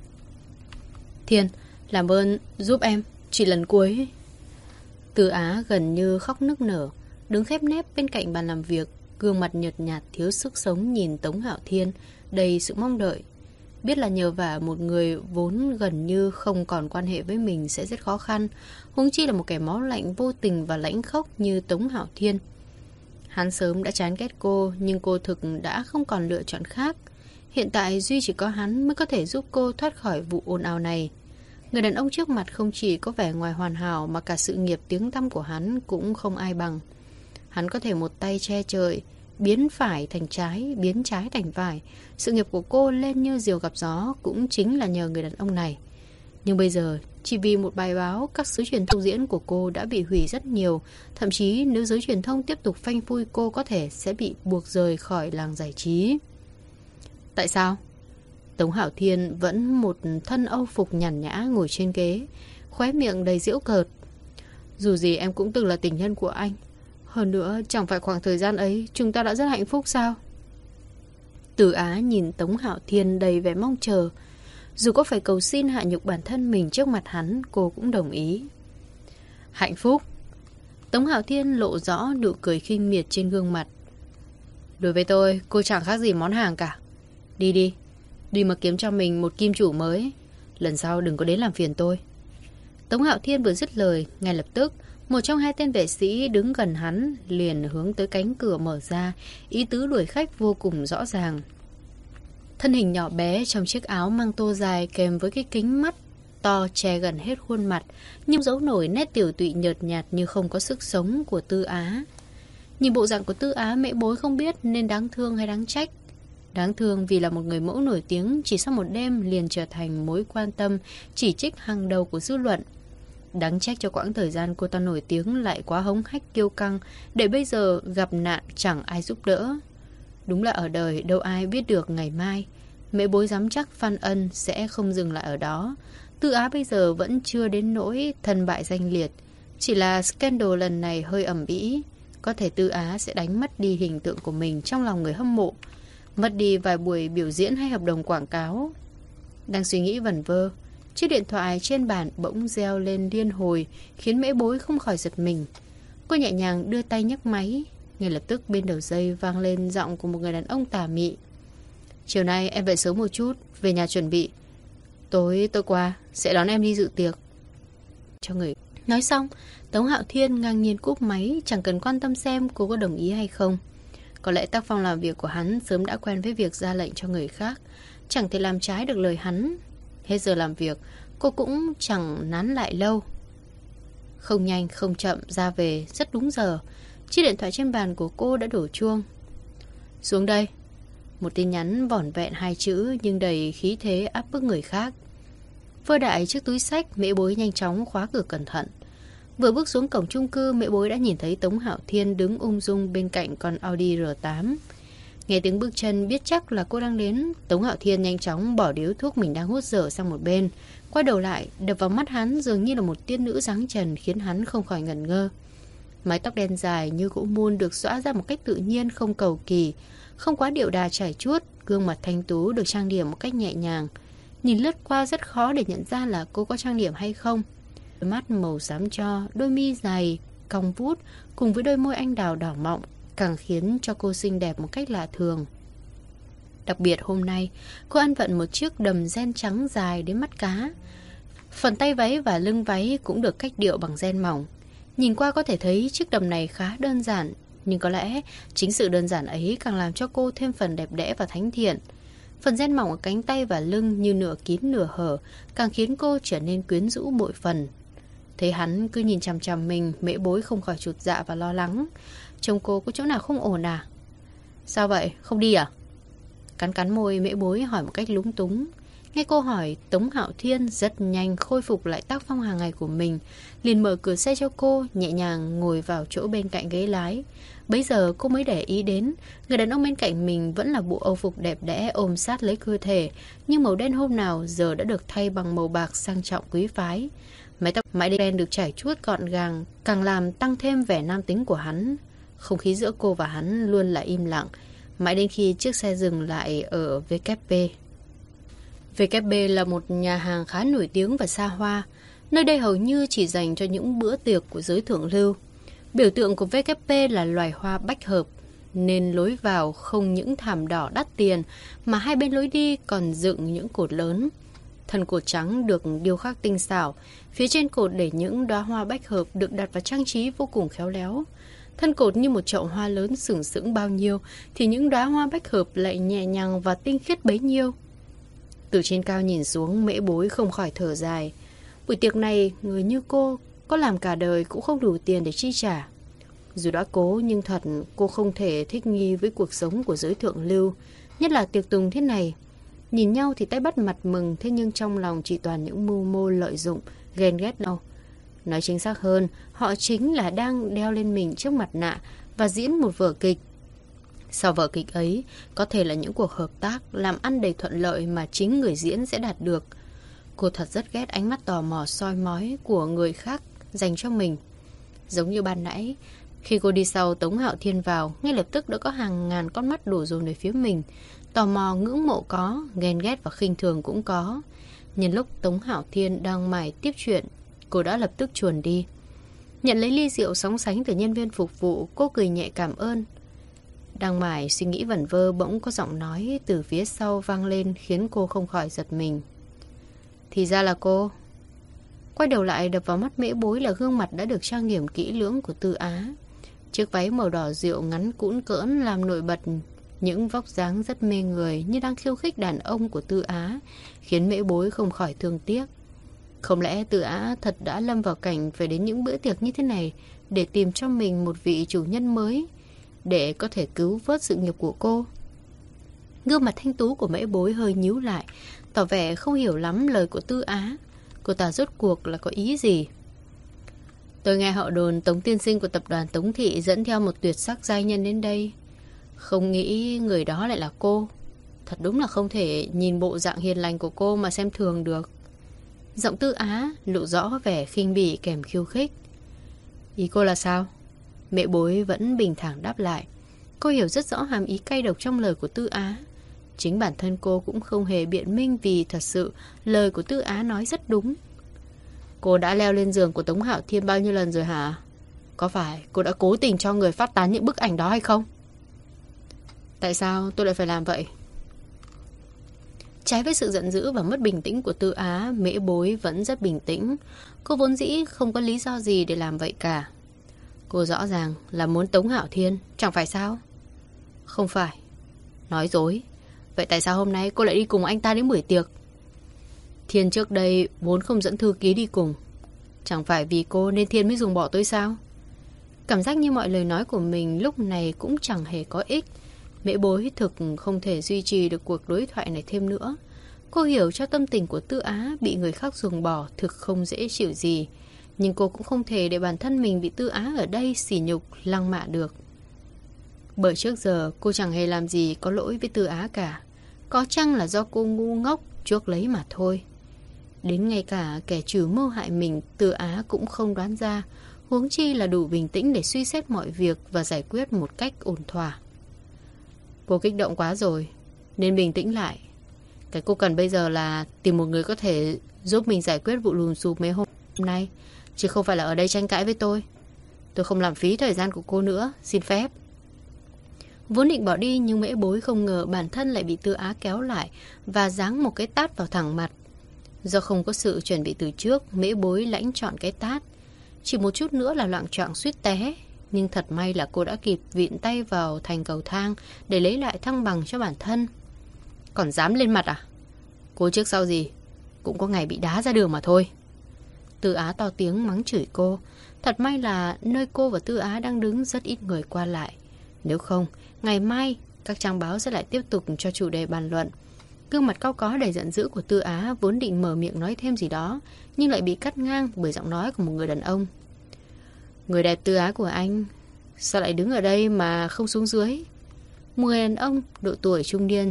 A: Thiên, làm ơn giúp em, chỉ lần cuối. Từ Á gần như khóc nức nở, đứng khép nép bên cạnh bàn làm việc, gương mặt nhợt nhạt thiếu sức sống nhìn Tống Hạo Thiên đầy sự mong đợi. Biết là nhờ vả một người vốn gần như không còn quan hệ với mình sẽ rất khó khăn, huống chi là một kẻ máu lạnh vô tình và lãnh khốc như Tống Hạo Thiên. Hắn sớm đã chán ghét cô, nhưng cô thực đã không còn lựa chọn khác. Hiện tại duy chỉ có hắn mới có thể giúp cô thoát khỏi vụ ồn ào này. Người đàn ông trước mặt không chỉ có vẻ ngoài hoàn hảo mà cả sự nghiệp tiếng tăm của hắn cũng không ai bằng. Hắn có thể một tay che trời, biến phải thành trái, biến trái thành phải. Sự nghiệp của cô lên như diều gặp gió cũng chính là nhờ người đàn ông này. Nhưng bây giờ, chỉ vì một bài báo, các xứ truyền thông diễn của cô đã bị hủy rất nhiều. Thậm chí nếu giới truyền thông tiếp tục phanh phui cô có thể sẽ bị buộc rời khỏi làng giải trí. Tại sao? Tống Hạo Thiên vẫn một thân âu phục nhàn nhã ngồi trên ghế, khóe miệng đầy giễu cợt. Dù gì em cũng từng là tình nhân của anh. Hơn nữa, chẳng phải khoảng thời gian ấy chúng ta đã rất hạnh phúc sao? Từ Á nhìn Tống Hạo Thiên đầy vẻ mong chờ. Dù có phải cầu xin hạ nhục bản thân mình trước mặt hắn, cô cũng đồng ý. Hạnh phúc? Tống Hạo Thiên lộ rõ nụ cười khinh miệt trên gương mặt. Đối với tôi, cô chẳng khác gì món hàng cả. Đi đi, đi mà kiếm cho mình một kim chủ mới. Lần sau đừng có đến làm phiền tôi. Tống Hạo Thiên vừa dứt lời, ngay lập tức một trong hai tên vệ sĩ đứng gần hắn liền hướng tới cánh cửa mở ra, ý tứ đuổi khách vô cùng rõ ràng. Thân hình nhỏ bé trong chiếc áo măng tô dài kèm với cái kính mắt to che gần hết khuôn mặt, nhưng giấu nổi nét tiểu tụy nhợt nhạt như không có sức sống của Tư Á. Nhìn bộ dạng của Tư Á, Mễ Bối không biết nên đáng thương hay đáng trách. Đáng thương vì là một người mẫu nổi tiếng chỉ sau một đêm liền trở thành mối quan tâm chỉ trích hàng đầu của dư luận. Đáng trách cho quãng thời gian cô ta nổi tiếng lại quá hống hách kiêu căng, để bây giờ gặp nạn chẳng ai giúp đỡ. Đúng là ở đời đâu ai biết được ngày mai. Mễ Bối dám chắc Phan Ân sẽ không dừng lại ở đó. Tư Á bây giờ vẫn chưa đến nỗi thân bại danh liệt, chỉ là scandal lần này hơi ầm ĩ. Có thể Tư Á sẽ đánh mất đi hình tượng của mình trong lòng người hâm mộ, mất đi vài buổi biểu diễn hay hợp đồng quảng cáo. Đang suy nghĩ vẩn vơ, chiếc điện thoại trên bàn bỗng reo lên liên hồi, khiến Mễ Bối không khỏi giật mình. Cô nhẹ nhàng đưa tay nhấc máy. Ngay lập tức bên đầu dây vang lên giọng của một người đàn ông tà mị. Chiều nay em về sớm một chút, về nhà chuẩn bị. Tối tôi qua sẽ đón em đi dự tiệc. Cho người. Nói xong, Tống Hạo Thiên ngang nhiên cúp máy, chẳng cần quan tâm xem cô có đồng ý hay không. Có lẽ tác phong làm việc của hắn sớm đã quen với việc ra lệnh cho người khác, chẳng thể làm trái được lời hắn. Hết giờ làm việc, cô cũng chẳng nán lại lâu. Không nhanh không chậm ra về rất đúng giờ. Chiếc điện thoại trên bàn của cô đã đổ chuông. Xuống đây. Một tin nhắn vỏn vẹn hai chữ nhưng đầy khí thế áp bức người khác. Vơ đại chiếc túi xách, Mễ Bối nhanh chóng khóa cửa cẩn thận. Vừa bước xuống cổng chung cư, Mễ Bối đã nhìn thấy Tống Hạo Thiên đứng ung dung bên cạnh con Audi R tám. Nghe tiếng bước chân biết chắc là cô đang đến, Tống Hạo Thiên nhanh chóng bỏ điếu thuốc mình đang hút dở sang một bên. Quay đầu lại, đập vào mắt hắn dường như là một tiên nữ dáng trần khiến hắn không khỏi ngẩn ngơ. Mái tóc đen dài như gỗ mun được xõa ra một cách tự nhiên, không cầu kỳ, không quá điệu đà trải chuốt. Gương mặt thanh tú được trang điểm một cách nhẹ nhàng. Nhìn lướt qua rất khó để nhận ra là cô có trang điểm hay không. Đôi mắt màu xám cho, đôi mi dài, cong vút cùng với đôi môi anh đào đỏ mọng càng khiến cho cô xinh đẹp một cách lạ thường. Đặc biệt hôm nay, cô ăn vận một chiếc đầm ren trắng dài đến mắt cá. Phần tay váy và lưng váy cũng được cách điệu bằng ren mỏng. Nhìn qua có thể thấy chiếc đầm này khá đơn giản, nhưng có lẽ chính sự đơn giản ấy càng làm cho cô thêm phần đẹp đẽ và thánh thiện. Phần ren mỏng ở cánh tay và lưng như nửa kín nửa hở càng khiến cô trở nên quyến rũ bội phần. Thấy hắn cứ nhìn chằm chằm mình, Mễ Bối không khỏi chột dạ và lo lắng. Trông cô có chỗ nào không ổn à? Sao vậy? Không đi à? Cắn cắn môi, Mễ Bối hỏi một cách lúng túng. Nghe cô hỏi, Tống Hạo Thiên rất nhanh khôi phục lại tác phong hàng ngày của mình, liền mở cửa xe cho cô, nhẹ nhàng ngồi vào chỗ bên cạnh ghế lái. Bấy giờ cô mới để ý đến, người đàn ông bên cạnh mình vẫn là bộ âu phục đẹp đẽ ôm sát lấy cơ thể, nhưng màu đen hôm nào giờ đã được thay bằng màu bạc sang trọng quý phái. Mái tóc mãi đen được chải chuốt gọn gàng càng làm tăng thêm vẻ nam tính của hắn. Không khí giữa cô và hắn luôn là im lặng, mãi đến khi chiếc xe dừng lại ở vê kép pê. vê kép pê là một nhà hàng khá nổi tiếng và xa hoa. Nơi đây hầu như chỉ dành cho những bữa tiệc của giới thượng lưu. Biểu tượng của vê kép pê là loài hoa bách hợp, nên lối vào không những thảm đỏ đắt tiền mà hai bên lối đi còn dựng những cột lớn. Thân cột trắng được điêu khắc tinh xảo, phía trên cột để những đóa hoa bách hợp được đặt và trang trí vô cùng khéo léo. Thân cột như một chậu hoa lớn sừng sững bao nhiêu thì những đóa hoa bách hợp lại nhẹ nhàng và tinh khiết bấy nhiêu. Từ trên cao nhìn xuống, Mễ Bối không khỏi thở dài. Buổi tiệc này, người như cô có làm cả đời cũng không đủ tiền để chi trả. Dù đã cố nhưng thật cô không thể thích nghi với cuộc sống của giới thượng lưu, nhất là tiệc tùng thế này. Nhìn nhau thì tay bắt mặt mừng, thế nhưng trong lòng chỉ toàn những mưu mô lợi dụng, ghen ghét nhau. Nói chính xác hơn, họ chính là đang đeo lên mình chiếc mặt nạ và diễn một vở kịch. Sau vở kịch ấy, có thể là những cuộc hợp tác làm ăn đầy thuận lợi mà chính người diễn sẽ đạt được. Cô thật rất ghét ánh mắt tò mò soi mói của người khác dành cho mình. Giống như ban nãy, khi cô đi sau Tống Hạo Thiên vào, ngay lập tức đã có hàng ngàn con mắt đổ dồn về phía mình. Tò mò, ngưỡng mộ có, ghen ghét và khinh thường cũng có. Nhân lúc Tống Hạo Thiên đang mải tiếp chuyện, cô đã lập tức chuồn đi. Nhận lấy ly rượu sóng sánh từ nhân viên phục vụ, cô cười nhẹ cảm ơn. Đang mải suy nghĩ vẩn vơ, bỗng có giọng nói từ phía sau vang lên khiến cô không khỏi giật mình. Thì ra là cô. Quay đầu lại đập vào mắt Mễ Bối là gương mặt đã được trang điểm kỹ lưỡng của Tư Á. Chiếc váy màu đỏ rượu ngắn cũn cỡn làm nổi bật những vóc dáng rất mê người như đang khiêu khích đàn ông của Tư Á, khiến Mễ Bối không khỏi thương tiếc. Không lẽ Tư Á thật đã lâm vào cảnh phải đến những bữa tiệc như thế này để tìm cho mình một vị chủ nhân mới, để có thể cứu vớt sự nghiệp của cô? Gương mặt thanh tú của Mễ Bối hơi nhíu lại, tỏ vẻ không hiểu lắm lời của Tư Á. Cô ta rốt cuộc là có ý gì? Tôi nghe họ đồn Tống tiên sinh của tập đoàn Tống Thị dẫn theo một tuyệt sắc giai nhân đến đây. Không nghĩ người đó lại là cô. Thật đúng là không thể nhìn bộ dạng hiền lành của cô mà xem thường được. Giọng Tư Á lộ rõ vẻ khinh bỉ kèm khiêu khích. Ý cô là sao? Mẹ Bối vẫn bình thản đáp lại. Cô hiểu rất rõ hàm ý cay độc trong lời của Tư Á. Chính bản thân cô cũng không hề biện minh, vì thật sự lời của Tư Á nói rất đúng. Cô đã leo lên giường của Tống Hạo Thiên bao nhiêu lần rồi hả? Có phải cô đã cố tình cho người phát tán những bức ảnh đó hay không? Tại sao tôi lại phải làm vậy? Trái với sự giận dữ và mất bình tĩnh của Tư Á, Mễ Bối vẫn rất bình tĩnh. Cô vốn dĩ không có lý do gì để làm vậy cả. Cô rõ ràng là muốn Tống Hạo Thiên, chẳng phải sao? Không phải. Nói dối. Vậy tại sao hôm nay cô lại đi cùng anh ta đến buổi tiệc? Thiên trước đây vốn không dẫn thư ký đi cùng. Chẳng phải vì cô nên Thiên mới dùng bỏ tôi sao? Cảm giác như mọi lời nói của mình lúc này cũng chẳng hề có ích. Mễ Bối thực không thể duy trì được cuộc đối thoại này thêm nữa. Cô hiểu cho tâm tình của Tư Á bị người khác ruồng bỏ thực không dễ chịu gì. Nhưng cô cũng không thể để bản thân mình bị Tư Á ở đây sỉ nhục lăng mạ được. Bởi trước giờ cô chẳng hề làm gì có lỗi với Tư Á cả. Có chăng là do cô ngu ngốc chuốc lấy mà thôi. Đến ngay cả kẻ trừ mưu hại mình Tư Á cũng không đoán ra, huống chi là đủ bình tĩnh để suy xét mọi việc và giải quyết một cách ổn thỏa. Cô kích động quá rồi, nên bình tĩnh lại. Cái cô cần bây giờ là tìm một người có thể giúp mình giải quyết vụ lùm xùm mấy hôm nay, chứ không phải là ở đây tranh cãi với tôi. Tôi không làm phí thời gian của cô nữa, xin phép. Vốn định bỏ đi nhưng Mễ Bối không ngờ bản thân lại bị Tư Á kéo lại và giáng một cái tát vào thẳng mặt. Do không có sự chuẩn bị từ trước, Mễ Bối lãnh chọn cái tát. Chỉ một chút nữa là loạng choạng suýt té. Nhưng thật may là cô đã kịp vịn tay vào thành cầu thang để lấy lại thăng bằng cho bản thân. Còn dám lên mặt à? Cô trước sau gì cũng có ngày bị đá ra đường mà thôi. Tư Á to tiếng mắng chửi cô. Thật may là nơi cô và Tư Á đang đứng rất ít người qua lại. Nếu không, ngày mai các trang báo sẽ lại tiếp tục cho chủ đề bàn luận. Gương mặt cau có đầy giận dữ của Tư Á vốn định mở miệng nói thêm gì đó, nhưng lại bị cắt ngang bởi giọng nói của một người đàn ông. Người đẹp Tư Á của anh sao lại đứng ở đây mà không xuống dưới? Một người đàn ông độ tuổi trung niên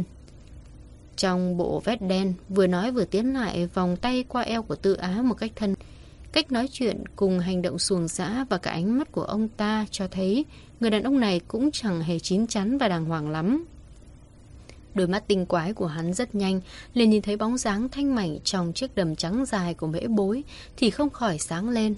A: trong bộ vest đen vừa nói vừa tiến lại vòng tay qua eo của Tư Á một cách thân. Cách nói chuyện cùng hành động xuồng xã và cả ánh mắt của ông ta cho thấy người đàn ông này cũng chẳng hề chín chắn và đàng hoàng lắm. Đôi mắt tinh quái của hắn rất nhanh liền nhìn thấy bóng dáng thanh mảnh trong chiếc đầm trắng dài của Mễ Bối thì không khỏi sáng lên.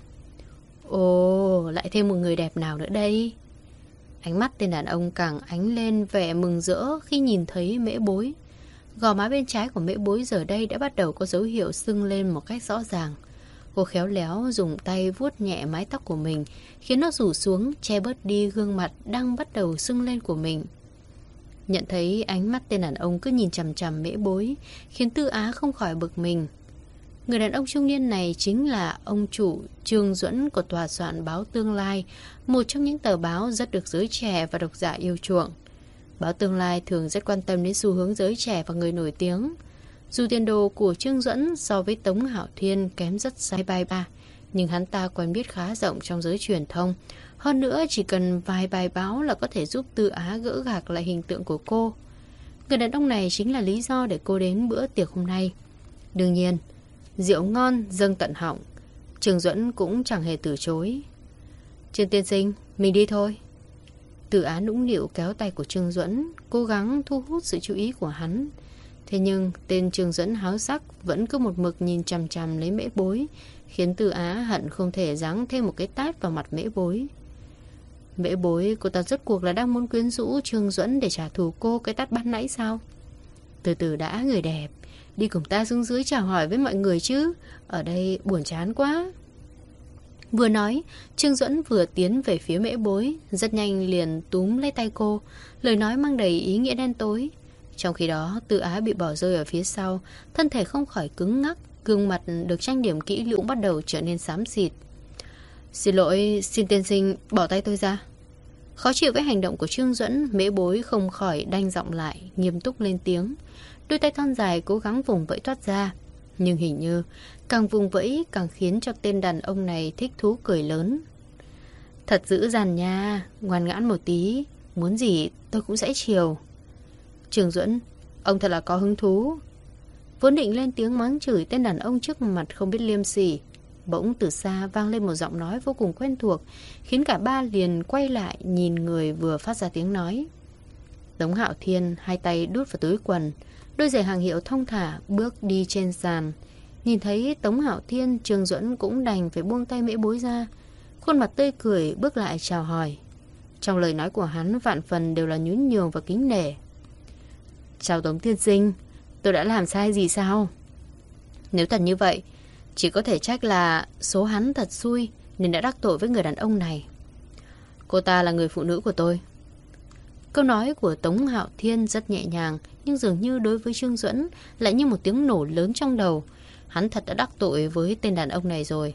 A: Ồ, lại thêm một người đẹp nào nữa đây? Ánh mắt tên đàn ông càng ánh lên vẻ mừng rỡ khi nhìn thấy Mễ Bối. Gò má bên trái của Mễ Bối giờ đây đã bắt đầu có dấu hiệu sưng lên một cách rõ ràng. Cô khéo léo dùng tay vuốt nhẹ mái tóc của mình, khiến nó rủ xuống, che bớt đi gương mặt đang bắt đầu sưng lên của mình. Nhận thấy ánh mắt tên đàn ông cứ nhìn chằm chằm Mễ Bối, khiến Tư Á không khỏi bực mình. Người đàn ông trung niên này chính là ông chủ Trương Duẫn của tòa soạn báo Tương Lai, một trong những tờ báo rất được giới trẻ và độc giả yêu chuộng. Báo Tương Lai thường rất quan tâm đến xu hướng giới trẻ và người nổi tiếng. Dù tiền đồ của Trương Duẫn so với Tống Hạo Thiên kém rất sai bài ba, nhưng hắn ta quen biết khá rộng trong giới truyền thông. Hơn nữa, chỉ cần vài bài báo là có thể giúp Tư Á gỡ gạc lại hình tượng của cô. Người đàn ông này chính là lý do để cô đến bữa tiệc hôm nay. Đương nhiên, rượu ngon dâng tận họng, Trương Duẫn cũng chẳng hề từ chối. Trương tiên sinh, mình đi thôi. Tư Á nũng nịu kéo tay của Trương Duẫn, cố gắng thu hút sự chú ý của hắn. Thế nhưng tên Trương Duẫn háo sắc vẫn cứ một mực nhìn chằm chằm lấy Mễ Bối, khiến Tư Á hận không thể giáng thêm một cái tát vào mặt Mễ Bối. Mễ Bối, cô ta rốt cuộc là đang muốn quyến rũ Trương Duẫn để trả thù cô cái tát ban nãy sao? Từ từ đã, người đẹp, đi cùng ta xuống dưới chào hỏi với mọi người chứ, ở đây buồn chán quá. Vừa nói, Trương Duẫn vừa tiến về phía Mễ Bối, rất nhanh liền túm lấy tay cô, lời nói mang đầy ý nghĩa đen tối. Trong khi đó, Tư Á bị bỏ rơi ở phía sau, thân thể không khỏi cứng ngắc, gương mặt được trang điểm kỹ lưỡng bắt đầu trở nên xám xịt. Xin lỗi, xin tiên sinh, bỏ tay tôi ra. Khó chịu với hành động của Trương Duẫn, Mễ Bối không khỏi đanh giọng lại, nghiêm túc lên tiếng. Đôi tay thon dài cố gắng vùng vẫy thoát ra, nhưng hình như càng vùng vẫy càng khiến cho tên đàn ông này thích thú cười lớn. Thật dữ dằn nha, ngoan ngoãn một tí, muốn gì tôi cũng sẽ chiều. Trương Duẫn, ông thật là có hứng thú. Vốn định lên tiếng mắng chửi tên đàn ông trước mặt không biết liêm sỉ, bỗng từ xa vang lên một giọng nói vô cùng quen thuộc, khiến cả ba liền quay lại nhìn người vừa phát ra tiếng nói. Tống Hạo Thiên hai tay đút vào túi quần, đôi giày hàng hiệu thong thả bước đi trên sàn. Nhìn thấy Tống Hạo Thiên, Trương Duẫn cũng đành phải buông tay Mễ Bối ra, khuôn mặt tươi cười bước lại chào hỏi. Trong lời nói của hắn vạn phần đều là nhún nhường và kính nể. Chào Tống tiên sinh, tôi đã làm sai gì sao? Nếu thật như vậy, chỉ có thể trách là số hắn thật xui nên đã đắc tội với người đàn ông này. Cô ta là người phụ nữ của tôi. Câu nói của Tống Hạo Thiên rất nhẹ nhàng, nhưng dường như đối với Trương Duẫn lại như một tiếng nổ lớn trong đầu. Hắn thật đã đắc tội với tên đàn ông này rồi.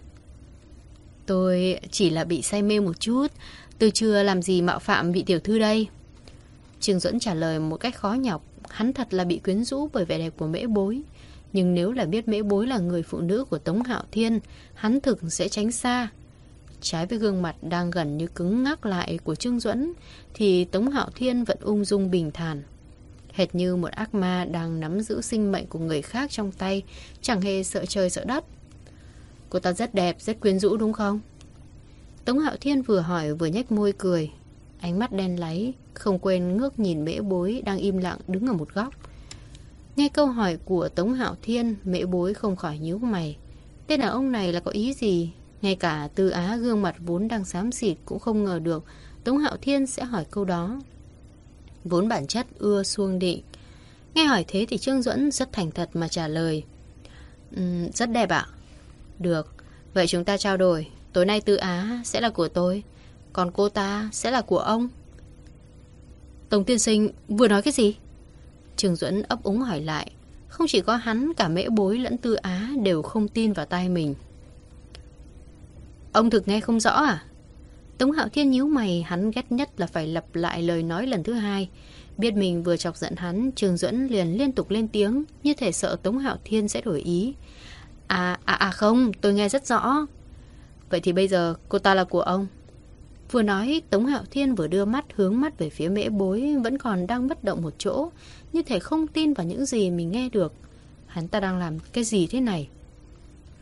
A: Tôi chỉ là bị say mê một chút, tôi chưa làm gì mạo phạm vị tiểu thư đây. Trương Duẫn trả lời một cách khó nhọc. Hắn thật là bị quyến rũ bởi vẻ đẹp của Mễ Bối. Nhưng nếu là biết Mễ Bối là người phụ nữ của Tống Hạo Thiên, hắn thực sẽ tránh xa. Trái với gương mặt đang gần như cứng ngắc lại của Trương Duẫn, thì Tống Hạo Thiên vẫn ung dung bình thản, hệt như một ác ma đang nắm giữ sinh mệnh của người khác trong tay, chẳng hề sợ trời sợ đất. Cô ta rất đẹp, rất quyến rũ đúng không? Tống Hạo Thiên vừa hỏi vừa nhếch môi cười, ánh mắt đen láy, không quên ngước nhìn Mễ Bối đang im lặng đứng ở một góc. Nghe câu hỏi của Tống Hạo Thiên, Mễ Bối không khỏi nhíu mày. Tên đàn ông này là có ý gì? Ngay cả Tư Á gương mặt vốn đang xám xịt cũng không ngờ được Tống Hạo Thiên sẽ hỏi câu đó. Vốn bản chất ưa xuông định. Nghe hỏi thế thì Trương Duẫn rất thành thật mà trả lời. Um, rất đẹp ạ. Được, vậy chúng ta trao đổi. Tối nay Tư Á sẽ là của tôi, còn cô ta sẽ là của ông. Tống tiên sinh vừa nói cái gì? Trương Duẫn ấp úng hỏi lại. Không chỉ có hắn, cả Mễ Bối lẫn Tư Á đều không tin vào tai mình. Ông thực nghe không rõ à? Tống Hạo Thiên nhíu mày, hắn ghét nhất là phải lặp lại lời nói lần thứ hai. Biết mình vừa chọc giận hắn, Trương Duẫn liền liên tục lên tiếng, như thể sợ Tống Hạo Thiên sẽ đổi ý. À, à, à không, tôi nghe rất rõ. Vậy thì bây giờ cô ta là của ông. Vừa nói, Tống Hạo Thiên vừa đưa mắt hướng mắt về phía Mễ Bối, vẫn còn đang bất động một chỗ, như thể không tin vào những gì mình nghe được. Hắn ta đang làm cái gì thế này?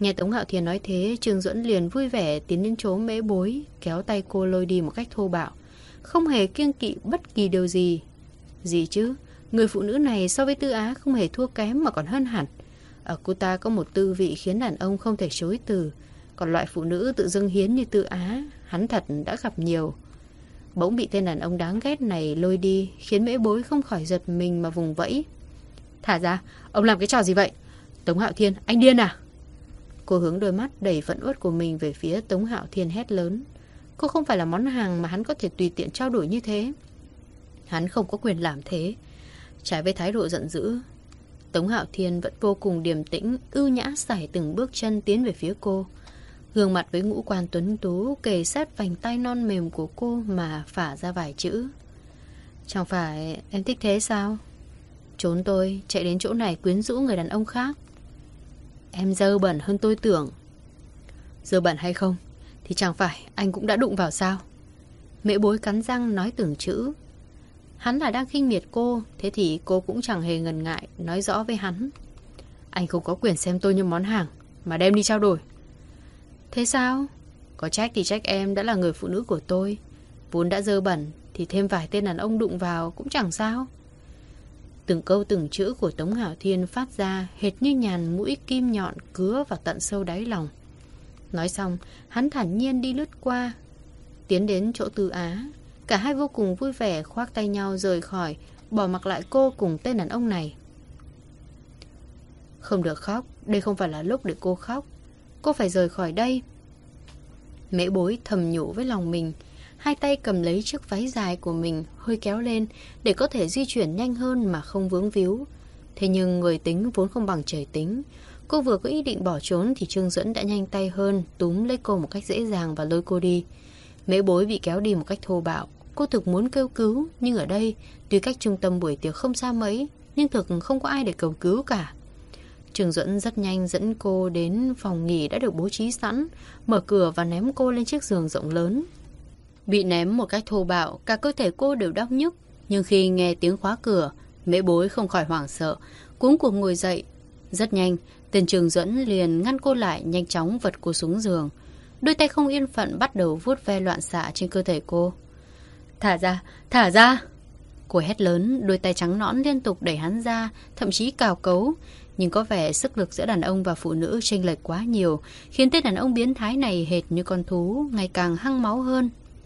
A: Nghe Tống Hạo Thiên nói thế, Trương Duẫn liền vui vẻ tiến đến chỗ Mễ Bối, kéo tay cô lôi đi một cách thô bạo, không hề kiêng kỵ bất kỳ điều gì. Gì chứ, người phụ nữ này so với Tư Á không hề thua kém mà còn hơn hẳn. Ở cô ta có một tư vị khiến đàn ông không thể chối từ. Còn loại phụ nữ tự dưng hiến như Tư Á, hắn thật đã gặp nhiều. Bỗng bị tên đàn ông đáng ghét này lôi đi, khiến Mễ Bối không khỏi giật mình mà vùng vẫy. Thả ra, ông làm cái trò gì vậy? Tống Hạo Thiên, anh điên à? Cô hướng đôi mắt đầy phẫn uất của mình về phía Tống Hạo Thiên hét lớn. Cô không phải là món hàng mà hắn có thể tùy tiện trao đổi như thế. Hắn không có quyền làm thế. Trái với thái độ giận dữ, Tống Hạo Thiên vẫn vô cùng điềm tĩnh, ưu nhã sải từng bước chân tiến về phía cô. Gương mặt với ngũ quan tuấn tú kề sát vành tay non mềm của cô mà phả ra vài chữ. Chẳng phải em thích thế sao? Trốn tôi, chạy đến chỗ này quyến rũ người đàn ông khác. Em dơ bẩn hơn tôi tưởng. Dơ bẩn hay không thì chẳng phải anh cũng đã đụng vào sao? Mễ Bối cắn răng nói từng chữ. Hắn là đang khinh miệt cô, thế thì cô cũng chẳng hề ngần ngại nói rõ với hắn. Anh không có quyền xem tôi như món hàng mà đem đi trao đổi. Thế sao? Có trách thì trách em đã là người phụ nữ của tôi. Vốn đã dơ bẩn thì thêm vài tên đàn ông đụng vào cũng chẳng sao. Từng câu từng chữ của Tống Hạo Thiên phát ra hệt như nhàn mũi kim nhọn cứa vào tận sâu đáy lòng. Nói xong, hắn thản nhiên đi lướt qua, tiến đến chỗ Tư Á. Cả hai vô cùng vui vẻ khoác tay nhau rời khỏi, bỏ mặc lại cô cùng tên đàn ông này. Không được khóc, đây không phải là lúc để cô khóc. Cô phải rời khỏi đây. Mễ Bối thầm nhủ với lòng mình, hai tay cầm lấy chiếc váy dài của mình hơi kéo lên để có thể di chuyển nhanh hơn mà không vướng víu. Thế nhưng người tính vốn không bằng trời tính. Cô vừa có ý định bỏ trốn thì Trương Duẫn đã nhanh tay hơn, túm lấy cô một cách dễ dàng và lôi cô đi. Mễ Bối bị kéo đi một cách thô bạo. Cô thực muốn kêu cứu, nhưng ở đây tuy cách trung tâm buổi tiệc không xa mấy, nhưng thực không có ai để cầu cứu cả. Trương Duẫn rất nhanh dẫn cô đến phòng nghỉ đã được bố trí sẵn, mở cửa và ném cô lên chiếc giường rộng lớn. Bị ném một cách thô bạo, cả cơ thể cô đều đau nhức, nhưng khi nghe tiếng khóa cửa, Mễ Bối không khỏi hoảng sợ, cuống cuồng ngồi dậy. Rất nhanh, tên Trương Duẫn liền ngăn cô lại, nhanh chóng vật cô xuống giường. Đôi tay không yên phận bắt đầu vuốt ve loạn xạ trên cơ thể cô. Thả ra, thả ra! Cô hét lớn, đôi tay trắng nõn liên tục đẩy hắn ra, thậm chí cào cấu. Nhưng có vẻ sức lực giữa đàn ông và phụ nữ chênh lệch quá nhiều, khiến tên đàn ông biến thái này hệt như con thú, ngày càng hăng máu hơn.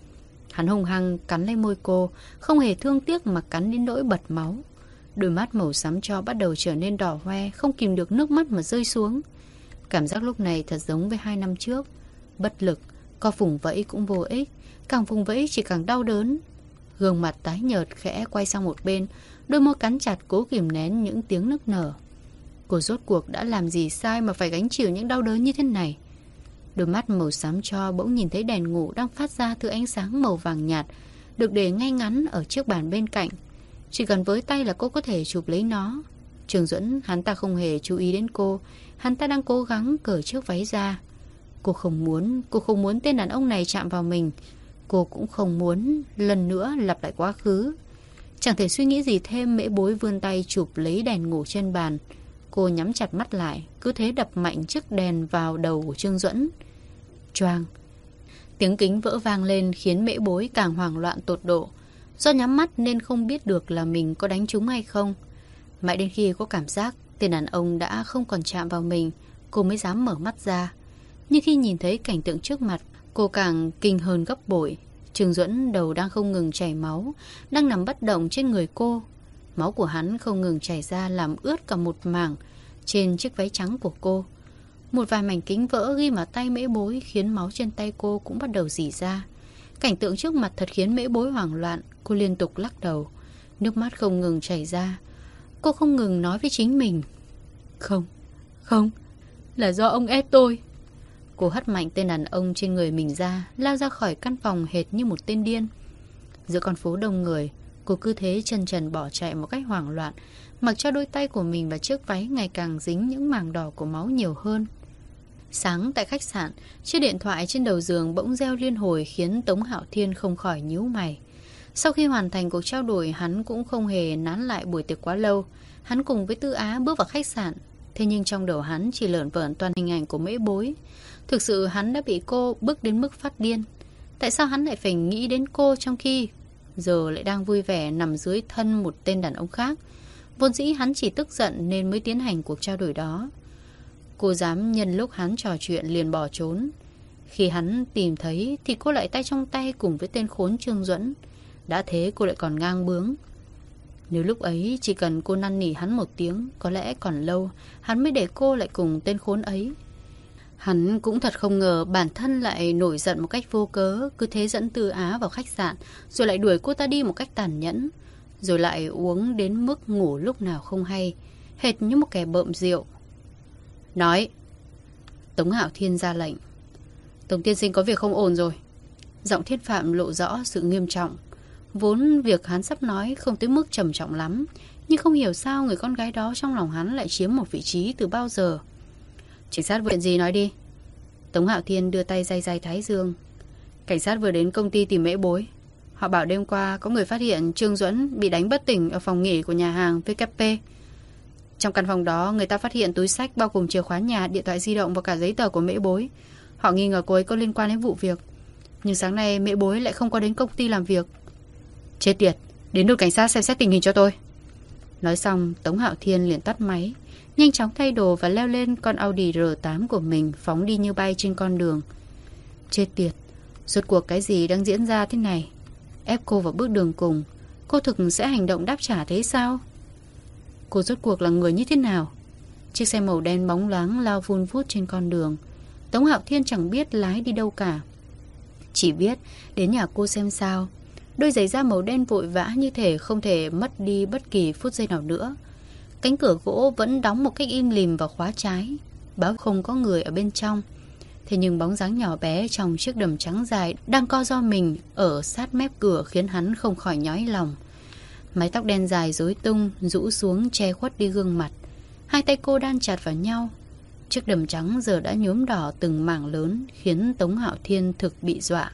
A: Hắn hung hăng cắn lấy môi cô, không hề thương tiếc mà cắn đến nỗi bật máu. Đôi mắt màu xám tro bắt đầu trở nên đỏ hoe, không kìm được nước mắt mà rơi xuống. Cảm giác lúc này thật giống với hai năm trước. Bất lực, co vùng vẫy cũng vô ích, càng vùng vẫy chỉ càng đau đớn. Gương mặt tái nhợt khẽ quay sang một bên, đôi môi cắn chặt cố kìm nén những tiếng nức nở. Cô rốt cuộc đã làm gì sai mà phải gánh chịu những đau đớn như thế này? Đôi mắt màu xám tro bỗng nhìn thấy đèn ngủ đang phát ra thứ ánh sáng màu vàng nhạt, được để ngay ngắn ở chiếc bàn bên cạnh. Chỉ cần với tay là cô có thể chụp lấy nó. Trương Duẫn, hắn ta không hề chú ý đến cô. Hắn ta đang cố gắng cởi chiếc váy ra. Cô không muốn, cô không muốn tên đàn ông này chạm vào mình. Cô cũng không muốn lần nữa lặp lại quá khứ. Chẳng thể suy nghĩ gì thêm, Mễ Bối vươn tay chụp lấy đèn ngủ trên bàn. Cô nhắm chặt mắt lại, cứ thế đập mạnh chiếc đèn vào đầu của Trương Duẫn. Choang! Tiếng kính vỡ vang lên khiến Mễ Bối càng hoảng loạn tột độ. Do nhắm mắt nên không biết được là mình có đánh trúng hay không. Mãi đến khi có cảm giác tên đàn ông đã không còn chạm vào mình, cô mới dám mở mắt ra. Nhưng khi nhìn thấy cảnh tượng trước mặt, cô càng kinh hơn gấp bội. Trương Duẫn đầu đang không ngừng chảy máu, đang nằm bất động trên người cô. Máu của hắn không ngừng chảy ra làm ướt cả một mảng trên chiếc váy trắng của cô. Một vài mảnh kính vỡ ghi vào tay Mễ Bối khiến máu trên tay cô cũng bắt đầu rỉ ra. Cảnh tượng trước mặt thật khiến Mễ Bối hoảng loạn. Cô liên tục lắc đầu, nước mắt không ngừng chảy ra. Cô không ngừng nói với chính mình, Không, không, là do ông ép tôi. Cô hất mạnh tên đàn ông trên người mình ra, lao ra khỏi căn phòng hệt như một tên điên. Giữa con phố đông người, cô cứ thế chân trần bỏ chạy một cách hoảng loạn, mặc cho đôi tay của mình và chiếc váy ngày càng dính những mảng đỏ của máu nhiều hơn. Sáng tại khách sạn, chiếc điện thoại trên đầu giường bỗng reo liên hồi khiến Tống Hạo Thiên không khỏi nhíu mày. Sau khi hoàn thành cuộc trao đổi, hắn cũng không hề nán lại buổi tiệc quá lâu. Hắn cùng với Tư Á bước vào khách sạn. Thế nhưng trong đầu hắn chỉ lởn vởn toàn hình ảnh của Mễ Bối. Thực sự hắn đã bị cô bức đến mức phát điên. Tại sao hắn lại phải nghĩ đến cô trong khi giờ lại đang vui vẻ nằm dưới thân một tên đàn ông khác? Vốn dĩ hắn chỉ tức giận nên mới tiến hành cuộc trao đổi đó. Cô dám nhân lúc hắn trò chuyện liền bỏ trốn. Khi hắn tìm thấy thì cô lại tay trong tay cùng với tên khốn Trương Duẫn. Đã thế cô lại còn ngang bướng. Nếu lúc ấy chỉ cần cô năn nỉ hắn một tiếng, có lẽ còn lâu hắn mới để cô lại cùng tên khốn ấy. Hắn cũng thật không ngờ bản thân lại nổi giận một cách vô cớ, cứ thế dẫn Tư Á vào khách sạn, rồi lại đuổi cô ta đi một cách tàn nhẫn, rồi lại uống đến mức ngủ lúc nào không hay, hệt như một kẻ bợm rượu. Nói. Tống Hạo Thiên ra lệnh. Tống tiên sinh có việc không ổn rồi. Giọng Thiên Phạm lộ rõ sự nghiêm trọng. Vốn việc hắn sắp nói không tới mức trầm trọng lắm, nhưng không hiểu sao người con gái đó trong lòng hắn lại chiếm một vị trí từ bao giờ. Cảnh sát chuyện gì nói đi. Tống Hạo Thiên đưa tay day day thái dương. Cảnh sát vừa đến công ty tìm Mễ Bối. Họ bảo đêm qua có người phát hiện Trương Duẫn bị đánh bất tỉnh ở phòng nghỉ của nhà hàng vê kép pê. Trong căn phòng đó người ta phát hiện túi xách bao gồm chìa khóa nhà, điện thoại di động và cả giấy tờ của Mễ Bối. Họ nghi ngờ cô ấy có liên quan đến vụ việc. Nhưng sáng nay Mễ Bối lại không có đến công ty làm việc. Chết tiệt, đến đồn cảnh sát xem xét tình hình cho tôi. Nói xong Tống Hạo Thiên liền tắt máy, nhanh chóng thay đồ và leo lên con Audi R tám của mình, phóng đi như bay trên con đường. Chết tiệt, rốt cuộc cái gì đang diễn ra thế này? Ép cô vào bước đường cùng, cô thực sẽ hành động đáp trả thế sao? Cô rốt cuộc là người như thế nào? Chiếc xe màu đen bóng loáng lao vun vút trên con đường. Tống Hạo Thiên chẳng biết lái đi đâu cả, chỉ biết đến nhà cô xem sao. Đôi giày da màu đen vội vã như thể không thể mất đi bất kỳ phút giây nào nữa. Cánh cửa gỗ vẫn đóng một cách im lìm và khóa trái, báo không có người ở bên trong. Thế nhưng bóng dáng nhỏ bé trong chiếc đầm trắng dài đang co ro mình ở sát mép cửa khiến hắn không khỏi nhói lòng. Mái tóc đen dài rối tung rũ xuống che khuất đi gương mặt. Hai tay cô đan chặt vào nhau. Chiếc đầm trắng giờ đã nhuốm đỏ từng mảng lớn, khiến Tống Hạo Thiên thực bị dọa.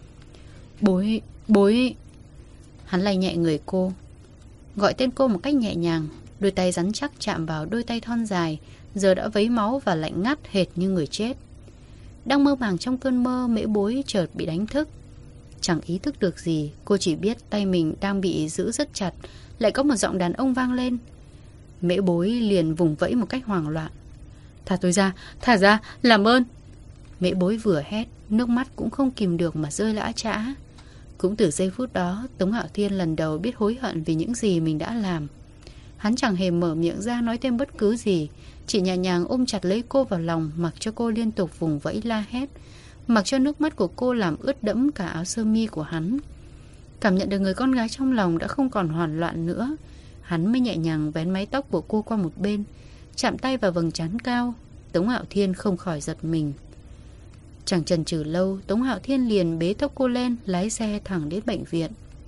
A: Bối, bối. Hắn lay nhẹ người cô, gọi tên cô một cách nhẹ nhàng. Đôi tay rắn chắc chạm vào đôi tay thon dài, giờ đã vấy máu và lạnh ngắt hệt như người chết. Đang mơ màng trong cơn mơ, Mễ Bối chợt bị đánh thức. Chẳng ý thức được gì, cô chỉ biết tay mình đang bị giữ rất chặt. Lại có một giọng đàn ông vang lên. Mễ Bối liền vùng vẫy một cách hoảng loạn. Thả tôi ra, thả ra, làm ơn. Mễ Bối vừa hét, nước mắt cũng không kìm được mà rơi lã chã. Cũng từ giây phút đó, Tống Hạo Thiên lần đầu biết hối hận vì những gì mình đã làm. Hắn chẳng hề mở miệng ra nói thêm bất cứ gì, chỉ nhẹ nhàng ôm chặt lấy cô vào lòng, mặc cho cô liên tục vùng vẫy la hét, mặc cho nước mắt của cô làm ướt đẫm cả áo sơ mi của hắn. Cảm nhận được người con gái trong lòng đã không còn hoảng loạn nữa, hắn mới nhẹ nhàng vén mái tóc của cô qua một bên, chạm tay vào vầng trán cao. Tống Hạo Thiên không khỏi giật mình. Chẳng chần chừ lâu, Tống Hạo Thiên liền bế tóc cô lên, lái xe thẳng đến bệnh viện.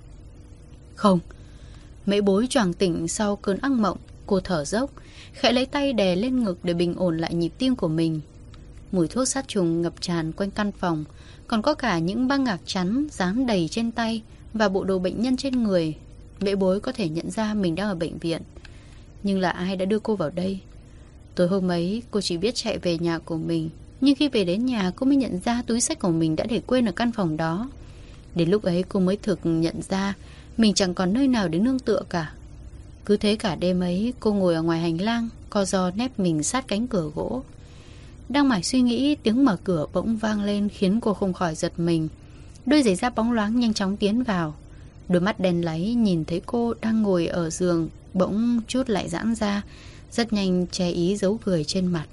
A: Không. Mễ Bối choàng tỉnh sau cơn ác mộng. Cô thở dốc, khẽ lấy tay đè lên ngực để bình ổn lại nhịp tim của mình. Mùi thuốc sát trùng ngập tràn quanh căn phòng, còn có cả những băng gạc chắn dán đầy trên tay và bộ đồ bệnh nhân trên người. Mễ Bối có thể nhận ra mình đang ở bệnh viện. Nhưng là ai đã đưa cô vào đây? Tối hôm ấy cô chỉ biết chạy về nhà của mình, nhưng khi về đến nhà cô mới nhận ra túi xách của mình đã để quên ở căn phòng đó. Đến lúc ấy cô mới thực nhận ra mình chẳng còn nơi nào để nương tựa cả. Cứ thế cả đêm ấy cô ngồi ở ngoài hành lang, co ro nép mình sát cánh cửa gỗ. Đang mải suy nghĩ, tiếng mở cửa bỗng vang lên khiến cô không khỏi giật mình. Đôi giày da bóng loáng nhanh chóng tiến vào. Đôi mắt đen láy nhìn thấy cô đang ngồi ở giường bỗng chút lại giãn ra, rất nhanh che ý dấu cười trên mặt.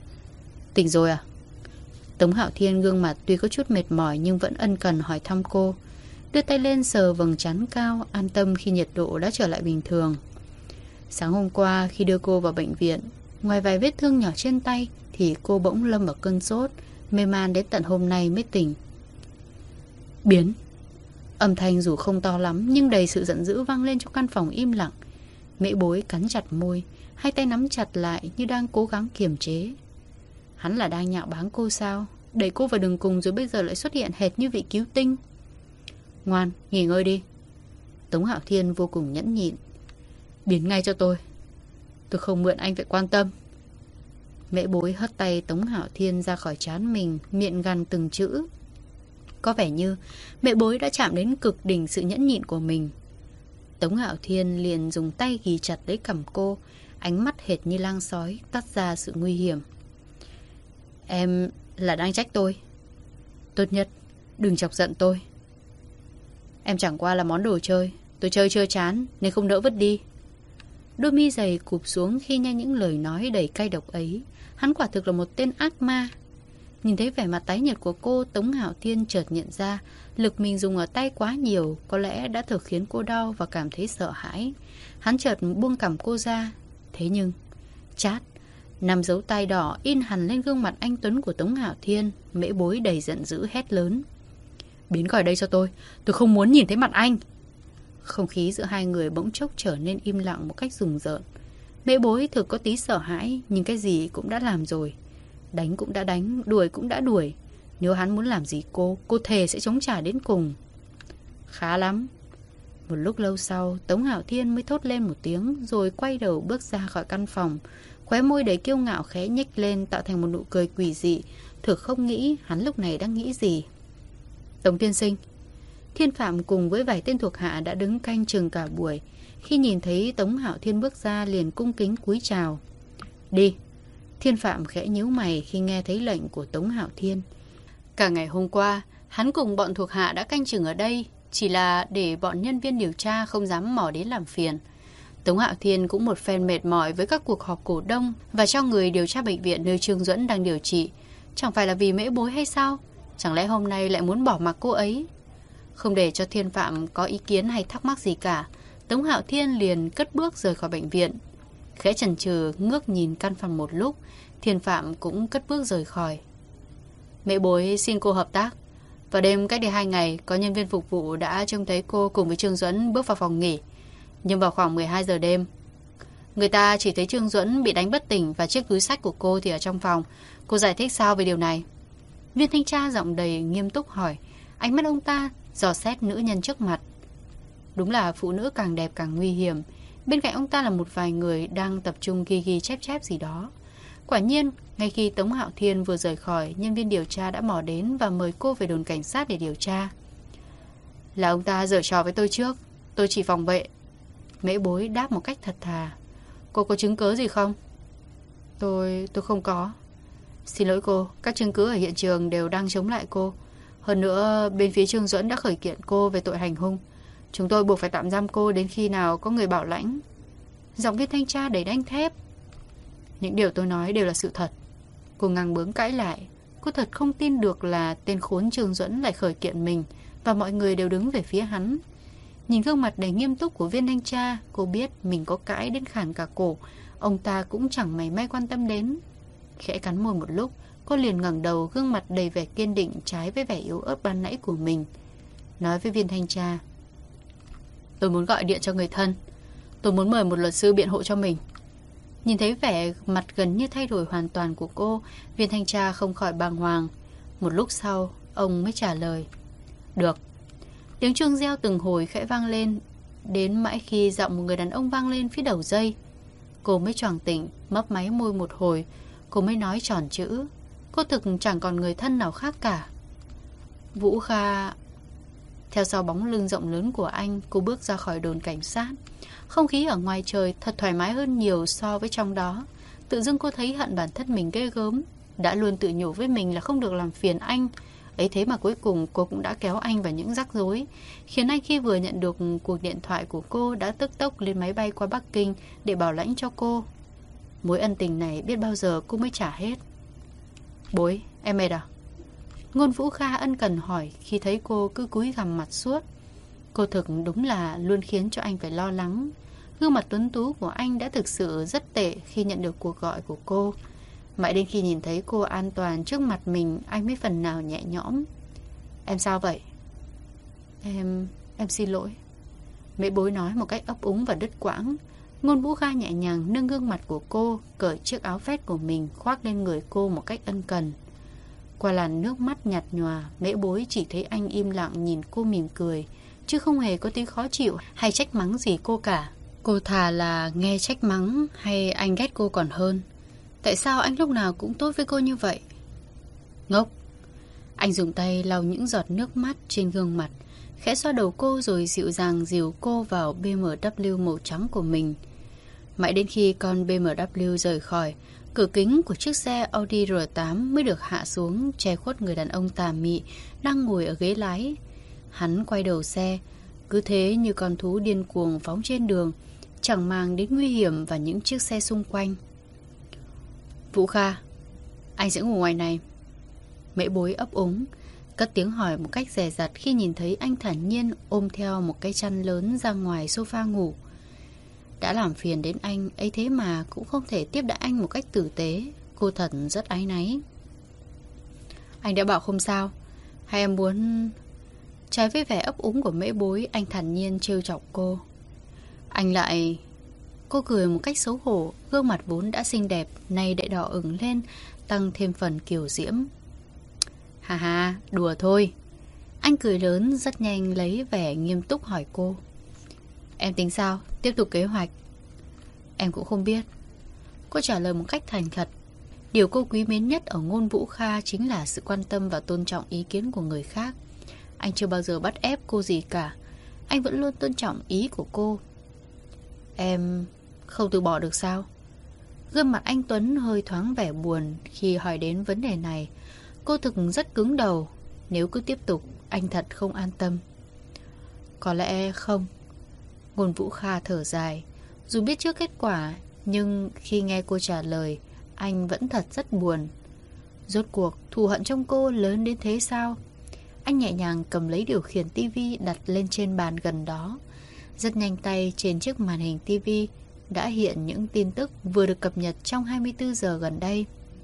A: Tỉnh rồi à? Tống Hạo Thiên gương mặt tuy có chút mệt mỏi nhưng vẫn ân cần hỏi thăm cô, đưa tay lên sờ vầng trán cao, an tâm khi nhiệt độ đã trở lại bình thường. Sáng hôm qua khi đưa cô vào bệnh viện, ngoài vài vết thương nhỏ trên tay thì cô bỗng lâm vào cơn sốt, mê man đến tận hôm nay mới tỉnh. Biến. Âm thanh dù không to lắm nhưng đầy sự giận dữ vang lên trong căn phòng im lặng. Mễ Bối cắn chặt môi, hai tay nắm chặt lại như đang cố gắng kiềm chế. Hắn là đang nhạo báng cô sao? Đẩy cô vào đường cùng rồi bây giờ lại xuất hiện hệt như vị cứu tinh. Ngoan, nghỉ ngơi đi. Tống Hạo Thiên vô cùng nhẫn nhịn. Biến ngay cho tôi. Tôi không mượn anh phải quan tâm. Mễ Bối hất tay Tống Hạo Thiên ra khỏi trán mình, miệng gằn từng chữ. Có vẻ như Mễ Bối đã chạm đến cực đỉnh sự nhẫn nhịn của mình. Tống Hạo Thiên liền dùng tay ghì chặt lấy cằm cô, ánh mắt hệt như lang sói toát ra sự nguy hiểm. Em là đang trách tôi. Tốt nhất đừng chọc giận tôi. Em chẳng qua là món đồ chơi, tôi chơi chưa chán nên không nỡ vứt đi. Đôi mi dày cụp xuống khi nghe những lời nói đầy cay độc ấy. Hắn quả thực là một tên ác ma. Nhìn thấy vẻ mặt tái nhợt của cô, Tống Hạo Thiên chợt nhận ra lực mình dùng ở tay quá nhiều, có lẽ đã thực khiến cô đau và cảm thấy sợ hãi. Hắn chợt buông cằm cô ra. Thế nhưng chát, năm dấu tay đỏ in hằn lên gương mặt anh tuấn của Tống Hạo Thiên. Mễ Bối đầy giận dữ hét lớn. Biến khỏi đây cho tôi, tôi không muốn nhìn thấy mặt anh. Không khí giữa hai người bỗng chốc trở nên im lặng một cách rùng rợn. Mễ Bối thực có tí sợ hãi, nhưng cái gì cũng đã làm rồi. Đánh cũng đã đánh, đuổi cũng đã đuổi. Nếu hắn muốn làm gì cô, cô thề sẽ chống trả đến cùng. Khá lắm. Một lúc lâu sau, Tống Hạo Thiên mới thốt lên một tiếng, rồi quay đầu bước ra khỏi căn phòng. Khóe môi đầy kiêu ngạo khẽ nhếch lên, tạo thành một nụ cười quỷ dị. Thực không nghĩ hắn lúc này đang nghĩ gì. Tống tiên sinh. Thiên Phạm cùng với vài tên thuộc hạ đã đứng canh chừng cả buổi. Khi nhìn thấy Tống Hạo Thiên bước ra liền cung kính cúi chào. Đi. Thiên Phạm khẽ nhíu mày khi nghe thấy lệnh của Tống Hạo Thiên. Cả ngày hôm qua, hắn cùng bọn thuộc hạ đã canh chừng ở đây, chỉ là để bọn nhân viên điều tra không dám mò đến làm phiền. Tống Hạo Thiên cũng một phen mệt mỏi với các cuộc họp cổ đông và cho người điều tra bệnh viện nơi Trương Duẫn đang điều trị. Chẳng phải là vì Mễ Bối hay sao? Chẳng lẽ hôm nay lại muốn bỏ mặc cô ấy? Không để cho Thiên Phạm có ý kiến hay thắc mắc gì cả, Tống Hạo Thiên liền cất bước rời khỏi bệnh viện. Khẽ chần chừ ngước nhìn căn phòng một lúc, Thiên Phạm cũng cất bước rời khỏi. Mễ Bối xin cô hợp tác. Vào đêm cách đây hai ngày, có nhân viên phục vụ đã trông thấy cô cùng với Trương Duẫn bước vào phòng nghỉ. Nhưng vào khoảng mười hai giờ đêm, người ta chỉ thấy Trương Duẫn bị đánh bất tỉnh và chiếc túi xách của cô thì ở trong phòng. Cô giải thích sao về điều này? Viên thanh tra giọng đầy nghiêm túc hỏi. Ánh mắt ông ta dò xét nữ nhân trước mặt. Đúng là phụ nữ càng đẹp càng nguy hiểm. Bên cạnh ông ta là một vài người đang tập trung ghi ghi chép chép gì đó. Quả nhiên, ngay khi Tống Hạo Thiên vừa rời khỏi, nhân viên điều tra đã mò đến và mời cô về đồn cảnh sát để điều tra. Là ông ta giở trò với tôi trước, tôi chỉ phòng vệ. Mễ Bối đáp một cách thật thà. Cô có chứng cứ gì không? Tôi... tôi không có. Xin lỗi cô, các chứng cứ ở hiện trường đều đang chống lại cô. Hơn nữa, bên phía Trương Duẫn đã khởi kiện cô về tội hành hung. Chúng tôi buộc phải tạm giam cô đến khi nào có người bảo lãnh. Giọng viên thanh tra đầy đanh thép. Những điều tôi nói đều là sự thật. Cô ngang bướng cãi lại. Cô thật không tin được là tên khốn Trương Duẫn lại khởi kiện mình và mọi người đều đứng về phía hắn. Nhìn gương mặt đầy nghiêm túc của viên thanh tra, cô biết mình có cãi đến khản cả cổ, ông ta cũng chẳng mảy may quan tâm đến. Khẽ cắn môi một lúc, cô liền ngẩng đầu, gương mặt đầy vẻ kiên định trái với vẻ yếu ớt ban nãy của mình. Nói với viên thanh tra. Tôi muốn gọi điện cho người thân. Tôi muốn mời một luật sư biện hộ cho mình. Nhìn thấy vẻ mặt gần như thay đổi hoàn toàn của cô, viên thanh tra không khỏi bàng hoàng. Một lúc sau, ông mới trả lời. Được. Tiếng chuông reo từng hồi khẽ vang lên, đến mãi khi giọng một người đàn ông vang lên phía đầu dây. Cô mới choàng tỉnh, mấp máy môi một hồi, cô mới nói tròn chữ. Cô thực chẳng còn người thân nào khác cả. Vũ Kha. Theo sau bóng lưng rộng lớn của anh, cô bước ra khỏi đồn cảnh sát. Không khí ở ngoài trời thật thoải mái hơn nhiều so với trong đó. Tự dưng cô thấy hận bản thân mình ghê gớm. Đã luôn tự nhủ với mình là không được làm phiền anh. Ấy thế mà cuối cùng cô cũng đã kéo anh vào những rắc rối, khiến anh khi vừa nhận được cuộc điện thoại của cô đã tức tốc lên máy bay qua Bắc Kinh để bảo lãnh cho cô. Mối ân tình này biết bao giờ cô mới trả hết. Bối, em mệt à? Ngôn Vũ Kha ân cần hỏi khi thấy cô cứ cúi gằm mặt suốt. Cô thực đúng là luôn khiến cho anh phải lo lắng. Gương mặt tuấn tú của anh đã thực sự rất tệ khi nhận được cuộc gọi của cô. Mãi đến khi nhìn thấy cô an toàn trước mặt mình, anh mới phần nào nhẹ nhõm. Em sao vậy? Em... em xin lỗi. Mễ Bối nói một cách ấp úng và đứt quãng. Ngôn Vũ Kha nhẹ nhàng nâng gương mặt của cô, cởi chiếc áo vest của mình khoác lên người cô một cách ân cần. Qua làn nước mắt nhạt nhòa, Mễ Bối chỉ thấy anh im lặng nhìn cô mỉm cười, chứ không hề có tí khó chịu hay trách mắng gì cô cả. Cô thà là nghe trách mắng hay anh ghét cô còn hơn. Tại sao anh lúc nào cũng tốt với cô như vậy? Ngốc. Anh dùng tay lau những giọt nước mắt trên gương mặt, khẽ xoa đầu cô rồi dịu dàng dìu cô vào bê em vê màu trắng của mình. Mãi đến khi con bê em vê rời khỏi, cửa kính của chiếc xe Audi R tám mới được hạ xuống, che khuất người đàn ông tà mị đang ngồi ở ghế lái. Hắn quay đầu xe, cứ thế như con thú điên cuồng phóng trên đường, chẳng màng đến nguy hiểm và những chiếc xe xung quanh. Vũ Kha, anh sẽ ngủ ngoài này. Mễ Bối ấp úng, cất tiếng hỏi một cách dè dặt khi nhìn thấy anh thản nhiên ôm theo một cái chăn lớn ra ngoài sofa ngủ. Đã làm phiền đến anh ấy thế mà cũng không thể tiếp đãi anh một cách tử tế. Cô thật rất áy náy. Anh đã bảo không sao. Hay em muốn... Trái với vẻ ấp úng của Mễ Bối, anh thản nhiên trêu chọc cô. Anh lại... Cô cười một cách xấu hổ, gương mặt vốn đã xinh đẹp nay lại đỏ ửng lên, tăng thêm phần kiều diễm. Hà hà, đùa thôi. Anh cười lớn, rất nhanh lấy vẻ nghiêm túc hỏi cô. Em tính sao? Tiếp tục kế hoạch? Em cũng không biết. Cô trả lời một cách thành thật. Điều cô quý mến nhất ở Ngôn Vũ Kha chính là sự quan tâm và tôn trọng ý kiến của người khác. Anh chưa bao giờ bắt ép cô gì cả. Anh vẫn luôn tôn trọng ý của cô. Em không từ bỏ được sao? Gương mặt anh Tuấn hơi thoáng vẻ buồn khi hỏi đến vấn đề này. Cô thực rất cứng đầu. Nếu cứ tiếp tục, anh thật không an tâm. Có lẽ không. Ngôn Vũ Kha thở dài. Dù biết trước kết quả, nhưng khi nghe cô trả lời, anh vẫn thật rất buồn. Rốt cuộc, thù hận trong cô lớn đến thế sao? Anh nhẹ nhàng cầm lấy điều khiển tivi đặt lên trên bàn gần đó. Rất nhanh tay trên chiếc màn hình tivi đã hiện những tin tức vừa được cập nhật trong hai mươi tư giờ gần đây.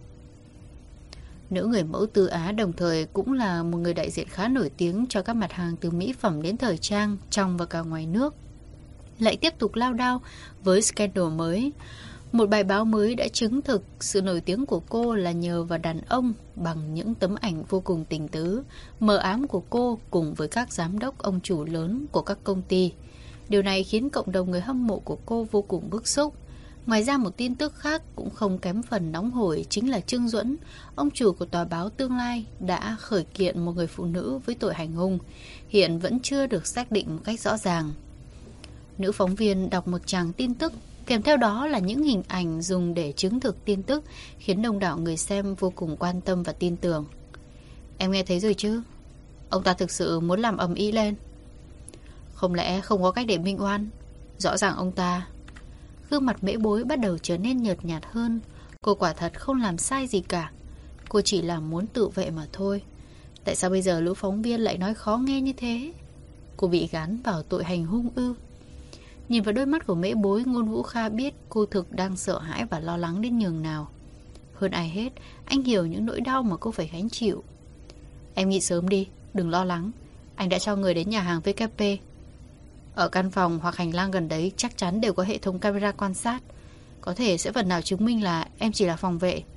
A: Nữ người mẫu Tư Á đồng thời cũng là một người đại diện khá nổi tiếng cho các mặt hàng từ mỹ phẩm đến thời trang trong và cả ngoài nước, lại tiếp tục lao đao với scandal mới. Một bài báo mới đã chứng thực sự nổi tiếng của cô là nhờ vào đàn ông bằng những tấm ảnh vô cùng tình tứ, mờ ám của cô cùng với các giám đốc ông chủ lớn của các công ty. Điều này khiến cộng đồng người hâm mộ của cô vô cùng bức xúc. Ngoài ra một tin tức khác cũng không kém phần nóng hổi chính là Trương Duẫn, ông chủ của tòa báo Tương Lai, đã khởi kiện một người phụ nữ với tội hành hung, hiện vẫn chưa được xác định một cách rõ ràng. Nữ phóng viên đọc một tràng tin tức, kèm theo đó là những hình ảnh dùng để chứng thực tin tức, khiến đông đảo người xem vô cùng quan tâm và tin tưởng. Em nghe thấy rồi chứ? Ông ta thực sự muốn làm ầm ĩ lên. Không lẽ không có cách để minh oan? Rõ ràng ông ta... Gương mặt Mễ Bối bắt đầu trở nên nhợt nhạt hơn. Cô quả thật không làm sai gì cả. Cô chỉ là muốn tự vệ mà thôi. Tại sao bây giờ lũ phóng viên lại nói khó nghe như thế? Cô bị gán vào tội hành hung ư? Nhìn vào đôi mắt của Mễ Bối, Ngôn Vũ Kha biết cô thực đang sợ hãi và lo lắng đến nhường nào. Hơn ai hết, anh hiểu những nỗi đau mà cô phải gánh chịu. Em nghỉ sớm đi, đừng lo lắng. Anh đã cho người đến nhà hàng vê kép pê. Ở căn phòng hoặc hành lang gần đấy chắc chắn đều có hệ thống camera quan sát. Có thể sẽ phần nào chứng minh là em chỉ là phòng vệ.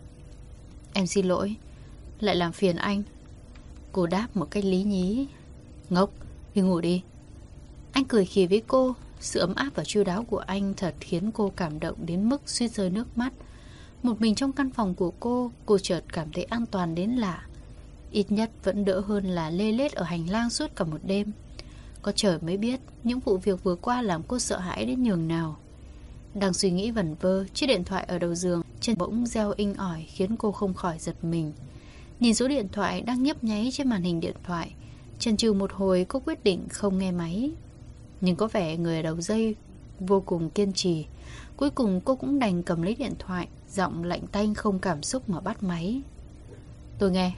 A: Em xin lỗi, lại làm phiền anh. Cô đáp một cách lý nhí. Ngốc, đi ngủ đi. Anh cười khì với cô. Sự ấm áp và chu đáo của anh thật khiến cô cảm động đến mức suýt rơi nước mắt. Một mình trong căn phòng của cô, cô chợt cảm thấy an toàn đến lạ. Ít nhất vẫn đỡ hơn là lê lết ở hành lang suốt cả một đêm. Có trời mới biết những vụ việc vừa qua làm cô sợ hãi đến nhường nào. Đang suy nghĩ vẩn vơ, chiếc điện thoại ở đầu giường chân bỗng reo inh ỏi khiến cô không khỏi giật mình. Nhìn số điện thoại đang nhấp nháy trên màn hình điện thoại, chần chừ một hồi cô quyết định không nghe máy. Nhưng có vẻ người ở đầu dây vô cùng kiên trì. Cuối cùng cô cũng đành cầm lấy điện thoại, giọng lạnh tanh không cảm xúc mà bắt máy. Tôi nghe.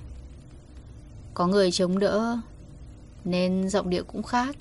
A: Có người chống đỡ nên giọng điệu cũng khác.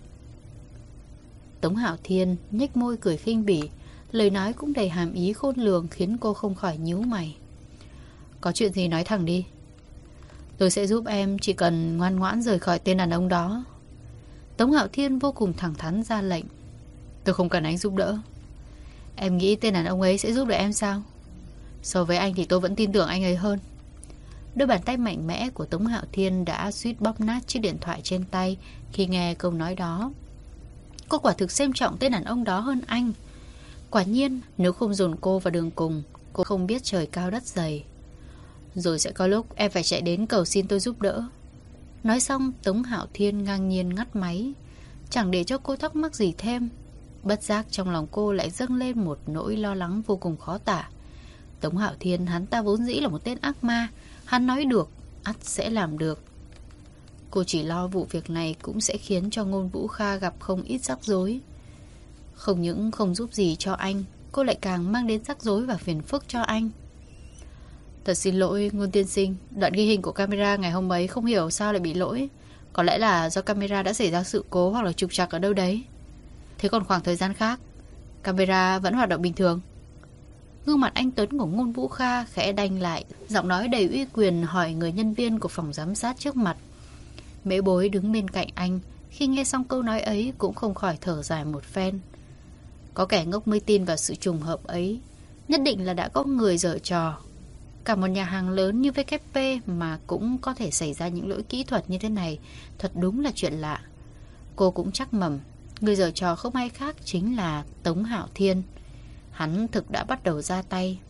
A: Tống Hạo Thiên nhếch môi cười khinh bỉ, lời nói cũng đầy hàm ý khôn lường khiến cô không khỏi nhíu mày. Có chuyện gì nói thẳng đi. Tôi sẽ giúp em, chỉ cần ngoan ngoãn rời khỏi tên đàn ông đó. Tống Hạo Thiên vô cùng thẳng thắn ra lệnh. Tôi không cần anh giúp đỡ. Em nghĩ tên đàn ông ấy sẽ giúp được em sao? So với anh thì tôi vẫn tin tưởng anh ấy hơn. Đôi bàn tay mạnh mẽ của Tống Hạo Thiên đã suýt bóp nát chiếc điện thoại trên tay khi nghe câu nói đó. Cô quả thực xem trọng tên đàn ông đó hơn anh. Quả nhiên, nếu không dồn cô vào đường cùng, cô không biết trời cao đất dày. Rồi sẽ có lúc em phải chạy đến cầu xin tôi giúp đỡ. Nói xong Tống Hạo Thiên ngang nhiên ngắt máy, chẳng để cho cô thắc mắc gì thêm. Bất giác trong lòng cô lại dâng lên một nỗi lo lắng vô cùng khó tả. Tống Hạo Thiên hắn ta vốn dĩ là một tên ác ma. Hắn nói được, ắt sẽ làm được. Cô chỉ lo vụ việc này cũng sẽ khiến cho Ngôn Vũ Kha gặp không ít rắc rối. Không những không giúp gì cho anh, cô lại càng mang đến rắc rối và phiền phức cho anh. Thật xin lỗi Ngôn tiên sinh, đoạn ghi hình của camera ngày hôm ấy không hiểu sao lại bị lỗi. Có lẽ là do camera đã xảy ra sự cố hoặc là trục trặc ở đâu đấy. Thế còn khoảng thời gian khác, camera vẫn hoạt động bình thường. Gương mặt anh tuấn của Ngôn Vũ Kha khẽ đanh lại, giọng nói đầy uy quyền hỏi người nhân viên của phòng giám sát trước mặt. Mễ Bối đứng bên cạnh anh, khi nghe xong câu nói ấy cũng không khỏi thở dài một phen. Có kẻ ngốc mới tin vào sự trùng hợp ấy. Nhất định là đã có người giở trò. Cả một nhà hàng lớn như vê kép pê mà cũng có thể xảy ra những lỗi kỹ thuật như thế này, thật đúng là chuyện lạ. Cô cũng chắc mẩm, người giở trò không ai khác chính là Tống Hạo Thiên. Hắn thực đã bắt đầu ra tay.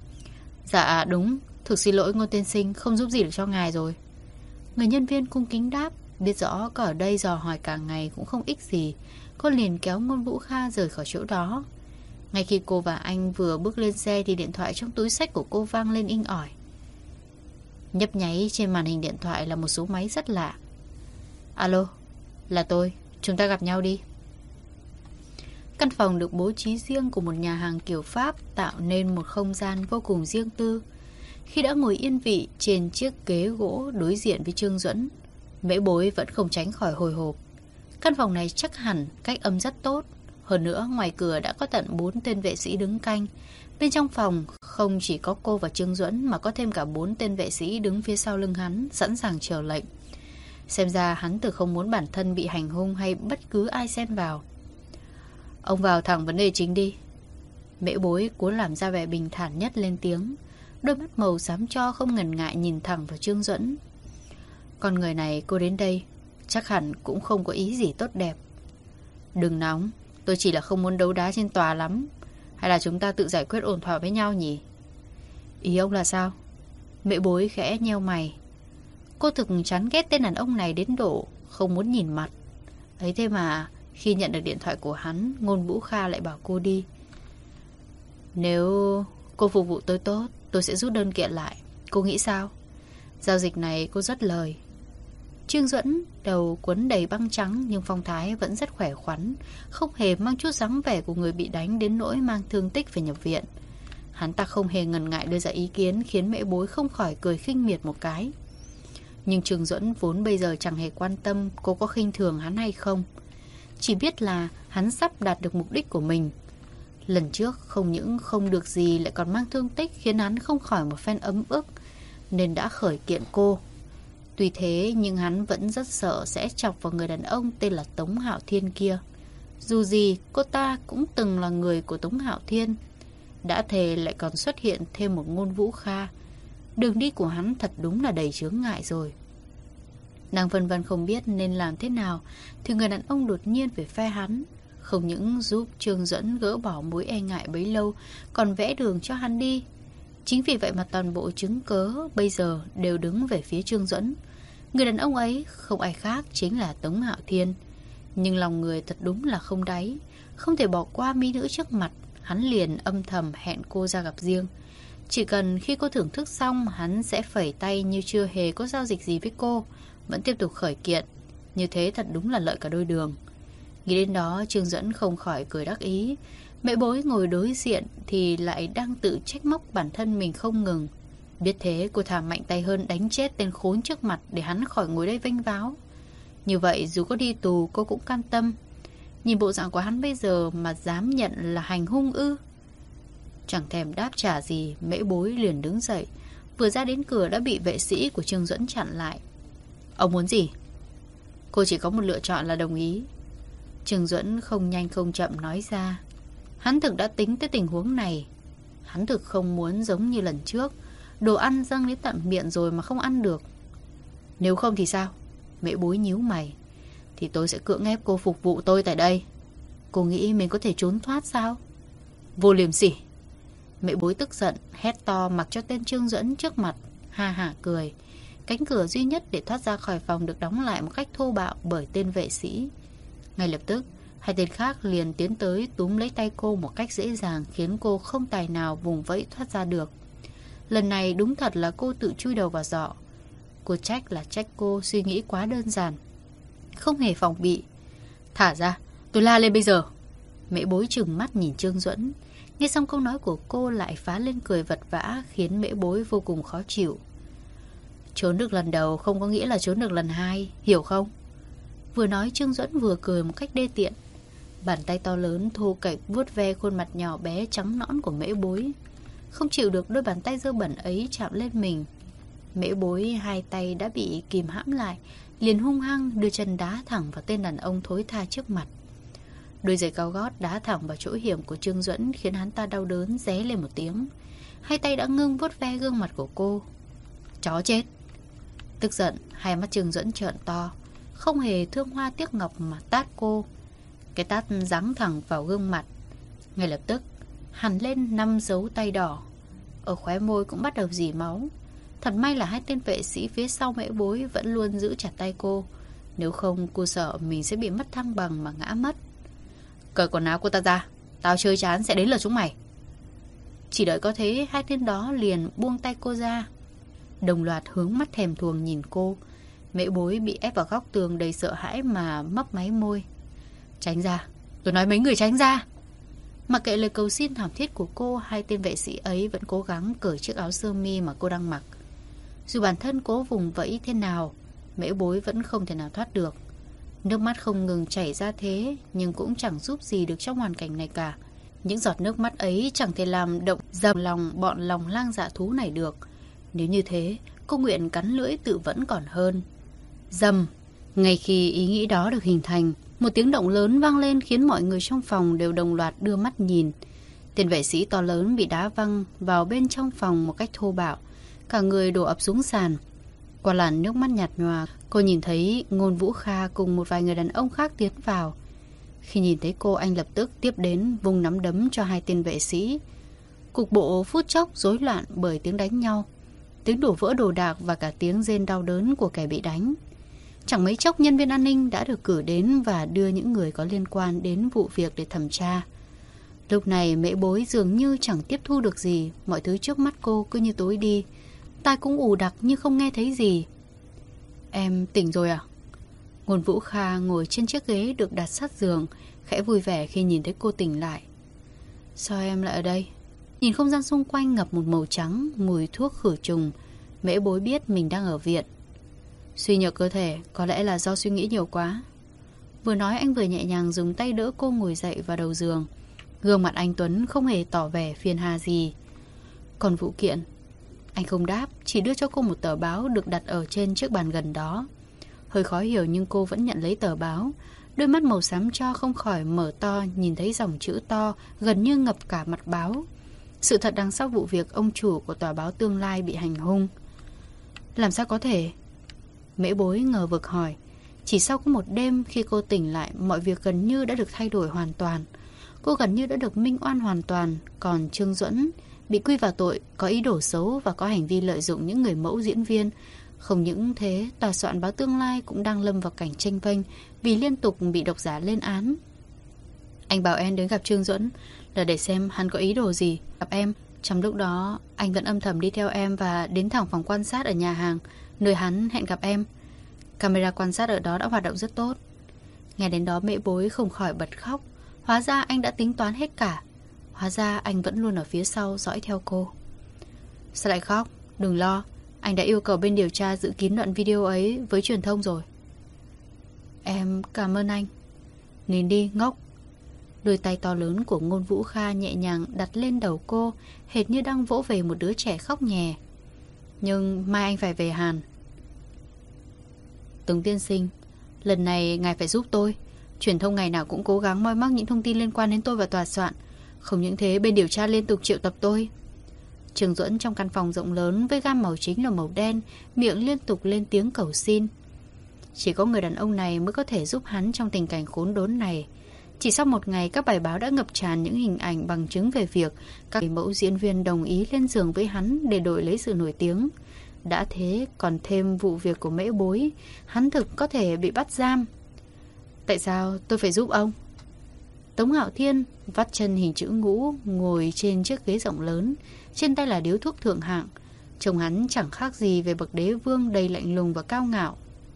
A: Dạ đúng, thực xin lỗi Ngôn tiên sinh, không giúp gì được cho ngài rồi. Người nhân viên cung kính đáp, biết rõ có ở đây dò hỏi cả ngày cũng không ích gì. Cô liền kéo Ngôn Vũ Kha rời khỏi chỗ đó. Ngay khi cô và anh vừa bước lên xe thì điện thoại trong túi xách của cô vang lên inh ỏi. Nhấp nháy trên màn hình điện thoại là một số máy rất lạ. Alo, là tôi, chúng ta gặp nhau đi. Căn phòng được bố trí riêng của một nhà hàng kiểu Pháp tạo nên một không gian vô cùng riêng tư. Khi đã ngồi yên vị trên chiếc ghế gỗ đối diện với Trương Duẫn, Mễ Bối vẫn không tránh khỏi hồi hộp. Căn phòng này chắc hẳn cách âm rất tốt. Hơn nữa ngoài cửa đã có tận bốn tên vệ sĩ đứng canh. Bên trong phòng không chỉ có cô và Trương Duẫn mà có thêm cả bốn tên vệ sĩ đứng phía sau lưng hắn, sẵn sàng chờ lệnh. Xem ra hắn từ không muốn bản thân bị hành hung hay bất cứ ai xen vào. Ông vào thẳng vấn đề chính đi. Mễ Bối cố làm ra vẻ bình thản nhất lên tiếng. Đôi mắt màu xám cho không ngần ngại nhìn thẳng vào Trương Duẫn. Con người này cô đến đây chắc hẳn cũng không có ý gì tốt đẹp. Đừng nóng, tôi chỉ là không muốn đấu đá trên tòa lắm. Hay là chúng ta tự giải quyết ổn thỏa với nhau nhỉ? Ý ông là sao? Mễ Bối khẽ nheo mày. Cô thực chán ghét tên đàn ông này đến độ không muốn nhìn mặt. Ấy thế mà khi nhận được điện thoại của hắn, Ngôn Vũ Kha lại bảo cô đi. Nếu cô phục vụ tôi tốt, tôi sẽ rút đơn kiện lại. Cô nghĩ sao? Giao dịch này cô rất lời. Trương Duẫn đầu quấn đầy băng trắng nhưng phong thái vẫn rất khỏe khoắn, không hề mang chút dáng vẻ của người bị đánh đến nỗi mang thương tích phải nhập viện. Hắn ta không hề ngần ngại đưa ra ý kiến, khiến Mễ Bối không khỏi cười khinh miệt một cái. Nhưng Trương Duẫn vốn bây giờ chẳng hề quan tâm cô có khinh thường hắn hay không. Chỉ biết là hắn sắp đạt được mục đích của mình. Lần trước không những không được gì lại còn mang thương tích, khiến hắn không khỏi một phen ấm ức, nên đã khởi kiện cô. Tuy thế nhưng hắn vẫn rất sợ sẽ chọc vào người đàn ông tên là Tống Hạo Thiên kia. Dù gì cô ta cũng từng là người của Tống Hạo Thiên. Đã thề lại còn xuất hiện thêm một Ngôn Vũ Kha. Đường đi của hắn thật đúng là đầy chướng ngại rồi. Đang vân vân không biết nên làm thế nào thì người đàn ông đột nhiên về phe hắn. Không những giúp Trương Duẫn gỡ bỏ mối e ngại bấy lâu, còn vẽ đường cho hắn đi. Chính vì vậy mà toàn bộ chứng cớ bây giờ đều đứng về phía Trương Duẫn. Người đàn ông ấy không ai khác chính là Tống Hạo Thiên. Nhưng lòng người thật đúng là không đáy. Không thể bỏ qua mỹ nữ trước mặt, hắn liền âm thầm hẹn cô ra gặp riêng. Chỉ cần khi cô thưởng thức xong, hắn sẽ phẩy tay như chưa hề có giao dịch gì với cô, vẫn tiếp tục khởi kiện. Như thế thật đúng là lợi cả đôi đường. Nghĩ đến đó Trương Duẫn không khỏi cười đắc ý. Mẹ Bối ngồi đối diện thì lại đang tự trách móc bản thân mình không ngừng. Biết thế cô thà mạnh tay hơn đánh chết tên khốn trước mặt để hắn khỏi ngồi đây vênh váo. Như vậy dù có đi tù cô cũng cam tâm. Nhìn bộ dạng của hắn bây giờ mà dám nhận là hành hung ư? Chẳng thèm đáp trả gì, Mễ Bối liền đứng dậy. Vừa ra đến cửa đã bị vệ sĩ của Trương Duẫn chặn lại. Ông muốn gì? Cô chỉ có một lựa chọn là đồng ý. Trương Duẫn không nhanh không chậm nói ra. Hắn thực đã tính tới tình huống này. Hắn thực không muốn giống như lần trước, đồ ăn dâng đến tận miệng rồi mà không ăn được. Nếu không thì sao? Mễ Bối nhíu mày. Thì tôi sẽ cưỡng ép cô phục vụ tôi tại đây. Cô nghĩ mình có thể trốn thoát sao? Vô liêm sỉ. Mễ Bối tức giận, hét to mặc cho tên Trương Duẫn trước mặt, ha hả cười. Cánh cửa duy nhất để thoát ra khỏi phòng được đóng lại một cách thô bạo bởi tên vệ sĩ. Ngay lập tức, hai tên khác liền tiến tới túm lấy tay cô một cách dễ dàng, khiến cô không tài nào vùng vẫy thoát ra được. Lần này đúng thật là cô tự chui đầu vào giỏ. Cô trách là trách cô suy nghĩ quá đơn giản, không hề phòng bị. Thả ra, tôi la lên bây giờ. Mễ Bối trừng mắt nhìn Trương Duẫn. Nghe xong câu nói của cô lại phá lên cười vật vã, khiến Mễ Bối vô cùng khó chịu. Trốn được lần đầu không có nghĩa là trốn được lần hai, hiểu không? Vừa nói Trương Duẫn vừa cười một cách đê tiện. Bàn tay to lớn thô kệch vuốt ve khuôn mặt nhỏ bé trắng nõn của Mễ Bối. Không chịu được đôi bàn tay dơ bẩn ấy chạm lên mình, Mễ Bối hai tay đã bị kìm hãm lại, liền hung hăng đưa chân đá thẳng vào tên đàn ông thối tha trước mặt. Đôi giày cao gót đá thẳng vào chỗ hiểm của Trương Duẫn khiến hắn ta đau đớn ré lên một tiếng. Hai tay đã ngưng vuốt ve gương mặt của cô. Chó chết! Tức giận, hai mắt Trương Duẫn trợn to, không hề thương hoa tiếc ngọc mà tát cô. Cái tát giáng thẳng vào gương mặt. Ngay lập tức hằn lên năm dấu tay đỏ, ở khóe môi cũng bắt đầu rỉ máu. Thật may là hai tên vệ sĩ phía sau Mễ Bối vẫn luôn giữ chặt tay cô, nếu không cô sợ mình sẽ bị mất thăng bằng mà ngã mất. Cởi quần áo cô ta ra, tao chơi chán sẽ đến lượt chúng mày. Chỉ đợi có thế, hai tên đó liền buông tay cô ra, đồng loạt hướng mắt thèm thuồng nhìn cô. Mễ Bối bị ép vào góc tường đầy sợ hãi mà mấp máy môi. Tránh ra, tôi nói mấy người tránh ra. Mặc kệ lời cầu xin thảm thiết của cô, hai tên vệ sĩ ấy vẫn cố gắng cởi chiếc áo sơ mi mà cô đang mặc. Dù bản thân cố vùng vẫy thế nào, Mễ Bối vẫn không thể nào thoát được. Nước mắt không ngừng chảy ra thế, nhưng cũng chẳng giúp gì được trong hoàn cảnh này cả. Những giọt nước mắt ấy chẳng thể làm động dầm lòng bọn lòng lang dạ thú này được. Nếu như thế, cô nguyện cắn lưỡi tự vẫn còn hơn. Dầm! Ngay khi ý nghĩ đó được hình thành, một tiếng động lớn vang lên khiến mọi người trong phòng đều đồng loạt đưa mắt nhìn. Tên vệ sĩ to lớn bị đá văng vào bên trong phòng một cách thô bạo, cả người đổ ập xuống sàn. Qua làn nước mắt nhạt nhòa, cô nhìn thấy Ngôn Vũ Kha cùng một vài người đàn ông khác tiến vào. Khi nhìn thấy cô, anh lập tức tiếp đến vung nắm đấm cho hai tên vệ sĩ. Cục bộ phút chốc rối loạn bởi tiếng đánh nhau, tiếng đổ vỡ đồ đạc và cả tiếng rên đau đớn của kẻ bị đánh. Chẳng mấy chốc nhân viên an ninh đã được cử đến và đưa những người có liên quan đến vụ việc để thẩm tra. Lúc này Mễ Bối dường như chẳng tiếp thu được gì, mọi thứ trước mắt cô cứ như tối đi. Tai cũng ù đặc nhưng không nghe thấy gì. Em tỉnh rồi à? Ngôn Vũ Kha ngồi trên chiếc ghế được đặt sát giường, khẽ vui vẻ khi nhìn thấy cô tỉnh lại. Sao em lại ở đây? Nhìn không gian xung quanh ngập một màu trắng, mùi thuốc khử trùng, Mễ Bối biết mình đang ở viện. Suy nhược cơ thể, có lẽ là do suy nghĩ nhiều quá. Vừa nói anh vừa nhẹ nhàng dùng tay đỡ cô ngồi dậy vào đầu giường. Gương mặt anh Tuấn không hề tỏ vẻ phiền hà gì. Còn vụ kiện, anh không đáp, chỉ đưa cho cô một tờ báo được đặt ở trên chiếc bàn gần đó. Hơi khó hiểu nhưng cô vẫn nhận lấy tờ báo. Đôi mắt màu xám tro không khỏi mở to, nhìn thấy dòng chữ to gần như ngập cả mặt báo. Sự thật đằng sau vụ việc ông chủ của tòa báo Tương Lai bị hành hung. Làm sao có thể? Mễ Bối ngờ vực hỏi. Chỉ sau có một đêm khi cô tỉnh lại, mọi việc gần như đã được thay đổi hoàn toàn. Cô gần như đã được minh oan hoàn toàn. Còn Trương Duẫn bị quy vào tội có ý đồ xấu và có hành vi lợi dụng những người mẫu diễn viên. Không những thế, tòa soạn báo Tương Lai cũng đang lâm vào cảnh chênh vênh vì liên tục bị độc giả lên án. Anh bảo em đến gặp Trương Duẫn là để xem hắn có ý đồ gì gặp em. Trong lúc đó, anh vẫn âm thầm đi theo em và đến thẳng phòng quan sát ở nhà hàng nơi hắn hẹn gặp em. Camera quan sát ở đó đã hoạt động rất tốt. Nghe đến đó Mễ Bối không khỏi bật khóc. Hóa ra anh đã tính toán hết cả. Hóa ra anh vẫn luôn ở phía sau dõi theo cô. Sao lại khóc? Đừng lo, anh đã yêu cầu bên điều tra giữ kín đoạn video ấy với truyền thông rồi. Em cảm ơn anh. Nín đi ngốc. Đôi tay to lớn của Ngôn Vũ Kha nhẹ nhàng đặt lên đầu cô, hệt như đang vỗ về một đứa trẻ khóc nhè. Nhưng mai anh phải về Hàn. Tống tiên sinh, lần này ngài phải giúp tôi. Truyền thông ngày nào cũng cố gắng moi móc những thông tin liên quan đến tôi và tòa soạn. Không những thế, bên điều tra liên tục triệu tập tôi. Trương Duẫn trong căn phòng rộng lớn với gam màu chính là màu đen, miệng liên tục lên tiếng cầu xin. Chỉ có người đàn ông này mới có thể giúp hắn trong tình cảnh khốn đốn này. Chỉ sau một ngày, các bài báo đã ngập tràn những hình ảnh bằng chứng về việc các mẫu diễn viên đồng ý lên giường với hắn để đổi lấy sự nổi tiếng. Đã thế, còn thêm vụ việc của Mễ Bối, hắn thực có thể bị bắt giam. Tại sao tôi phải giúp ông? Tống Hạo Thiên vắt chân hình chữ ngũ, ngồi trên chiếc ghế rộng lớn, trên tay là điếu thuốc thượng hạng. Trông hắn chẳng khác gì về bậc đế vương đầy lạnh lùng và cao ngạo.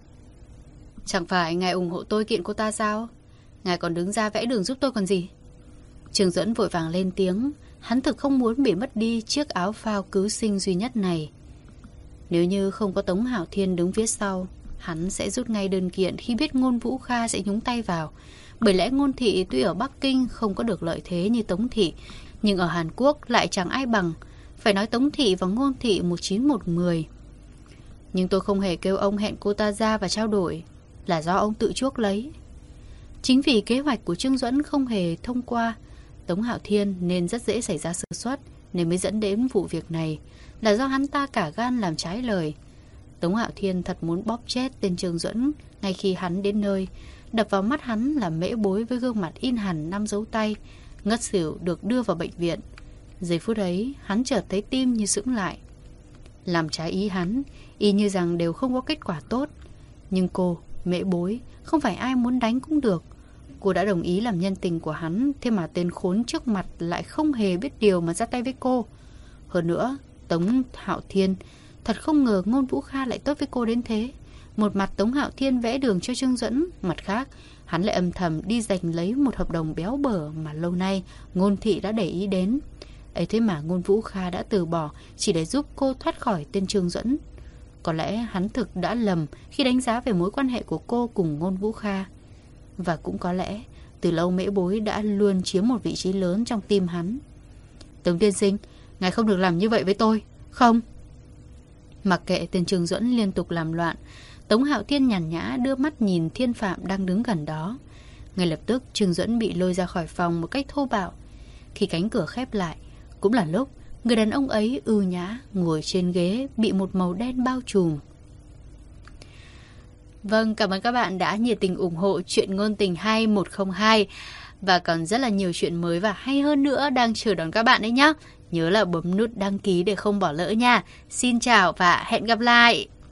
A: Chẳng phải ngài ủng hộ tôi kiện cô ta sao? Ngài còn đứng ra vẽ đường giúp tôi còn gì? Trương Duẫn vội vàng lên tiếng. Hắn thực không muốn bị mất đi chiếc áo phao cứu sinh duy nhất này. Nếu như không có Tống Hạo Thiên đứng phía sau, hắn sẽ rút ngay đơn kiện khi biết Ngôn Vũ Kha sẽ nhúng tay vào. Bởi lẽ Ngôn Thị tuy ở Bắc Kinh không có được lợi thế như Tống Thị, nhưng ở Hàn Quốc lại chẳng ai bằng. Phải nói Tống Thị và Ngôn Thị một chín một mười. Nhưng tôi không hề kêu ông hẹn cô ta ra và trao đổi, là do ông tự chuốc lấy. Chính vì kế hoạch của Trương Duẫn không hề thông qua Tống Hạo Thiên nên rất dễ xảy ra sơ suất, nên mới dẫn đến vụ việc này. Là do hắn ta cả gan làm trái lời. Tống Hạo Thiên thật muốn bóp chết tên Trương Duẫn ngay khi hắn đến nơi. Đập vào mắt hắn là Mễ Bối với gương mặt in hẳn năm dấu tay, ngất xỉu được đưa vào bệnh viện. Giây phút ấy, hắn chợt thấy tim như sững lại. Làm trái ý hắn, y như rằng đều không có kết quả tốt. Nhưng cô, Mễ Bối, không phải ai muốn đánh cũng được. Cô đã đồng ý làm nhân tình của hắn, thế mà tên khốn trước mặt lại không hề biết điều mà ra tay với cô. Hơn nữa, Tống Hạo Thiên thật không ngờ Ngôn Vũ Kha lại tốt với cô đến thế. Một mặt Tống Hạo Thiên vẽ đường cho Trương Duẫn, mặt khác hắn lại âm thầm đi giành lấy một hợp đồng béo bở mà lâu nay Ngôn Thị đã để ý đến. Ấy thế mà Ngôn Vũ Kha đã từ bỏ chỉ để giúp cô thoát khỏi tên Trương Duẫn. Có lẽ hắn thực đã lầm khi đánh giá về mối quan hệ của cô cùng Ngôn Vũ Kha. Và cũng có lẽ từ lâu Mễ Bối đã luôn chiếm một vị trí lớn trong tim hắn. Tống tiên sinh, ngài không được làm như vậy với tôi. Không. Mặc kệ tên Trương Duẫn liên tục làm loạn, Tống Hạo Thiên nhàn nhã đưa mắt nhìn Thiên Phạm đang đứng gần đó. Ngay lập tức Trương Duẫn bị lôi ra khỏi phòng một cách thô bạo. Khi cánh cửa khép lại, cũng là lúc người đàn ông ấy ưu nhã ngồi trên ghế bị một màu đen bao trùm. Vâng, cảm ơn các bạn đã nhiệt tình ủng hộ Chuyện Ngôn Tình hai một không hai. Và còn rất là nhiều chuyện mới và hay hơn nữa đang chờ đón các bạn đấy nhé. Nhớ là bấm nút đăng ký để không bỏ lỡ nha. Xin chào và hẹn gặp lại.